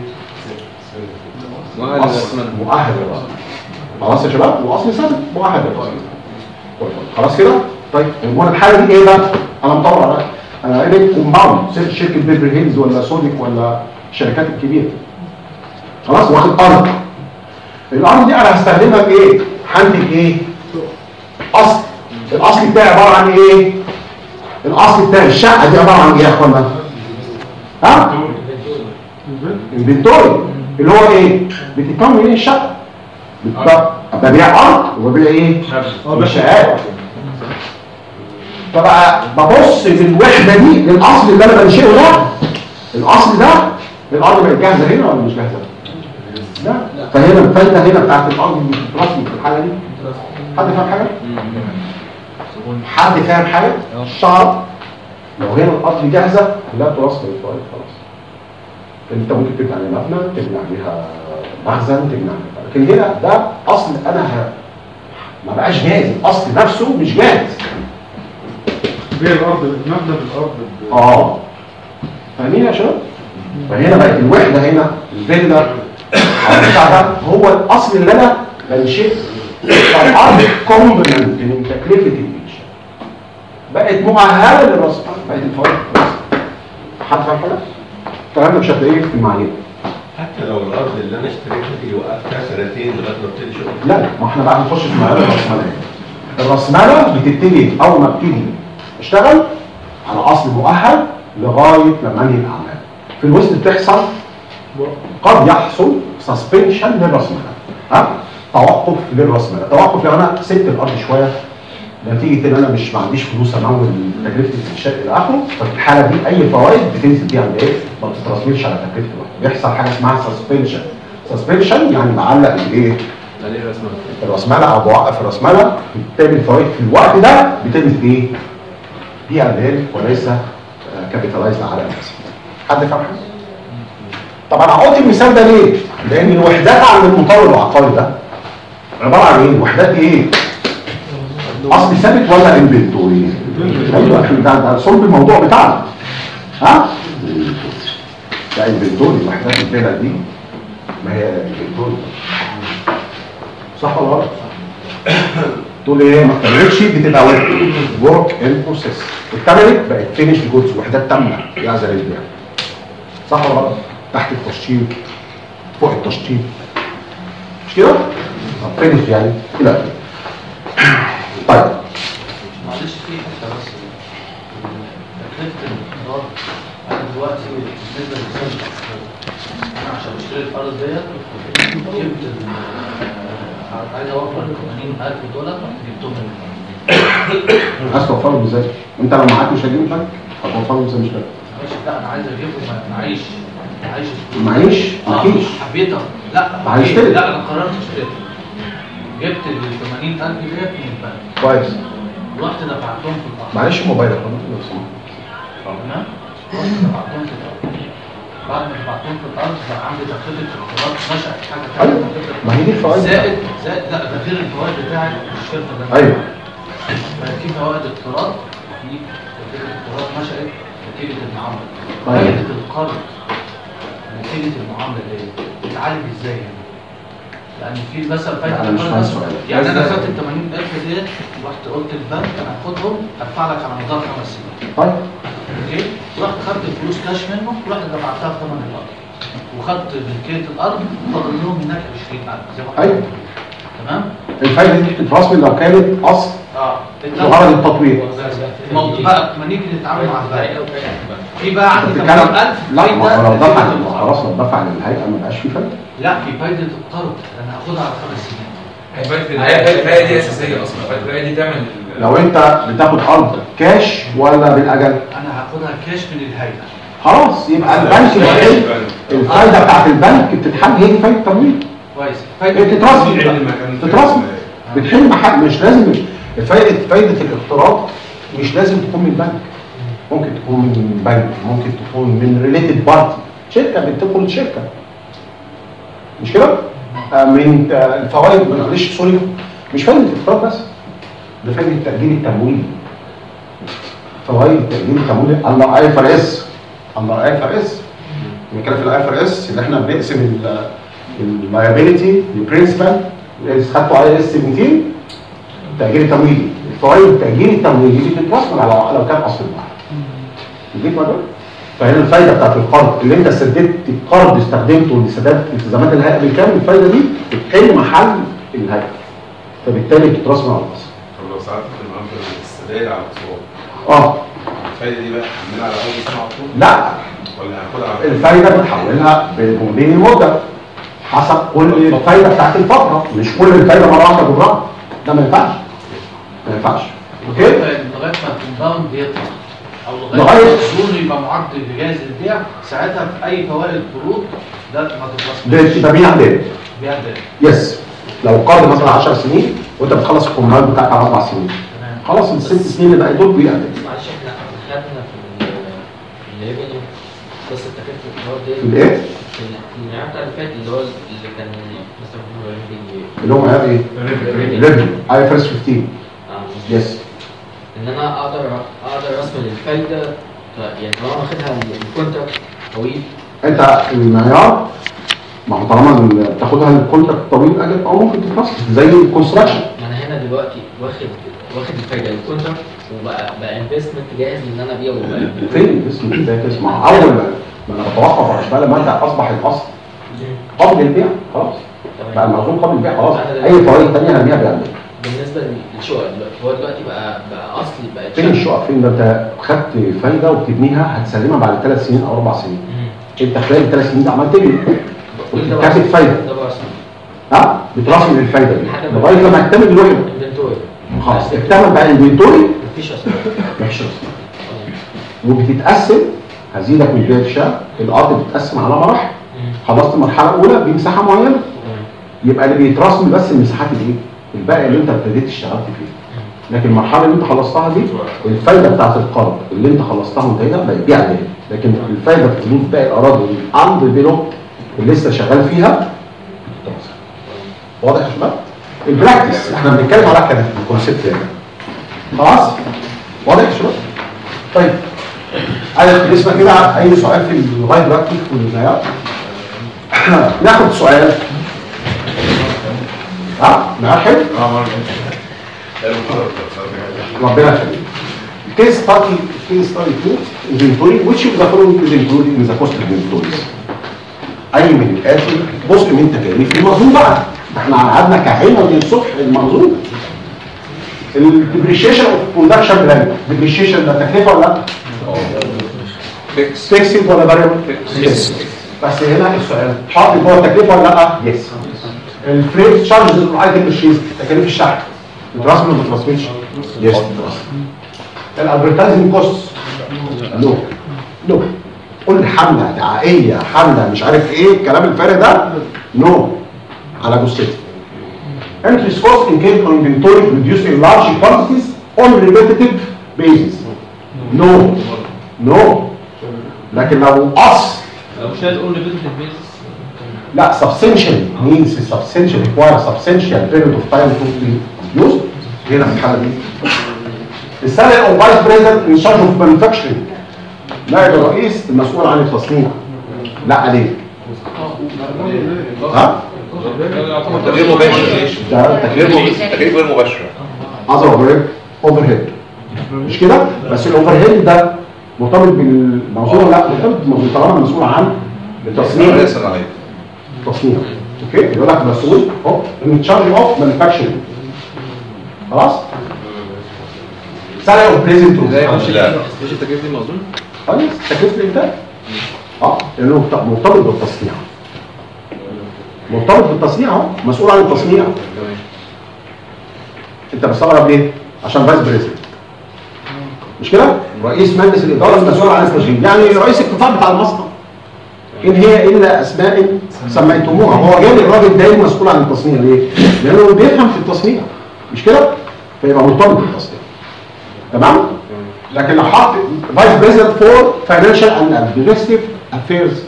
اصل مؤهل للرسم خلاص يا شباب واصل ثابت مؤهل للرسم خلاص كده؟ طيب المهم الحاله دي ايه بقى؟ انا مطور على انا قايل كومباوند شركه بيبر هيلز ولا سوديك ولا الشركات الكبيره خلاص واخد ارض الارض دي انا هستخدمها في ايه؟ هنتج ايه؟ اصل الاصل بتاعي عباره عن ايه؟ الاصل بتاع الشقه دي عباره عن ايه يا اخوانا؟ ها؟ انفنتوري اللي هو ايه؟ بتتكون من ايه الشقه؟ ببيع ارض وببيع ايه؟ منشآت فبقى ببص للوحده دي للاصل اللي انا بنشئه ده الاصل ده الارض بقت جاهزه هنا ولا مش جاهزه؟ لا فهنا الفايده هنا بتاعت الارض اللي بتترسم في الحاله دي حد فاهم حاجه؟ حد فاهم حاجه؟ الشعر لو هنا الارض جاهزه لا ترسم الفوائد خلاص انت ممكن تبني عليها مبنى تبني عليها مخزن تبني عليها لكن هنا ده اصل انا ه... ما بقاش جاهز الاصل نفسه مش جاهز بيع الارض المبنى بالارض اه فاهمين يا شباب؟ فهنا بقت الوحده هنا الفيلا بتاع ده هو الاصل اللي انا بنشئ فالارض كومبوننت من تكلفه الانشاء بقت مؤهله للرسم بقت الفوائد حد فاهم حاجه؟ الكلام ده مش هتلاقيه في المعايير حتى لو الارض اللي انا اشتريتها دي وقفتها سنتين لغايه ما ابتدي شغل لا ما احنا بقى نخش في معايير الراسماليه الراسماله بتبتدي اول ما ابتدي اشتغل على اصل مؤهل لغايه لما انهي الاعمال في الوسط بتحصل قد يحصل سسبنشن للراسماله ها توقف للراسماله توقف لو انا سبت الارض شويه نتيجه ان انا مش ما عنديش فلوس امول تكلفه الانشاء الى اخره ففي الحاله دي اي فوائد بتنزل بيها عند ايه؟ ما بتترسمش على تكلفه الوقت بيحصل حاجه اسمها سسبنشن سسبنشن يعني بعلق الايه؟ الراسماله او بوقف الراسماله بالتالي الفوائد في الوقت ده بتنزل ايه؟ دي اموال وليس كابيتالايزد على الاساس حد فاهم حاجه؟ طب انا هحط المثال ده ليه؟ لان الوحدات عند المطور العقاري ده عباره عن ايه؟ الوحدات دي ايه؟ اصل ثابت ولا انفنتوري؟ ايوه احنا ده ده صلب الموضوع بتاعنا ها؟ ده انفنتوري الوحدات الفيلا دي ما هي انفنتوري صح ولا غلط؟ تقول ايه ما اكتملتش بتبقى ورك ان بروسيس، اكتملت بقت فينيش جودز، وحدات تامه جاهزه للبيع. صح ولا غلط؟ تحت التشطيب، فوق التشطيب، مش كده؟ طب فينيش يعني الى اخره. طيب معلش في حته بس تكلفه الانتظار. انا دلوقتي بالنسبه للسنه انا عشان اشتري الارض ديت جبت عايز اوفر ثمانين ألف دولار جبتهم من عايز توفرهم ازاي؟ انت لو معاك مش هتجيب البنك، هتوفرهم ازاي؟ مش فاهم. ماشي، لا انا عايز اجيبهم معيش معيش معيش؟ مفيش. حبيتها، لا عايز تشتري؟ لا انا قررت اشتري، جبت ال ثمانين ألف ديت من البنك كويس. ورحت دفعتهم في الارض. معلش موبايلك لو سمحت. تمام؟ رحت دفعتهم في الارض. بعد ما دفعتهم في الارض بقى عندي تكلفه الاقتراض نشأت حاجه ثانيه. ايوه ما هي دي الفوائد. زائد زائد لا ده غير الفوائد بتاعت الشركه اللي انا ايوه. في فوائد اقتراض، في فوائد اقتراض نشأت نتيجه المعامله. طيب. فائده القرض نتيجه المعامله دي بتتعالج ازاي يعني؟ لان في مثلا فايده انا مش فاهم السؤال. يعني انا خدت ال ثمانين ألف ديت ورحت قلت للبنك انا هاخدهم ادفع لك على مدار خمس سنين. طيب. اوكي؟ رحت خدت الفلوس كاش منه ورحت دفعتها في ثمن الارض. وخدت ملكيه الارض فاضل لهم هناك عشرين ألف زي ما ايوه. تمام؟ الفايده دي بتترسم لو كانت اصل اه لغرض التطوير. الموضوع بقى لما نيجي نتعامل مع البنك في بقى عندي بتتكلم- ثمانين ألف لا ما هو لو دفع فايدة. ما خلاص لو دفع للهيئه ما بقاش في فايده. لا في فايده القرض انا هاخدها على خمس سنين. الفايده دي اساسيه اصلا، الفايده دي تعمل لو انت بتاخد ارض كاش ولا بالاجل؟ انا هاخدها كاش من الهيئه. خلاص يبقى البنك بيحل الفايده بتاعت البنك بتتحل، هي دي فايده التمويل. كويس. بتترسم بتترسم بتحل محل، مش لازم فايده فايده الاقتراض مش لازم تكون من البنك، ممكن تكون من بنك، ممكن تكون من ريليتد بارتي، شركه بتدخل شركه، مش كده؟ آه من آه الفوائد معلش سوري مش فايده الاقتراض بس، ده فايده التأجيل التمويلي. فوائد التأجيل التمويلي الله اي ار اس الله اي ار اس بنتكلم في الاي ار اس اللي احنا بنقسم اللايبيلتي للبرنسبل خدته اي اس سبعتاشر التأجيل التمويلي. الفوائد التأجيل التمويلي دي بتترسم على لو كان اصل البحر. جيت مره؟ فهنا الفايده بتاعت القرض اللي انت سددت القرض استخدمته لسداد التزامات الهيئه بالكامل، الفايده دي بتحل محل الهيئه. فبالتالي بتترسم على الاصل. طب لو ساعدت في المعامله السداد على الاقساط. اه الفايده دي بقى هحملها على اول سنه على طول؟ لا ولا هاخدها على الفايده بتحولها بين المده حسب كل الفايده بتاعت الفتره، مش كل الفايده مره واحده جبرها، ده ما ينفعش ما ينفعش. اوكي؟ لغايه ما الكومباوند يطلع او لغايه لغايه السور يبقى معد بجهاز البيع، ساعتها في اي فوائد قروض ده ما تترسمش. ده بيع دين. بيع دين. يس لو قرض مثلا عشر سنين وانت بتخلص الكومباوند بتاعك على اربع سنين، خلاص الست سنين اللي بقى دول بيع دين. معلش احنا خدنا في الليفل قصه تكلفه القرار دي في الايه؟ في المعيار بتاع اللي فات اللي هو اللي كان مثلا اللي هو معيار ايه؟ ليفل اي اف اس خمستاشر. اه يس ان انا اقدر اقدر ارسم الفايده يعني طالما واخدها الكونتراكت طويل. انت المعيار ما هو طالما بتاخدها الكونتراكت طويل اجل او ممكن تترسم زي الكونستراكشن. ما انا هنا دلوقتي واخد واخد الفايده الكونتراكت وبقى بقى انفستمنت جاهز ان انا ابيعه. فين الانفستمنت ده تسمع؟ اول ما ما انا بتوقف على شمال المرجع اصبح الاصل قبل البيع خلاص بقى المخزون قبل البيع خلاص، اي فوائد ثانيه هرميها بيع. بالنسبه للشقق دلوقتي هو دلوقتي بقى بقى اصلي بقى فين الشقق؟ فين ده؟ انت خدت فايده وبتبنيها هتسلمها بعد ثلاث سنين او اربع سنين. انت خلال الثلاث سنين دي عملت تبني وكانت فايده. ها بترسم الفايده دي لغايه لما تكتمل الوحده. انفنتوري خلاص اكتمل بقى الانفنتوري مفيش اصلا مفيش اصلا. وبتتقسم هزيدك من بدايه الشهر الارض بتتقسم على مراحل. خلصت المرحله الاولى بمساحه معينه يبقى اللي بيترسم بس المساحات الايه؟ الباقي اللي انت ابتديت اشتغلت فيه. لكن المرحله اللي انت خلصتها دي الفايده بتاعت القرض اللي انت خلصتها وانتهيتها بقت بيع دين، لكن الفايده في فلوس باقي الاراضي الاند ديفلوب اللي لسه شغال فيها بتترسم. واضح يا شباب؟ البراكتس احنا بنتكلم على كده الكونسيبت يعني. خلاص؟ واضح يا شباب؟ طيب عايز نسمع كده اي سؤال في لغايه دلوقتي في المعيار؟ ناخد سؤال ها؟ معاك حلو؟ اه مرة ربنا يخليك. Case study, case study two, inventory, which of the following is included in the cost inventories. أي من الآتي جزء من تكاليف المخزون بقى. احنا قعدنا كحينا من الصبح المخزون. الديبريشيشن اوف برودكشن بلان، الديبريشيشن ده تكلفة ولا لا؟ فيكس فيكسد ولا فاريبل؟ فيكسد. بس هنا السؤال حاطط جوه التكلفة ولا لا؟ يس. الفريت تشارجز الايتم برشيز، تكاليف الشحن. بترسم ولا ما بترسمش؟ يس بترسم. الادفرتايزنج كوست نو نو كل حمله دعائيه حمله مش عارف ايه الكلام الفارغ ده نو على جثتي. Entries cost incurred on inventory produced in large quantities on repetitive basis. No no لكن لو اصل لو شال on repetitive basis لا substantial means substantial require substantial period of time to be used. هنا في الحاله دي السالري او فايس بريزيدنت ان شارج اوف مانيفاكتشرنج نائب الرئيس المسؤول عن التصنيع لا عليه ها؟ تغيير مباشر ده تغيير تغيير غير مباشر اذر اوفر هيد مش كده؟ بس الاوفر هيد ده مرتبط بالموضوع لا مرتبط بالموضوع طالما مسؤول عن التصنيع الصناعيه تصنيع اوكي يقول لك مسؤول اهو ان تشارج اوف مانيفاكتشرنج خلاص؟ سالري اوف بريزنت لا مش التكلفه دي مخزون؟ خلاص تكلفه الانتاج اه لانه مرتبط بالتصنيع مرتبط بالتصنيع اهو مسؤول عن التصنيع انت مستغرب ليه؟ عشان فايس بريزنت مش كده؟ رئيس مجلس الاداره المسؤول عن التشغيل يعني رئيس القطاع بتاع المصنع ان هي الا اسماء سميتموها هو جاي الراجل ده مسؤول عن التصنيع ليه؟ لانه بيفهم في التصنيع مش كده؟ فيبقى مرتبط بالتصنيع تمام؟ لكن لو حط فايس بريزيدنت فور فاينانشال اند ادمنستريتيف افيرز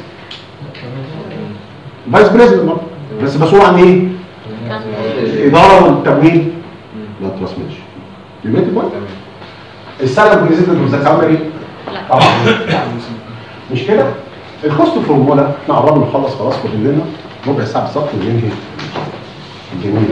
فايس بريزيدنت بس مسؤول عن ايه؟ الاداره والتمويل ما ترسمش يبقى بوينت السالري بريزيدنت اوف ذا كامباني طبعا مش كده؟ الكوست فورمولا احنا قربنا نخلص خلاص فاضل لنا ربع ساعه بالظبط وننهي الجميله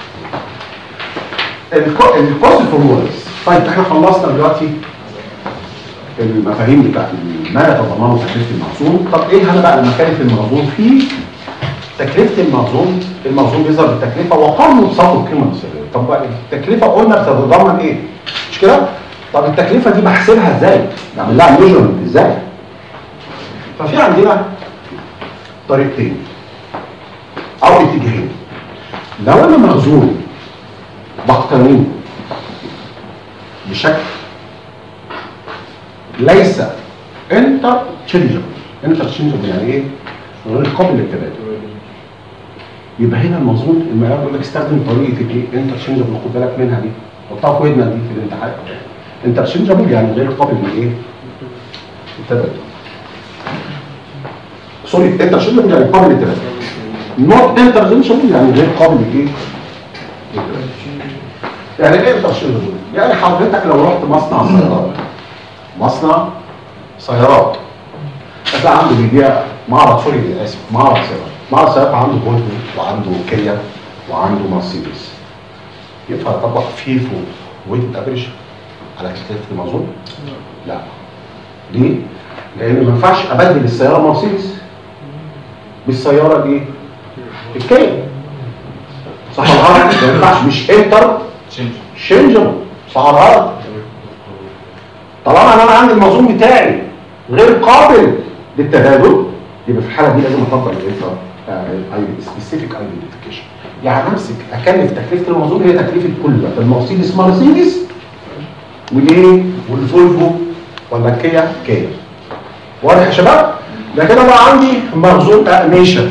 الكوست فورمولاز. طيب احنا خلصنا دلوقتي المفاهيم بتاعت ما يتضمنه تكلفه المخزون. طب ايه هنا بقى المكالف المخزون؟ في تكلفه المخزون المخزون بيظهر بالتكلفه وقارنه بصافي القيمه النسبيه. طب بقى التكلفه قلنا بتتضمن ايه؟ مش كده؟ طب التكلفه دي بحسبها ازاي؟ بعمل لها ميجرمنت ازاي؟ ففي عندنا طريقتين او اتجاهين. لو انا مخزون بقتنيه بشكل ليس انتر تشينجبل انتر تشينجبل يعني ايه؟ غير قابل للتبادل. يبقى هنا المخزون المعيار بيقول لك استخدم طريقه الايه؟ انتر تشينجبل خد بالك منها دي حطها في ودنك دي في الامتحان. انتر تشينجبل يعني غير قابل للايه؟ التبادل. سوري انتر تشينجبل يعني قابل للتبادل. نوت انتر تشينجبل يعني غير قابل للايه؟ يعني ايه انتر تشينجبل؟ يعني حضرتك لو رحت مصنع سيارات مصنع سيارات هتلاقي عنده بيبيع معرض سوري اسف معرض سيارات معرض سيارات عنده فولفو وعنده كيا وعنده مرسيدس ينفع يطبق فيفو ويت افريج على تكلفه المخزون؟ لا. ليه؟ لان ما ينفعش ابدل السياره مرسيدس بالسياره الايه؟ الكيا صح ولا غلط؟ ما ينفعش مش انتر شينجبل صح ولا غلط؟ طالما انا عندي المخزون بتاعي غير قابل للتبادل يبقى في الحاله دي لازم اطبق الانتر سبيسيفيك ايدنتيفيكيشن. يعني امسك اكلف تكلفه المخزون هي تكلفه كل بقى المرسيدس مرسيدس والايه والفولفو ولا الكيا كيا. واضح يا شباب؟ ده كده بقى عندي مخزون اقمشه.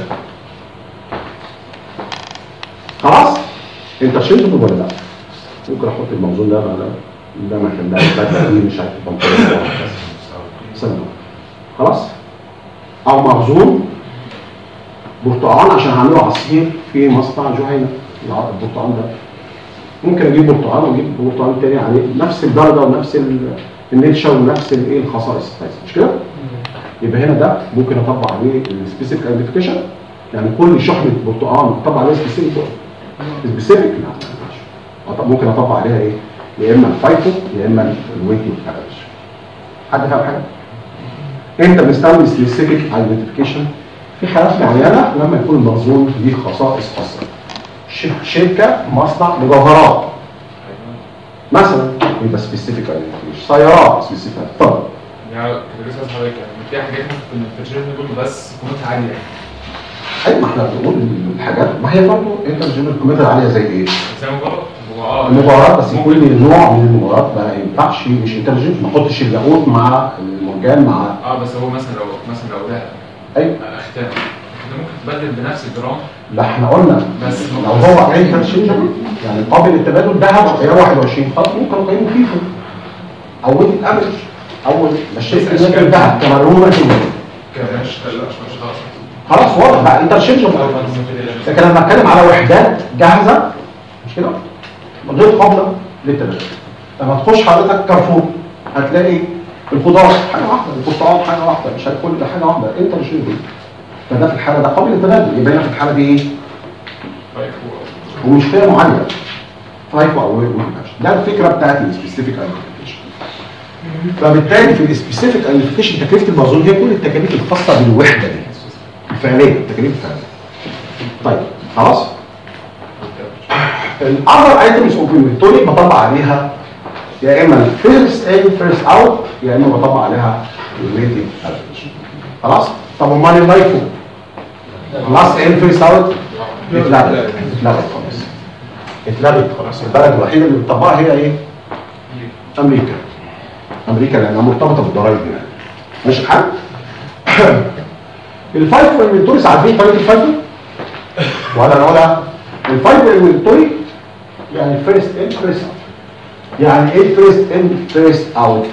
خلاص؟ انت شلته ولا لا؟ ممكن احط المخزون ده على ده مكان ده البدله دي مش عارف البنطلون بس خلاص؟ او مخزون برتقال عشان هعمله عصير في مصنع جهينه. البرتقال ده ممكن اجيب برتقال واجيب برتقال تاني عليه نفس الدرجه ونفس النتشه ونفس الايه الخصائص بتاعتها مش كده؟ يبقى هنا ده ممكن اطبق عليه السبيسيفيك ايدنتيفيكيشن يعني كل شحنه برتقال اطبق عليه سبيسيفيك سبيسيفيك لا ممكن اطبق عليها ايه؟ يا اما الفايفو يا اما الويتنج افريج. حد فاهم حاجه؟ انت بنستخدم سبيسيفيك ايدنتيفيكيشن في حالات معينه لما يكون المخزون ليه خصائص خاصه. شركه مصنع مجوهرات مثلا يبقى سبيسيفيك ايدنتيفيكيشن، سيارات سبيسيفيك. طب يعني كنت لسه حضرتك يعني في حاجات ممكن الترجمه دول بس قيمتها عاليه. ايوه ما احنا بنقول الحاجات ما هي برضه انت بتجيب القيمات العاليه زي ايه؟ زي مجرد اه المجوهرات بس كل نوع من المجوهرات ما ينفعش مش انتليجنت ما احطش الياقوت مع المرجان مع اه بس هو مثلا لو مثلا لو ده ايوه اختار انت ممكن تبدل بنفس الجرام. لا احنا قلنا بس لو هو انترشينجبل يعني قابل للتبادل ذهب غير واحد وعشرين خط ممكن اقيمه فيفو او ويت الافرج اول ما الشركه نزلت الذهب كمرونه كماش مش خلاص خلاص واضح بقى انترشينجبل. لكن لما اتكلم على وحدات جاهزه مش كده غير قابله للتبادل. لما تخش حضرتك كارفور هتلاقي الخضار حاجه واحده، البرتقال حاجه واحده، مش عارف كل ده حاجه واحده انترشينجبل. فده في الحاله ده قابل للتبادل. يبقى في الحاله دي ايه؟ ومش قيمه عاليه فايف او ويت ده الفكره بتاعت السبيسيفيك ايدنتيفيكيشن. فبالتالي في السبيسيفيك ايدنتيفيكيشن تكلفه المخزون هي كل التكاليف الخاصه بالوحده دي الفعليه التكاليف الفعليه. طيب خلاص الاذر ايتمز اوف انفنتوري بطبق عليها يا اما الفيرست ان فيرست اوت يا اما بطبق عليها الريتنج افريج. خلاص طب امال اللايفو لاست ان فيرست اوت اتلغت اتلغت خلاص اتلغت خلاص. البلد الوحيده اللي بتطبقها هي ايه؟ امريكا. امريكا لانها مرتبطه بالضرايب يعني ماشي الحال. الفايفو انفنتوريز عارفين طريقه الفايفو ولا نقولها؟ الفايفو انفنتوري يعني فيرست ان فيرست اوت. يعني ايه فيرست ان فيرست اوت؟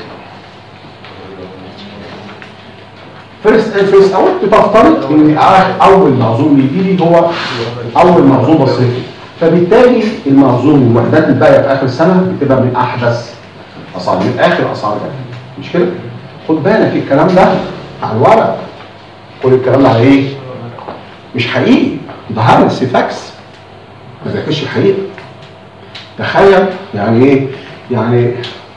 فيرست ان فيرست اوت بتفترض ان اول مخزون يجي لي هو اول مخزون مصرفي، فبالتالي المخزون الوحدات الباقيه في اخر السنه بتبقى من احدث اسعار من اخر اسعار ده مش كده؟ خد بالك الكلام ده على الورق كل الكلام ده على ايه؟ مش حقيقي ده هرس فاكس ما ذاكرش الحقيقه. تخيل يعني ايه؟ يعني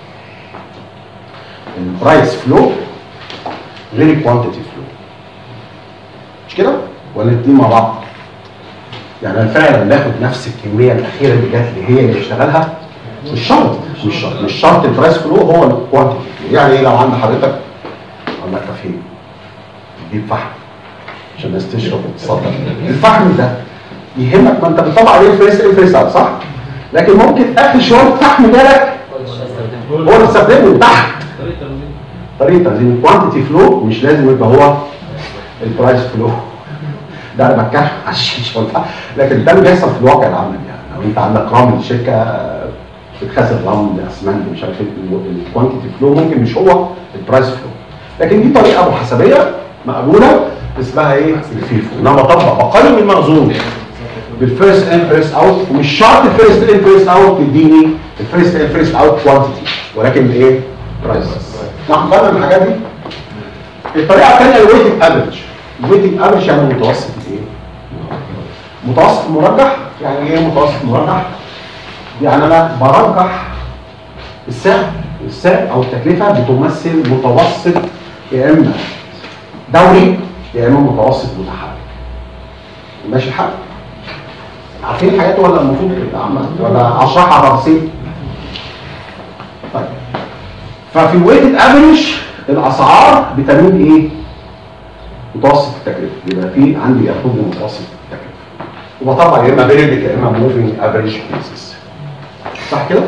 البرايس فلو غير الكوانتيتي فلو مش كده؟ ولا الاثنين مع بعض؟ يعني انا فعلا باخد نفس الكميه الاخيره اللي جات لي هي اللي اشتغلها؟ مش شرط مش شرط مش شرط البرايس فلو هو الكوانتيتي. يعني ايه لو عند حضرتك عندك كافيين تجيب فحم عشان الناس تشرب وتصدق الفحم ده يهمك ما انت بتطلع عليه الفريس الفريس صح؟ لكن ممكن اخر شويه فحم جالك هو اللي تستخدمه تحت طريقه تنظيم الكوانتيتي فلو مش لازم يبقى هو البرايس فلو. ده انا بتكلم على الشيش والفحم لكن ده اللي بيحصل في الواقع العملي. يعني لو انت عندك رمل شركه بتخزن رمل اسمنت مش عارف ايه الكوانتيتي فلو ممكن مش هو البرايس فلو. لكن دي طريقه محاسبيه مقبوله اسمها ايه؟ الفيفو. انا بطبق بقيم المخزون بالفيرست ان فيرست اوت ومش شرط الفيرست ان فيرست اوت تديني الفيرست ان فيرست اوت كوانتيتي ولكن ايه؟ برايس. ناخد بالنا من الحاجات دي. الطريقه الثانيه الويتنج افريج. الويتنج افريج يعني متوسط ايه؟ متوسط مرجح. يعني ايه متوسط مرجح؟ يعني انا برجح السعر السعر او التكلفه بتمثل متوسط يا اما دوري يا اما متوسط متحرك. ماشي الحال؟ عارفين الحاجات ولا المفروض كده عامه ولا اشرحها تفصيل؟ طيب ففي الويتد افريج الاسعار بتميل ايه؟ متوسط التكلفه. يبقى في عندي ياخد متوسط التكلفه وبطبع يا اما بيريدك يا اما موفينج افريج بيسز. صح كده؟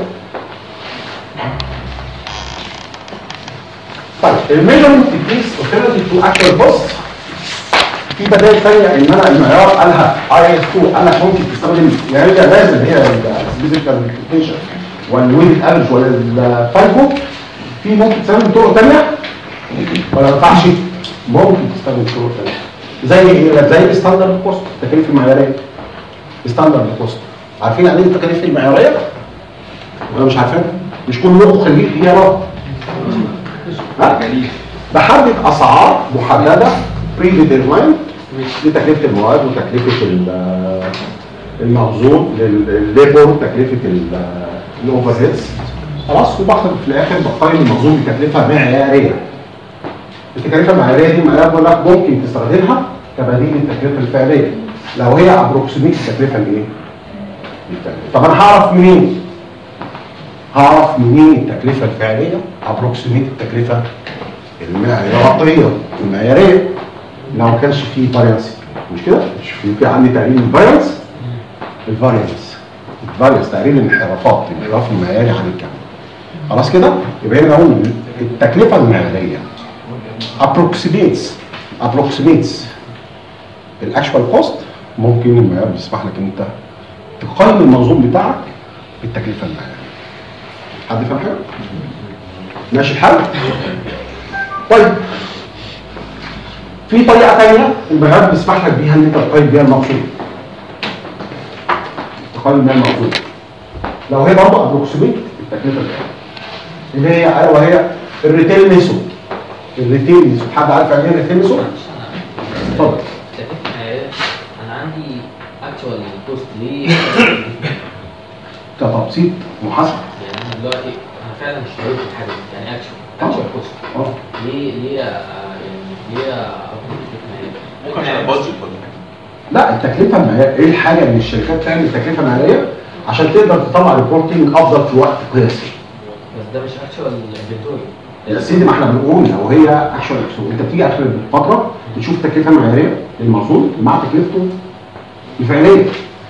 طيب الميجرمنت تكنيكس alternative تو اكشوال كوست. في بدائل ثانيه ان انا المعيار قالها اي اس اتنين قال لك ممكن تستخدم يعني هي لازم هي السبيسيفيك ايدنتيفيكيشن والويت افريج ولا الفايفو. في ممكن تستخدم طرق ثانيه ولا ما ينفعش؟ ممكن تستخدم طرق ثانيه زي ايه؟ زي الستاندرد كوست التكاليف المعياريه. ستاندرد كوست عارفين يعني ايه التكاليف المعياريه؟ ولا مش عارفين؟ مش كل مخ خليل فيها رابط. بحدد اسعار محدده بري ديترمايند لتكلفه المواد وتكلفه المخزون للليبر، تكلفه الاوفر هيدز، خلاص. وباخد في الاخر بقيم المخزون بتكلفه معياريه. التكلفه المعياريه دي معناها بقول لك ممكن تستخدمها كبديل للتكلفه الفعليه لو هي ابروكسيميت التكلفه الايه؟ طب انا هعرف منين؟ هعرف منين التكلفه الفعليه ابروكسيميت التكلفه المعياريه المعياريه لو ما كانش فيه فاريانس؟ مش كده؟ مش في في عندي تقليل الفاريانس، الفاريانس الفاريانس تقليل الانحرافات، الانحراف المعياري عن الكم. خلاص كده؟ يبقى هنا نقول التكلفه المعياريه ابروكسيميتس ابروكسيميتس الاكشوال كوست. ممكن المعيار بيسمح لك ان انت تقيم المخزون بتاعك بالتكلفه المعياريه. حد فاهم حاجه؟ ماشي الحال؟ طيب في طريقه ثانيه المعيار بيسمح لك بيها ان انت تقيم بيها المخزون. تقيم بيها المخزون لو هي برضه ابروكسيميت التكلفه اللي هي وهي الريتيل ميثود. الريتيل ميثود حد عارف يعني ايه الريتيل ميثود؟ اتفضل. انا عندي اكتوال كوست ليه كتبسيط محاسبه. يعني انا دلوقتي انا فعلا اشتريت الحاجه دي يعني اكشوال اكشوال كوست. اه ليه ليه يعني ليه ممكن عشان البادجت ولا لا التكلفه المعياريه ايه الحاجه اللي الشركات تعمل التكلفه المعياريه عشان تقدر تطلع ريبورتنج افضل في وقت قياسي. بس ده مش اكشوال انفنتوري يا سيدي. ما احنا بنقول لو هي اكشوال اكسو انت بتيجي اخر الفتره تشوف التكلفه المعياريه للمخزون مع تكلفته الفعليه.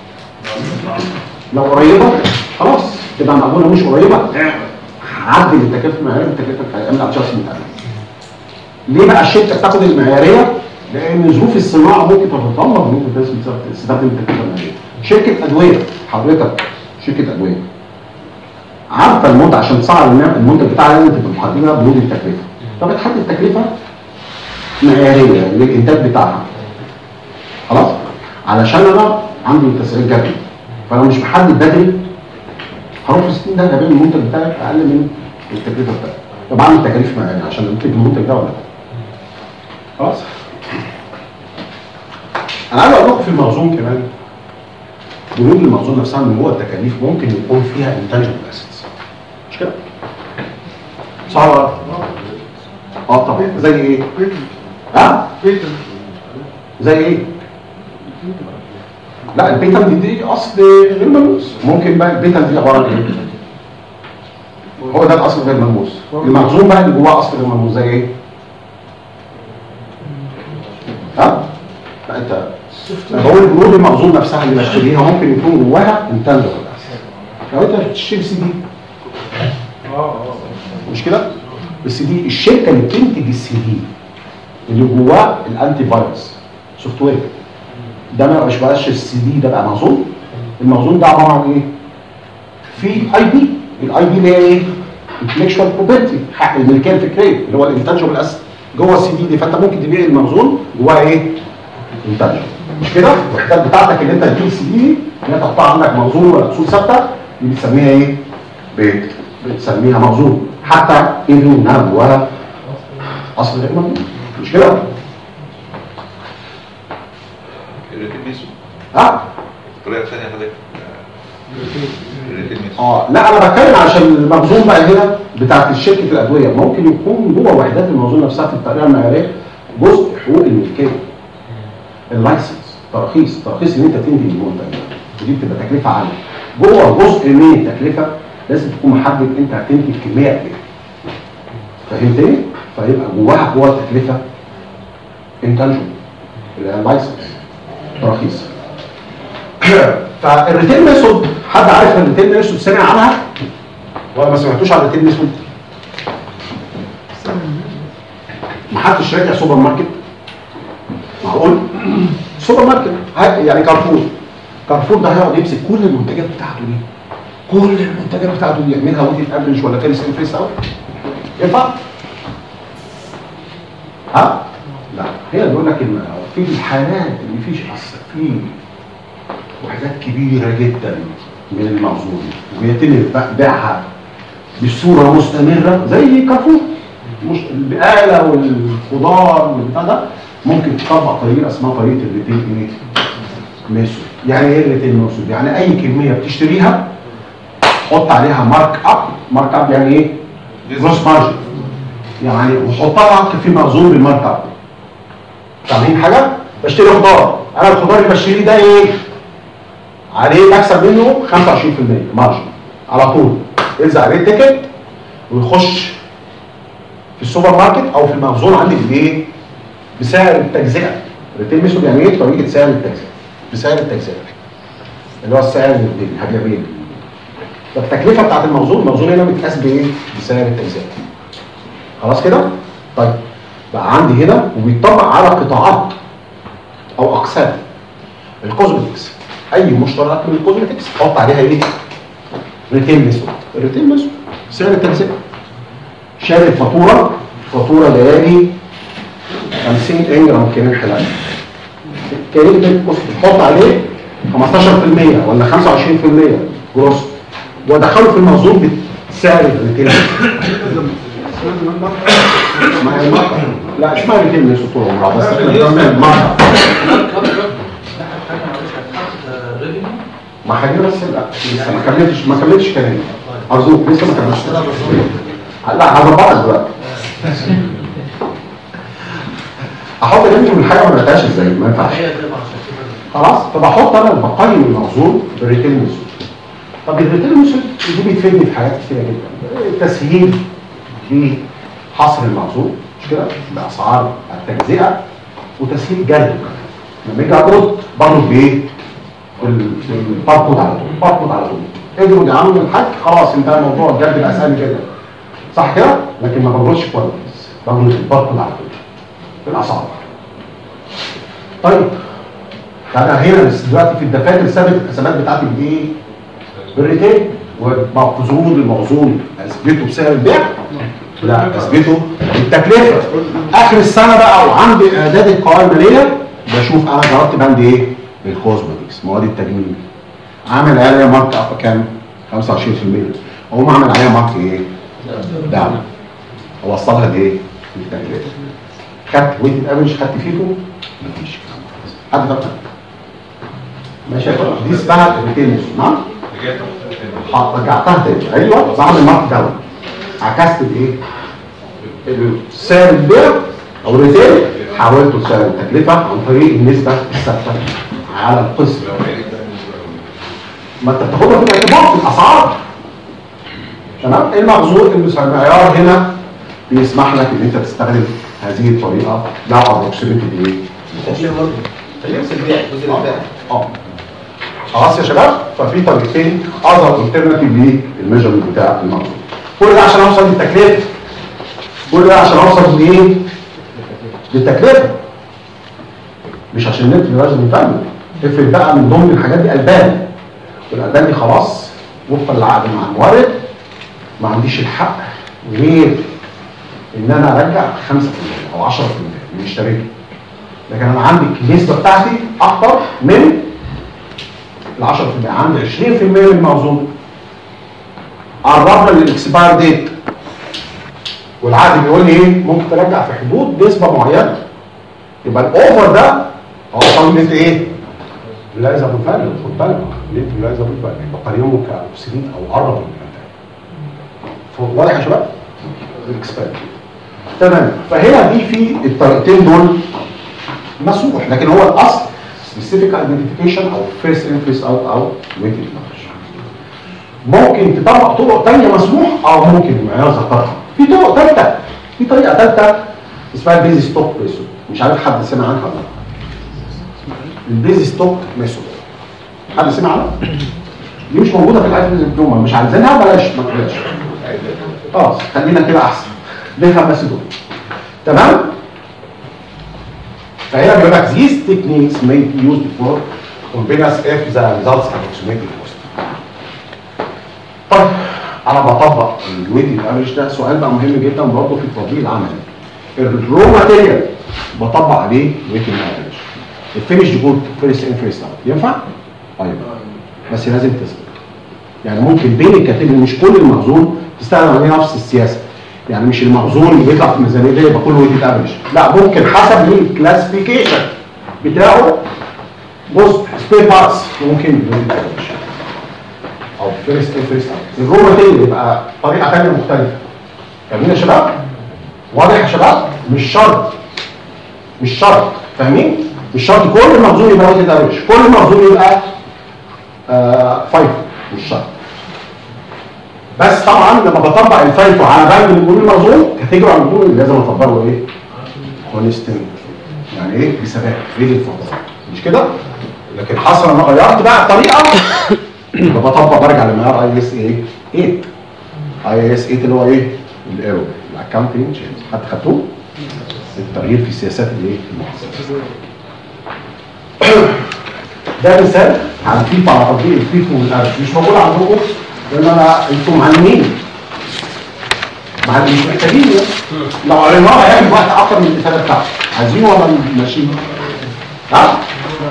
لو قريبه خلاص تبقى مقبوله، مش قريبه عدل التكلفه المعياريه بالتكلفه الفعليه، اعمل ادجستمنت. ليه بقى الشركه بتاخد المعياريه؟ لان ظروف الصناعه ممكن تتطلب ان انت تستخدم التكلفه المعياريه. شركه ادويه حضرتك شركه ادويه عارفه المنتج، عشان تصعد المنتج بتاعها لازم تبقى محدده بنود التكلفه، فبتحدد تكلفه معياريه للانتاج بتاعها. خلاص؟ علشان انا عندي تسعير جدول فانا مش محدد بدري هروح في ستين دقيقه بين المنتج بتاعي اقل من التكلفه بتاعتي، فبعمل تكاليف معينه عشان انتج المنتج ده ولا لا. خلاص؟ انا عايز اقول لكم في المخزون كمان بنود المخزون نفسها من جوه التكاليف ممكن يكون فيها انتاجبل اسيتس. مش كده؟ صح ولا لا؟ اه طبعا. زي ايه؟ ها؟ زي ايه؟ لا البيتنت دي اصل غير ملموس. ممكن بقى البيتنت دي عباره عن ايه؟ هو ده الاصل غير ملموس. المخزون بقى اللي جواه اصل غير ملموس زي ايه؟ ها؟ لا انت بقول بنود المخزون نفسها اللي بشتريها ممكن يكون جواها انتاجبل اسيتس. لو انت بتشتري سي دي مش كده؟ السي دي الشركه اللي بتنتج السي دي اللي جواه الانتي فيروس سوفت وير ده ما مش بقاش السي دي ده بقى مخزون. المخزون ده عباره عن ايه؟ في اي بي. الاي بي اللي هي ايه؟ انتلكشوال بروبرتي، حق الملكيه الفكريه اللي هو الانتاجبل اسيت جوه السي دي دي. فانت ممكن تبيع المخزون جواه ايه؟ انتاجبل. مش كده؟ الوحدات بتاعتك اللي انت تجيب السي دي دي اللي انت تحطها عندك مخزون ولا اصول ثابته دي بتسميها ايه؟ بيت بتسميها مخزون حتى انه انها جواها اصل غير مخزون. مش كده؟ الريتيل ميثود ها؟ الطريقه الثانيه حضرتك الريتيل ميثود. اه لا انا بتكلم عشان المخزون بقى هنا بتاعت شركه الادويه ممكن يكون جوه وحدات المخزون نفسها في الطريقه المعياريه جزء حقوق الملكيه. اللايسنس تراخيص تراخيص ان انت تنتج المنتج ودي بتبقى تكلفه عاليه. جوه جزء من التكلفه لازم تكون محدد انت هتنتج كميه قد ايه. فهمتني؟ فيبقى جواها جوه التكلفه انتاجه اللي هي اللايسنس تراخيص. فالريتيل ميثود حد عارف الريتيل ميثود سمع عنها ولا ما سمعتوش عن الريتيل ميثود؟ ما حدش راجع سوبر ماركت؟ معقول؟ سوبر ماركت يعني كارفور. كارفور ده هيقعد يمسك كل المنتجات بتاعته دي كل المنتجات بتاعته دي يعملها ودي افريج ولا فيرست ان فيرست اوت؟ ينفع؟ ها؟ لا هي بيقول لك ان في الحالات اللي فيش اصلا في وحدات كبيره جدا من المخزون ويتم بيعها بصوره مستمره زي كارفور. مش البقاله والخضار والبتاع ده ممكن تطبق طريقه اسمها طريقه الريتيل ايه؟ ميثود. يعني ايه الريتيل ميثود؟ يعني اي كميه بتشتريها حط عليها مارك اب. مارك اب يعني ايه؟ جروس مارجن. يعني وحطها في مخزون بالمارك اب. فاهمين حاجه؟ بشتري خضار، انا الخضار اللي بشتريه ده ايه؟ عليه بكسب منه خمسة وعشرين في المية مارجن على طول. يلزق عليه التيكت ويخش في السوبر ماركت او في المخزون عندك بايه؟ بسعر التجزئه. الريتيل ميثود يعني ايه؟ طريقه سعر التجزئه. بسعر التجزئه اللي هو السعر الهجمي. فالتكلفه بتاعت المخزون، المخزون هنا بتتقاس بايه؟ بسعر التجزئه. خلاص كده؟ طيب بقى عندي هنا وبيطبق على قطاعات او اقسام. الكوزمتكس، اي مشتريات من الكوزمتكس حط عليها ايه؟ ريتيل ميثود. الريتيل ميثود سعر التجزئه. شاري فاتوره، فاتوره ليالي خمسين انجرام كريم حلال. الكريم ده تحط عليه خمستاشر في المية ولا خمسة وعشرين في المية جروس وادخله في المخزون بسعر الريتيل. ما هي الماركه لا اسمها ريتيل ميثود طول عمرها بس احنا بنعمل ماركه. ما حاجه بس لا لسه ما كملتش ما كملتش كلامي ارجوك لسه ما كملتش. لا هظبطك دلوقتي. احط رينج من حاجه ما بداتهاش ازاي؟ ما ينفعش. خلاص طب احط انا بقيم المخزون بالريتيل ميثود. طب الريتيل ميثود دي بتفيدني في حاجات كتيره جدا. تسهيل لحصر المخزون مش كده؟ باسعار التجزئه وتسهيل جلده. لما يجي ارد برد بايه؟ بالباركود على طول. باركود على طول. قدروا يعملوا الحاج خلاص انتهى الموضوع. الجلد بقى سهل جدا. صح كده؟ لكن ما بردش كويس. برد الباركود على طول. بالاسعار. طيب انا هنا دلوقتي في الدفاتر ثابت الحسابات بتاعتي بايه؟ بالريتيل. ومخزون المخزون اثبته بسعر البيع؟ لا اثبته بالتكلفه. اخر السنه بقى وعندي اعداد القوائم الماليه بشوف انا جربت بند ايه؟ الكوزمتكس مواد التجميل. عامل عليها مارك اب كام؟ خمسة وعشرين في المية. اقوم اعمل عليها مارك ايه؟ دعم. اوصلها لايه؟ للتكلفه. خدت ويتد افريج خدت فيتو؟ مفيش كلام خالص. حد فاهم؟ ماشي يا شباب دي اسمها الريتيل ميثود. نعم؟ رجعتها تاني. ايوه بعمل مارك داون. عكست الايه؟ سعر البيع او الريتيل حولته لسعر التكلفه عن طريق النسبه الثابته على القسم. ما انت بتاخدها في الاعتبار في الاسعار. تمام؟ المخزون المعيار هنا بيسمح لك ان انت تستخدم هذه الطريقه لو ابروكسيميتد ايه؟ تقريبا برضه نفس البيع الجزء البيع. اه خلاص يا شباب. ففي طريقتين اظهر الترناتيف للميجرمنت بتاع المخزون. كل ده عشان اوصل للتكلفه. كل ده عشان اوصل لايه؟ للتكلفه. مش عشان نكتب لازم نفهم. افرض بقى من ضمن الحاجات دي البان. والالبان دي خلاص وفقا للعقد مع المورد ما عنديش الحق غير ان انا ارجع خمسة في المية او عشرة في المية من اشتريته. لكن انا عندي النسبه بتاعتي اكتر من ال عشرة في المية. عندي عشرين في المية من المخزون. قربنا للاكسباير ديت. والعقد بيقول لي ايه؟ ممكن ترجع في حدود نسبه معينه. يبقى الاوفر ده هو قيمه ايه؟ لا يزال بالفعل. خد بالك لا يزال بالفعل. يبقى قيمه كاوبسيليت او قرب من الانتاج. واضح يا شباب؟ الاكسباير. تمام. فهنا دي في الطريقتين دول مسموح. لكن هو الاصل سبيسيفيك ايدنتيفيكيشن او فيرست ان فيرست اوت او ويتد افريج. ممكن تطبق طرق ثانيه مسموح او ممكن المعيار ذكرها. في طرق ثالثه. في طريقه ثالثه اسمها البيزي ستوك ميثود. مش عارف حد سمع عنها ولا لا. البيزي ستوك ميثود. حد سمع عنها؟ دي مش موجوده في الحاجات الدبلومه. مش عايزينها بلاش ما تقولش. خلاص خلينا كده احسن. نفهم بس دول. تمام؟ فهنا بيقول لك these techniques may be used for convenience if the results approximate the cost. طيب انا بطبق الويتنج افريج ده. سؤال بقى مهم جدا برضه في التطبيق العملي. الرو ماتيريال بطبق عليه ويتنج افريج. الفينش جود فيرست ان فيرست اوت ينفع؟ ايوه بس لازم تثبت. يعني ممكن بين الكاتيجوري مش كل المخزون تستخدم عليه نفس السياسه. يعني مش المخزون اللي بيطلع في الميزانيه دي يبقى كله ويتد افريج. لا ممكن حسب الكلاسيفيكيشن بتاعه بص سبير بارتس ممكن بدون او فيرست فيرست الرو ماتيريال يبقى طريقه ثانيه مختلفه. فاهمين يا شباب؟ واضح يا شباب؟ مش شرط مش شرط فاهمين؟ مش شرط كل المخزون يبقى ويتد افريج، كل المخزون يبقى آه فايف مش شرط. بس طبعا لما بطبق الفايف على بند من كل المخزون كاتيجوري على المخزون لازم اطبق له ايه؟ كونستنت يعني ايه؟ بثبات ريد الفضل مش كده؟ لكن حصل انا غيرت بقى الطريقه يبقى بطبق برجع لمعيار اي اس ايه؟ ثمانية اي اس ثمانية اللي هو ايه؟ الايرو الاكونتنج تشينج حد خدتوه؟ التغيير في سياسات الايه؟ المؤسسه. ده مثال عن فيفا على تطبيق الفيفا والارش مش موجود عندكم لان انا انتم معلمين مع مش محتاجين لو قريناها هياخد وقت اكتر من الكتابه بتاعته عايزينه ولا ماشيين؟ ها؟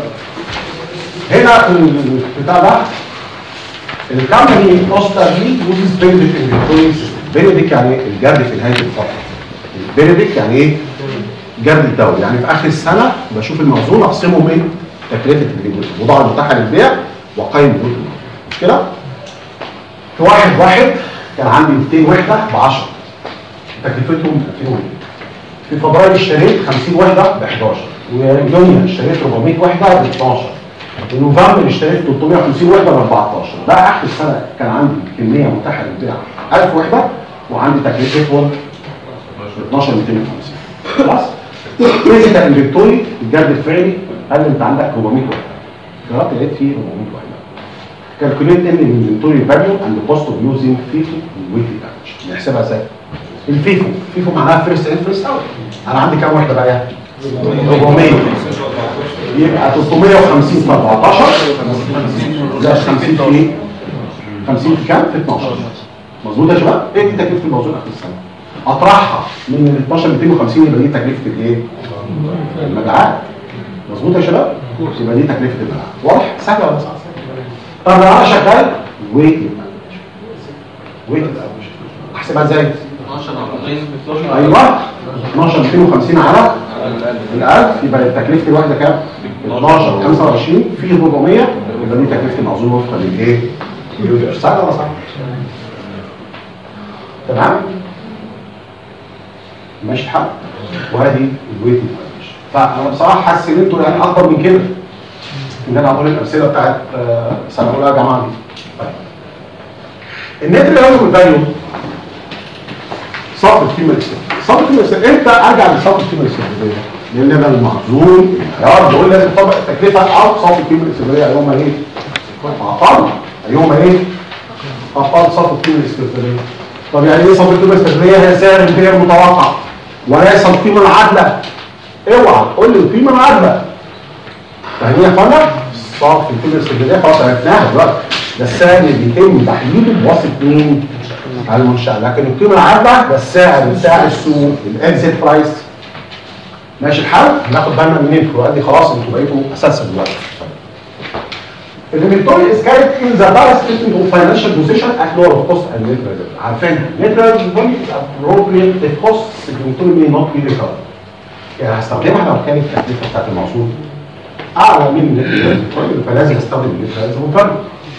هنا البتاع ده الكامباني اوسترلي يوزز بيريديك انفنتوري سيستم. بيريديك يعني الجرد في نهايه الفتره. بيريديك يعني ايه؟ جرد الدوري، يعني في اخر السنه بشوف المخزون اقسمه من تكلفه البضاعه المتاحه للبيع واقيم جهود مش كده؟ في واحد واحد كان عندي مئتين وحده ب عشرة تكلفتهم مئتين وحده. في فبراير اشتريت خمسين وحده ب احداشر، ويونيو اشتريت أربعمئة وحده ب اتناشر، ونوفمبر اشتريت ثلاثمئة وخمسين وحده ب اربعتاشر. ده اخر السنه كان عندي كميه متاحه للبيع ألف وحده وعندي تكلفتهم اتناشر مئتين وخمسين. خلاص؟ فيزيكال انفنتوري الجرد الفعلي قال لي انت عندك أربعمئة وحده. جربت لقيت فيه أربعمئة وحده. كالكوليت ان الانفنتوري فاليو اند كوست اوف يوزنج فيفو ويتد افريج. نحسبها ازاي؟ الفيفو، فيفو معناها فيرست ان فيرست اوت. انا عندي كام وحده بقى؟ أربعمئة. يبقى ثلاثمئة وخمسين في اربعتاشر زائد خمسين في خمسين في كام؟ في اتناشر. مظبوط يا شباب؟ ايه دي تكلفه الموزون اخر السنه؟ اطرحها من ال اتناشر مئتين وخمسين يبقى دي تكلفه الايه؟ المبيعات. مظبوط يا شباب؟ يبقى دي تكلفه المبيعات. واضح؟ سهل ولا صعب؟ طب لو انا شغال ويت ويت احسبها ازاي؟ اتناشر على ايوه اتناشر مئتين وخمسين على الألف يبقى تكلفه الواحده كام؟ اتناشر خمسة وعشرين في أربعمئة يبقى دي تكلفه المخزون وفقا للايه؟ سهل ولا صعب؟ تمام؟ ماشي الحال؟ وهذه الويت فانا بصراحه حاسس ان انتوا يعني اكبر من كده ان انا اقول الامثله بتاعت سنه اولى يا جماعه دي. طيب النت ريليفنت فاليو صافي القيمه الاستثماريه. صافي القيمه الاستثماريه امتى ارجع لصافي القيمه الاستثماريه؟ لان انا المخزون العيار بقول لازم اطبق التكلفه او صافي القيمه الاستثماريه ايهما ايه؟ اقل. ايهما ايه؟ اقل صافي القيمه الاستثماريه. طب يعني ايه صافي القيمه الاستثماريه؟ هي سعر البيع المتوقع وليس القيمه العادله. اوعى تقول لي القيمه العادله. فاهمين يا اخوانا؟ صافي القيمه الاستثماريه خلاص عرفناها دلوقتي. ده السعر اللي بيتم تحديده بواسطه مين؟ على المنشأة. لكن القيمه العادله ده السعر بتاع السوق الاكزيت برايس. ماشي الحال؟ ناخد بالنا منين؟ قال لي خلاص انتوا بقيتوا اساسا دلوقتي. الانفنتوري از كاريد ان ذا بالانس ستيتمنت اوف فاينانشال بوزيشن ات لور كوست اند نت ريزيرف. عارفينها نت ريزيرف فاليو از ابروبريت كوست الانفنتوري مي نوت بي ريكفرد. يعني هستخدمها لو كانت التكلفه بتاعت الموصول اعلى من النت ريزيرف فاليو فلازم استخدم النت ريزيرف فاليو.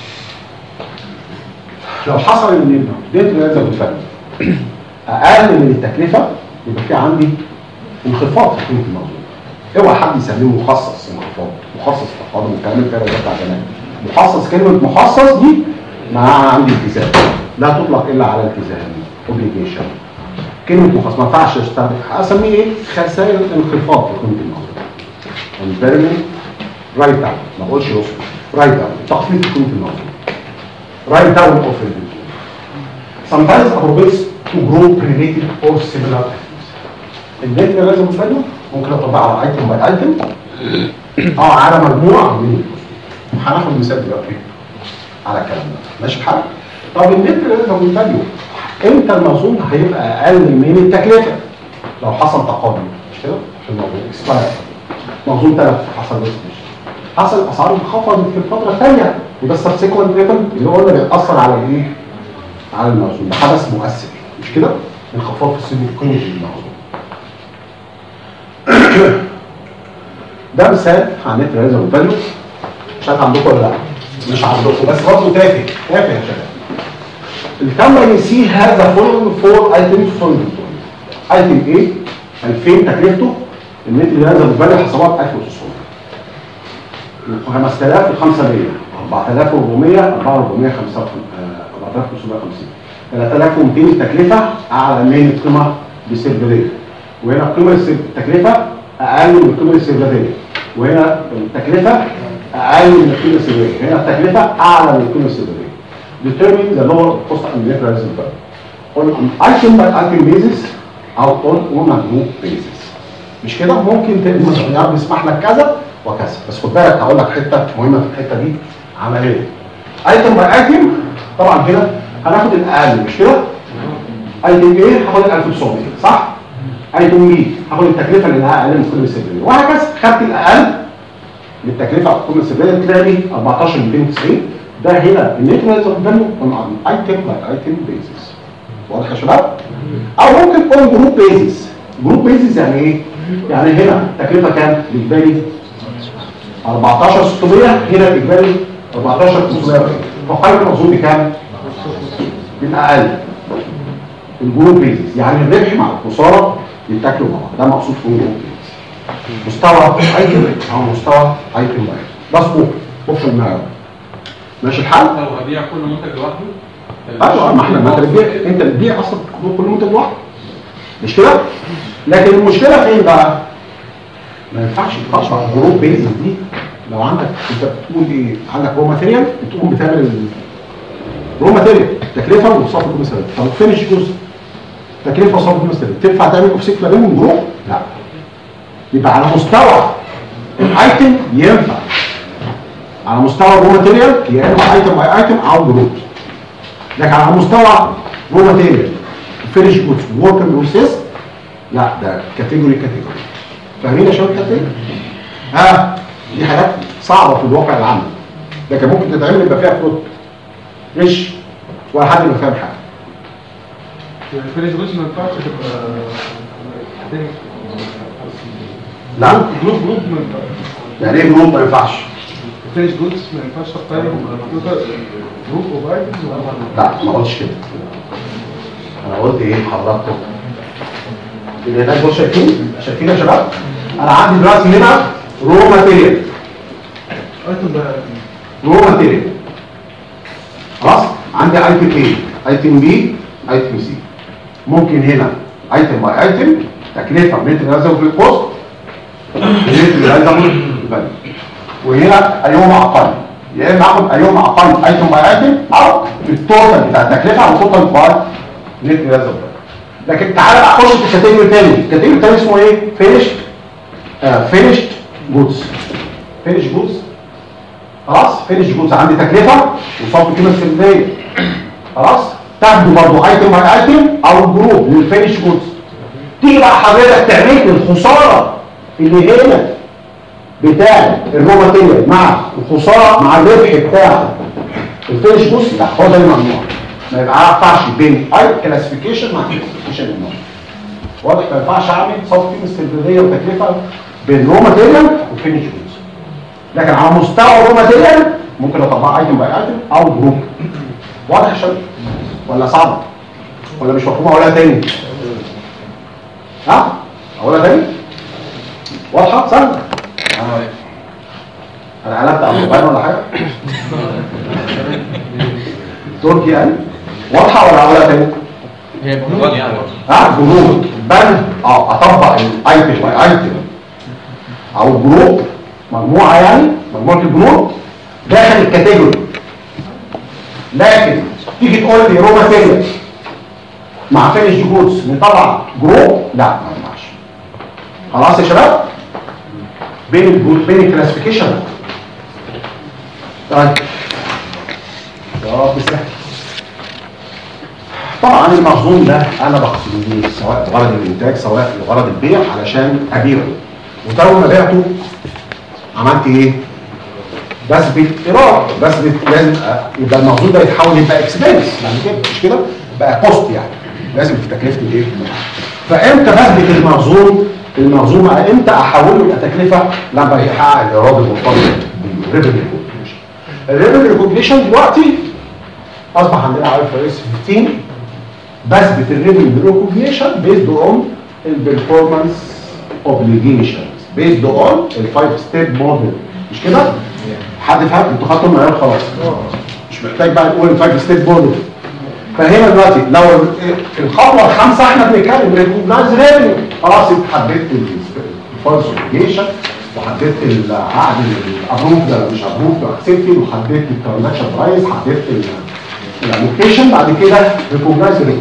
لو حصل ان النت ريزيرف فاليو اقل من التكلفه يبقى في عندي انخفاض في قيمه الموضوع. اوعى حد يسميه مخصص انخفاض، مخصص تقاضي والكلام الفارغ ده بتاع زمان. مخصص كلمه مخصص دي مع عندي التزام، لا تطلق الا على التزام اوبليجيشن. كلمه مخصص ما ينفعش استخدم اسميه ايه؟ خسائر انخفاض في قيمه الموضوع. امبيرمنت رايت داون، ما بقولش يوصل رايت داون، تخفيض في قيمه الموضوع. رايت داون اوف انفنتوري. sometimes appropriate to group related or similar النت لازم فاليو ممكن اطبقها على ايتم باي ايتم اه على مجموعه من هناخد مثال دلوقتي على الكلام ده. ماشي الحال؟ طب النت لازم فاليو امتى المخزون هيبقى اقل من التكلفه؟ لو حصل تقادم مش كده؟ في الموضوع اكسباير مخزون تلف حصل مش حصل الاسعار انخفضت في الفتره الثانيه وده السبسيكوينت ريتن اللي قلنا بيأثر على الايه؟ على المخزون. ده حدث مؤثر مش كده؟ انخفاض في سن قيمه المخزون. ده مثال عن نت ريزيرف فاليو شات عندكم ولا لا؟ مش عندكم بس برضه تافه تافه يا شباب. الكمباني سي هذا فولوينج فور ايتمز فولوينج. ايتم ايه؟ ألفين تكلفته، النت اللي نازل بالي حسابات ألف وتسعمية. خمسة آلاف وخمسمية، أربعة آلاف وأربعمية، أربعة آلاف وأربعمية وخمسة أربعة آلاف وتسعمية وخمسين. ثلاثة آلاف ومئتين التكلفه اعلى من القيمه الاسترداديه. وهنا القيمه التكلفه اقل من القيمه الاسترداديه. وهنا التكلفه اقل من القيمه الاسترداديه. هنا التكلفه اعلى من القيمه الاسترداديه. determine the lower cost and net present value on an item by item basis او on on a group basis. مش كده؟ ممكن المعيار بيسمح لك كذا وكذا، بس خد بالك هقول لك حته مهمه في الحته دي عمليه. ايتم باي ايتم طبعا هنا هناخد الاقل مش كده؟ ايتم ايه هاخد ال ألف وتسعمية صح؟ ايتم بي هاخد التكلفه اللي انها اقل من القيمه الاسترداديه وهكذا. خدت الاقل من التكلفه على القيمه الاسترداديه تلاقي أربعتاشر ألف ومئتين وتسعين. ده هنا النت بريزنت فاليو اون ايتم باي ايتم بيزس. واضح يا شباب؟ او ممكن اون جروب بيزس. جروب بيزس يعني ايه؟ يعني هنا التكلفه كام؟ الاجمالي أربعتاشر ألف وستمية، هنا الاجمالي أربعتاشر ألف وخمسمية وأربعين. فقيمه المخزون بكام؟ بالاقل. الجروب بيزس يعني الربح مع الخساره يتاكلوا مع بعض، ده مقصود في الجروب بيزس. مستوى ايتم او مستوى ايتم باي ده سكوب وفق المعيار. ماشي الحال؟ لو هبيع كل منتج لوحده ايوه ما احنا ما انت بتبيع انت بتبيع اصلا كل منتج لوحده مش كده؟ لكن المشكله فين بقى؟ ما ينفعش تطبق الجروب بيزس دي لو عندك انت بتقول ايه؟ عندك رو ماتيريال بتقوم بتعمل رو ماتيريال تكلفه وصافي كل سنه. طب فينش جزء تكلفه وصافي كل سنه تنفع تعمل اوفسيت ما بينهم جروب؟ لا. يبقى على مستوى الايتم ينفع على مستوى الرو ماتيريال يا اما ايتم باي ايتم او جروب. لكن على مستوى رو ماتيريال فينش جودز ورك ان بروسيس لا ده كاتيجوري كاتيجوري. فاهمين يا شباب الكاتيجوري؟ ها دي حاجات صعبه في الواقع العملي لكن ممكن تتعمل يبقى فيها فلوت مش ولا حد ما فاهم حاجه. يعني الفينش جودز ما ينفعش تبقى لا جروب جروب ما ينفعش. يعني ايه جروب ما ينفعش؟ الفينش جودز ما ينفعش تقيم جروب اوف ايتمز. لا ما قلتش كده. انا قلت ايه حضراتكم؟ اللي هناك دول شايفين؟ شايفين يا شباب؟ انا عندي دلوقتي هنا رو ماتيريال. ايتم باي رو ماتيريال. خلاص؟ عندي ايتم ايه؟ ايتم بي، ايتم سي. ممكن هنا ايتم باي ايتم تكلفه متر لازم في الكوست متر لازم في الفاليو. وهنا ايهما اقل؟ يا اما اخد ايهما اقل ايتم باي ايتم او التوتال بتاع التكلفه على التوتال باي متر لازم. لكن تعالى بقى اخش في الكاتيجوري الثاني. الكاتيجوري الثاني اسمه ايه؟ فينيشد فينيشد جودز. فينيش جودز خلاص؟ فينيش جودز عندي تكلفه وصافي قيمه استرداديه. خلاص؟ تاخدوا برضه ايتم باي ايتم او جروب للفينيش جودز. تيجي بقى حضرتك تعمل لي الخساره اللي هنا بتاع الرو ماتيريال مع الخساره مع الربح بتاع الفينيش جودز. لا هو ده الممنوع. ما ينفعش بين اي كلاسيفيكيشن مع كلاسيفيكيشن الموضوع. واضح؟ ما ينفعش اعمل صافي قيمه استرداديه وتكلفه بين رو ماتيريال وفينيش جودز. لكن على مستوى رو ماتيريال ممكن اطبق ايتم باي ايتم او جروب. واضح يا شباب؟ ولا صعب؟ ولا مش مفهوم؟ اقولها تاني؟ ها؟ اقولها تاني؟ واضحه؟ سهله؟ انا قلبت على الموبايل ولا حاجه؟ تركي يعني؟ واضحه ولا اقولها تاني؟ هي بنود يعني ها جروب بل اه اطبق الايتم باي ايتم او جروب مجموعه يعني مجموعه البنود داخل الكاتيجوري. لكن تيجي تقول لي رو ماتيريال مع فينيش جودز نطلع جروب لا ما ينفعش. خلاص يا شباب؟ بين الجروب بين الكلاسيفيكيشن. طيب يا رب سهل. طبعا المخزون ده انا بقصد بيه سواء لغرض الانتاج سواء لغرض البيع علشان ابيعه. وطول ما بعته عملت ايه؟ بثبت ايراد، بثبت لازم يبقى المخزون ده يتحول يبقى اكسبنس يعني كده مش كده؟ بقى كوست يعني لازم في تكلفه الايه؟ فامتى بثبت المخزون؟ المخزون امتى احوله الى تكلفه؟ لما يحقق الايراد المرتبط بالريفينيو. الريفينيو ريكوجنيشن دلوقتي اصبح عندنا اي اف ار اس خمستاشر بثبت الريفينيو ريكوجنيشن بيزد اون البرفورمانس اوبليجيشنز بيزد اون الفايف ستيب موديل مش كده؟ حد فاهم؟ انتوا خدتوا المعيار خلاص مش محتاج بقى نقول الفايف ستيب موديل. فهنا دلوقتي لو الخطوه الخامسه احنا بنتكلم ريكوجنايز ريفينيو خلاص انت حددت الفايف اوبليجيشن وحددت العقد الابروف ده مش ابروف ده اكسبتد وحددت الترانزاكشن برايس حددت الالوكيشن بعد كده ريكوجنايز ريفينيو.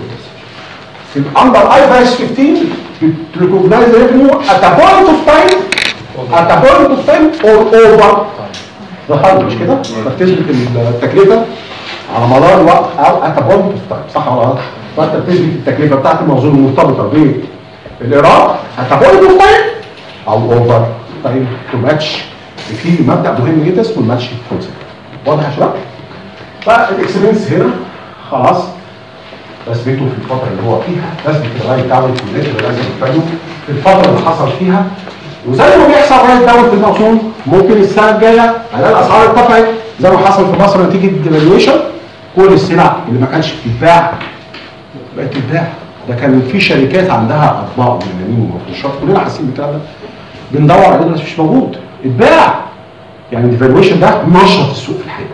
Under I F R S fifteen, you recognize revenue at a point of time, at a point of time or over the time مش كده؟ فتثبت التكلفة على مدار الوقت أو at a point of time صح ولا غلط؟ فأنت بتثبت التكلفة بتاعت الموضوع المرتبطة بالإيراد at a point of time أو over time to match. في مبدأ مهم جدا اسمه الماتش كونسيبت. واضح يا شباب؟ فالإكسبيرينس هنا خلاص اثبته في الفتره اللي هو فيها، اثبت الرايت داون في النت ولازم تفاجئه في الفتره اللي حصل فيها، وزي ما بيحصل رايت داون في الموسم ممكن السنه الجايه الاقي الاسعار ارتفعت زي ما حصل في مصر نتيجه الديفالويشن، كل السلع اللي ما كانش بتتباع بقت تتباع. ده كان في شركات عندها اطباق ومنامين ومفروشات كلنا حاسين بالكلام ده، بندور عليه بس مش موجود، اتباع. يعني الديفالويشن ده نشط السوق في الحقيقه،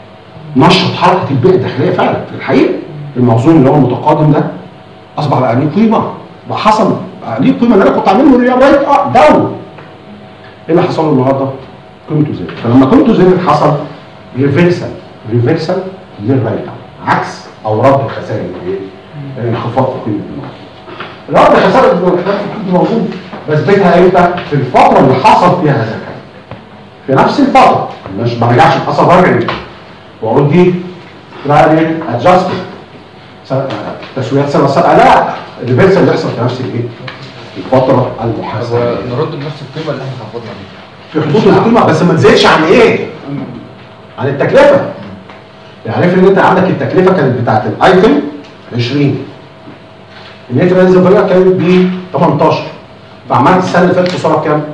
نشط حركه البيع الداخليه فعلا في الحقيقه. المخزون اللي هو المتقادم ده اصبح بقى ليه قيمه، بقى حصل ليه قيمه اللي انا كنت عامله له رايت اه داون. ايه اللي حصل له النهارده؟ قيمته زادت. فلما قيمته زادت حصل ريفرسال ريفرسال للرايت داون، عكس او رد الخسائر الايه؟ انخفاض في قيمه الموضوع. رد الخسائر الانخفاض في قيمه الموضوع بثبتها امتى؟ في الفتره اللي حصل فيها هذا الكلام. في نفس الفتره مش ما رجعش حصل برجع واقول دي رايت ادجستمنت تسويات سنه سابقه، لا الريفرسال اللي بيحصل في نفس الايه؟ الفتره المحاسبه. نرد بنفس القيمه اللي احنا خفضنا بيها في حدود القيمه بس ما تزيدش عن ايه؟ عن التكلفه. يعني افرض ان انت عندك التكلفه كانت بتاعت الايتم عشرين، النت رينز فاليو كانت ب تمنتاشر، فعملت السنه اللي فاتت خساره بكام؟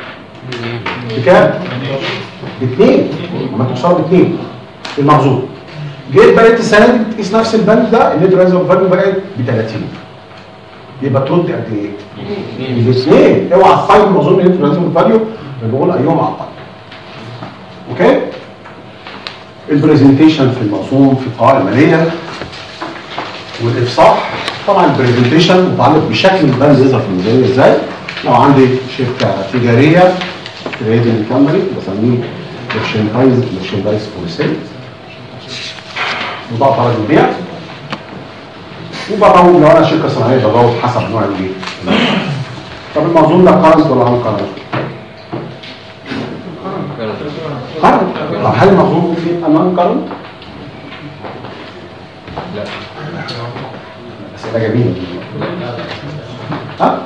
بكام؟ باثنين، عملت خساره باثنين المخزون. جيت بقيت السنه دي بتقيس نفس البند ده النت رينز فاليو بقت ب ثلاثين، يبقى ترد قد ايه؟ الاثنين. اوعى تصيب المخزون النت رينز فاليو بنقول ايهم اقل. اوكي؟ البرزنتيشن في الموسوم في القوائم الماليه والافصاح. طبعا البرزنتيشن متعلق بشكل البند يظهر في الميزانيه ازاي. لو عندي شركه تجاريه تريدنج كومباني بسميه ميرشنتايز ميرشنتايز فور سيل، مضاعف على البيع. وبضاوب لو انا شركه صناعيه بضاوب حسب نوع البيع. طب الموضوع ده كارنت ولا ان كارنت؟ كارنت. طب هل الموضوع فيه امان كارنت؟ لا. اسئله جميله. ها؟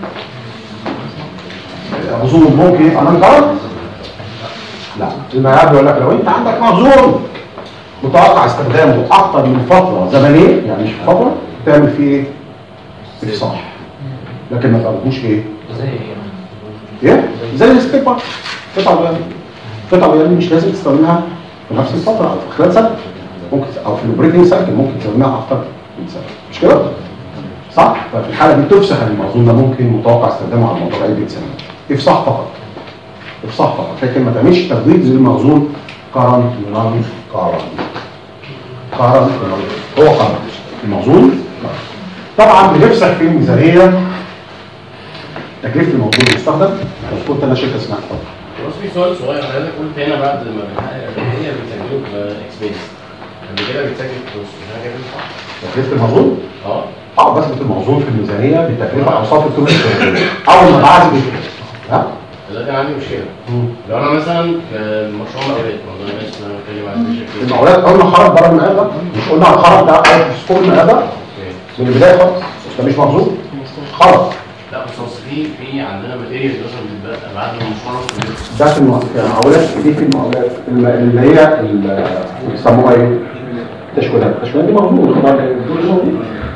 مخزون ممكن امان كارنت؟ لا. المعيار بيقول لك لو انت عندك مخزون متوقع استخدامه اكتر من فتره زمنيه، يعني مش فتره، تعمل فيه ايه؟ افصاح. لكن ما تقولوش ايه؟ زي ايه؟ زي السبيبر قطع بيان. قطع بيان مش لازم تستخدمها في نفس الفتره او في خلال سنه، ممكن او في الاوبريتنج سايكل ممكن تستخدمها اكتر من سنه، مش كده؟ صح؟ ففي الحاله دي تفسخ المخزون ده ممكن متوقع استخدامه على مدار عده سنوات. افصاح فقط. افصاح فقط، لكن ما تعملش تبويب زي المخزون كارنت نون كارنت. كارنت هو كارنت المخزون. طبعا بنفسح في الميزانيه تكلفه الموضوع المستخدم. مظبوط. انا شركه اسمها اتفضل. بس في سؤال صغير حضرتك قلت هنا بعد ما بنحقق الربحيه بنسجله باكسبنس، قبل كده بتسجل فلوس، مش حاجه صح؟ تكلفه المخزون؟ اه اه بثبت المخزون في الميزانيه بتكلفه اوساط القيمه الشهريه اول ما بعزل ها؟ دلوقتي انا عندي مشكله. لو انا مثلا في مشروع مقاولات، والله انا اسف انا بتكلم عن بشكل المقاولات قلنا خرج بره المقاول ده، مش قلنا الخرج ده في سكور المقاول ده من البدايه خالص، ده مش مخزون خرج. لا بس اصل في في عندنا ماتيريال مثلا بتتبقى بعد المشروع ده في المقاولات. دي في المقاولات اللي هي بيسموها ايه؟ تشويلات. التشويلات دي مخزون.